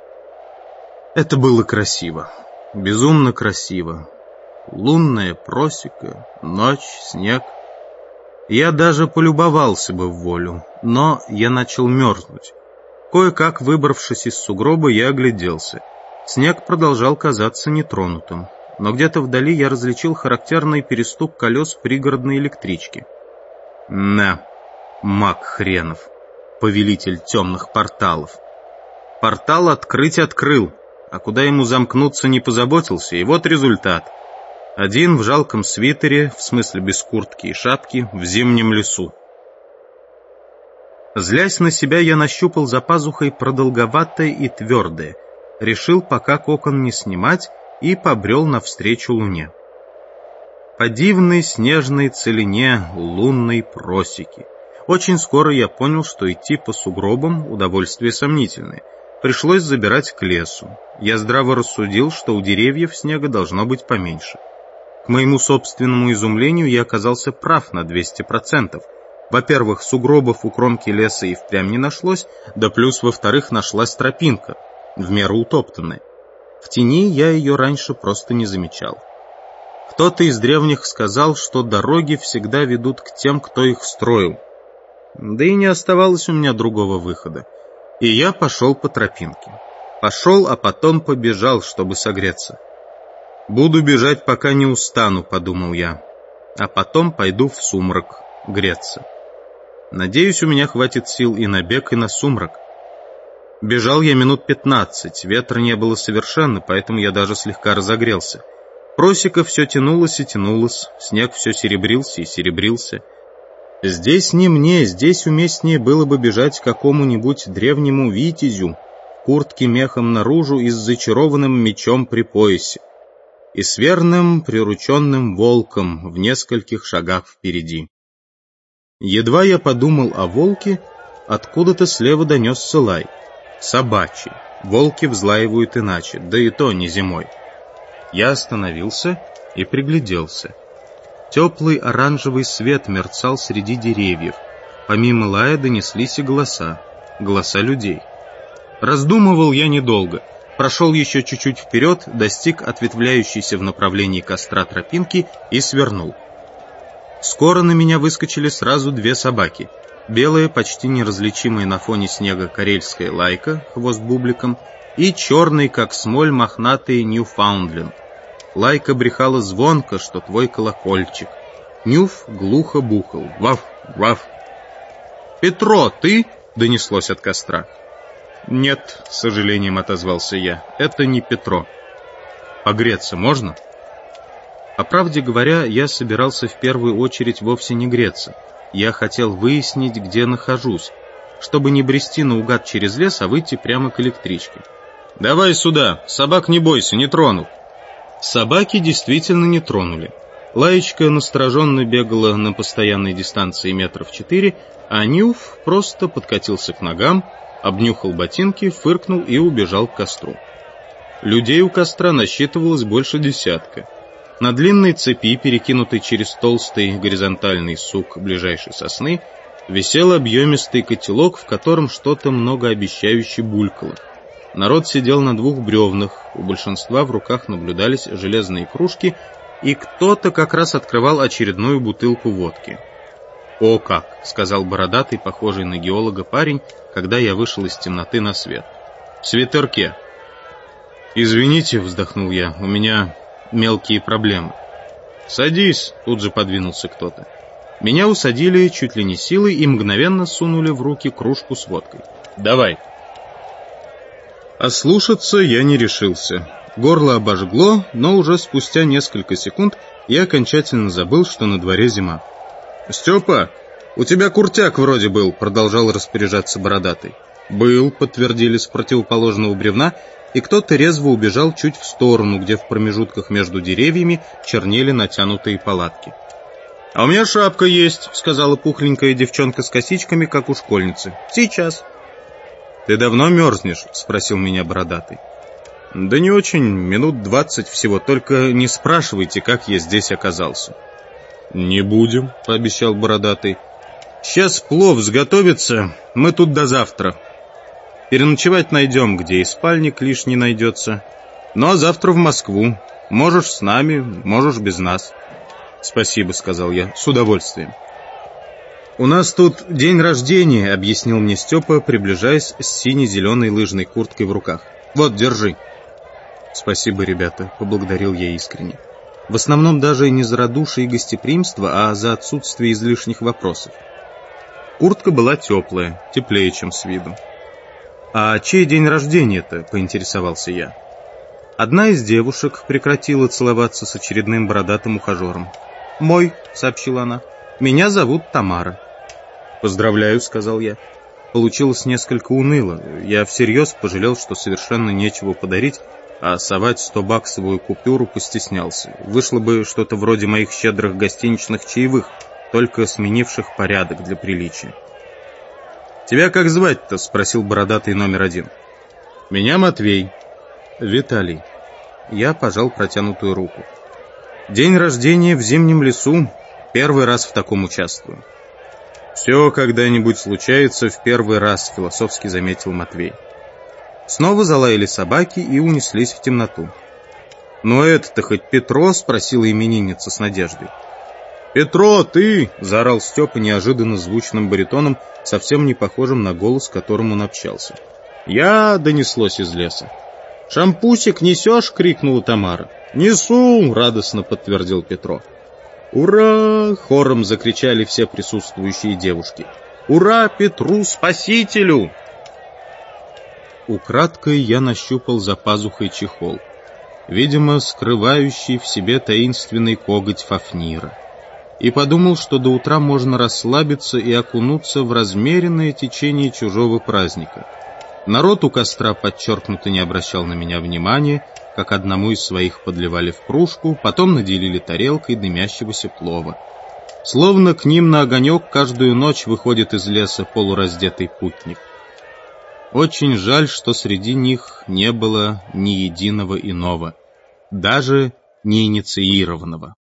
Это было красиво, безумно красиво. Лунная просека, ночь, снег. Я даже полюбовался бы в волю, но я начал мерзнуть. Кое-как, выбравшись из сугроба, я огляделся. Снег продолжал казаться нетронутым, но где-то вдали я различил характерный перестук колес пригородной электрички. Маг хренов, повелитель темных порталов. Портал открыл, а куда ему замкнуться не позаботился, и вот результат. Один в жалком свитере, в смысле без куртки и шапки, в зимнем лесу. Злясь на себя, я нащупал за пазухой продолговатое и твердое, решил пока кокон не снимать и побрел навстречу луне. По дивной снежной целине лунной просеки. Очень скоро я понял, что идти по сугробам удовольствие сомнительное. Пришлось забирать к лесу. Я здраво рассудил, что у деревьев снега должно быть поменьше. К моему собственному изумлению я оказался прав на 200%. Во-первых, сугробов у кромки леса и впрямь не нашлось, да плюс, во-вторых, нашлась тропинка, в меру утоптанная. В тени я ее раньше просто не замечал. Кто-то из древних сказал, что дороги всегда ведут к тем, кто их строил. Да и не оставалось у меня другого выхода. И я пошел по тропинке. Пошел, а потом побежал, чтобы согреться. «Буду бежать, пока не устану», — подумал я. «А потом пойду в сумрак греться». Надеюсь, у меня хватит сил и на бег, и на сумрак. Бежал я минут 15, ветра не было совершенно, поэтому я даже слегка разогрелся. Просека все тянулось и тянулось, снег все серебрился и серебрился. Здесь не мне, здесь уместнее было бы бежать к какому-нибудь древнему витязю, в куртке мехом наружу и с зачарованным мечом при поясе, и с верным прирученным волком в нескольких шагах впереди. Едва я подумал о волке, откуда-то слева донесся лай. Собачий. Волки взлаивают иначе, да и то не зимой. Я остановился и пригляделся. Теплый оранжевый свет мерцал среди деревьев. Помимо лая донеслись и голоса. Голоса людей. Раздумывал я недолго. Прошел еще чуть-чуть вперед, достиг ответвляющейся в направлении костра тропинки и свернул. Скоро на меня выскочили сразу две собаки. Белая, почти неразличимая на фоне снега карельская лайка, хвост бубликом, и черный, как смоль, мохнатый Ньюфаундленд. Лайка брехала звонко, что твой колокольчик. Нюф глухо бухал. Ваф, ваф. «Петро, ты?» — донеслось от костра. «Нет», — с сожалением отозвался я, — «это не Петро». «Погреться можно?» По правде говоря, я собирался в первую очередь вовсе не греться. Я хотел выяснить, где нахожусь, чтобы не брести наугад через лес, а выйти прямо к электричке. «Давай сюда, собак не бойся, не тронут». Собаки действительно не тронули. Лаечка настороженно бегала на постоянной дистанции метров 4, а Нюф просто подкатился к ногам, обнюхал ботинки, фыркнул и убежал к костру. Людей у костра насчитывалось больше десятка. На длинной цепи, перекинутой через толстый горизонтальный сук ближайшей сосны, висел объемистый котелок, в котором что-то многообещающе булькало. Народ сидел на двух бревнах, у большинства в руках наблюдались железные кружки, и кто-то как раз открывал очередную бутылку водки. «О как!» — сказал бородатый, похожий на геолога парень, когда я вышел из темноты на свет. «В свитерке». «Извините», — вздохнул я, — «у меня мелкие проблемы». «Садись», — тут же подвинулся кто-то. Меня усадили чуть ли не силой и мгновенно сунули в руки кружку с водкой. «Давай». Ослушаться я не решился. Горло обожгло, но уже спустя несколько секунд я окончательно забыл, что на дворе зима. «Степа, у тебя куртяк вроде был», — продолжал распоряжаться бородатый. «Был», — подтвердили с противоположного бревна, и кто-то резво убежал чуть в сторону, где в промежутках между деревьями чернели натянутые палатки. «А у меня шапка есть», — сказала пухленькая девчонка с косичками, как у школьницы. «Сейчас». «Ты давно мерзнешь?» — спросил меня бородатый. «Да не очень, минут 20 всего, только не спрашивайте, как я здесь оказался». «Не будем», — пообещал бородатый. «Сейчас плов сготовится, мы тут до завтра. Переночевать найдем, где и спальник лишний найдется. Ну а завтра в Москву. Можешь с нами, можешь без нас». «Спасибо», — сказал я, — «с удовольствием». «У нас тут день рождения», — объяснил мне Степа, приближаясь с сине-зеленой лыжной курткой в руках. «Вот, держи». «Спасибо, ребята», — поблагодарил я искренне. В основном даже не за радушие и гостеприимство, а за отсутствие излишних вопросов. Куртка была теплая, теплее, чем с виду. «А чей день рождения-то?» — поинтересовался я. Одна из девушек прекратила целоваться с очередным бородатым ухажером. «Мой», — сообщила она, — «меня зовут Тамара». «Поздравляю», — сказал я. Получилось несколько уныло. Я всерьез пожалел, что совершенно нечего подарить, а совать 100-баксовую купюру постеснялся. Вышло бы что-то вроде моих щедрых гостиничных чаевых, только сменивших порядок для приличия. «Тебя как звать-то?» — спросил бородатый номер 1. «Меня Матвей». «Виталий». Я пожал протянутую руку. «День рождения в зимнем лесу. Первый раз в таком участвую». «Все когда-нибудь случается в первый раз», — философски заметил Матвей. Снова залаяли собаки и унеслись в темноту. «Ну это-то хоть Петро?» — спросила именинница с надеждой. «Петро, ты!» — заорал Степа неожиданно звучным баритоном, совсем не похожим на голос, которым он общался. «Я!» — донеслось из леса. «Шампусик несешь?» — крикнула Тамара. «Несу!» — радостно подтвердил Петро. «Ура!» — хором закричали все присутствующие девушки. Ура Петру Спасителю! Украдкой я нащупал за пазухой чехол, видимо, скрывающий в себе таинственный коготь Фафнира, и подумал, что до утра можно расслабиться и окунуться в размеренное течение чужого праздника. Народ у костра подчеркнуто не обращал на меня внимания, как одному из своих подливали в кружку, потом наделили тарелкой дымящегося плова. Словно к ним на огонек каждую ночь выходит из леса полураздетый путник. Очень жаль, что среди них не было ни единого иного, даже неинициированного.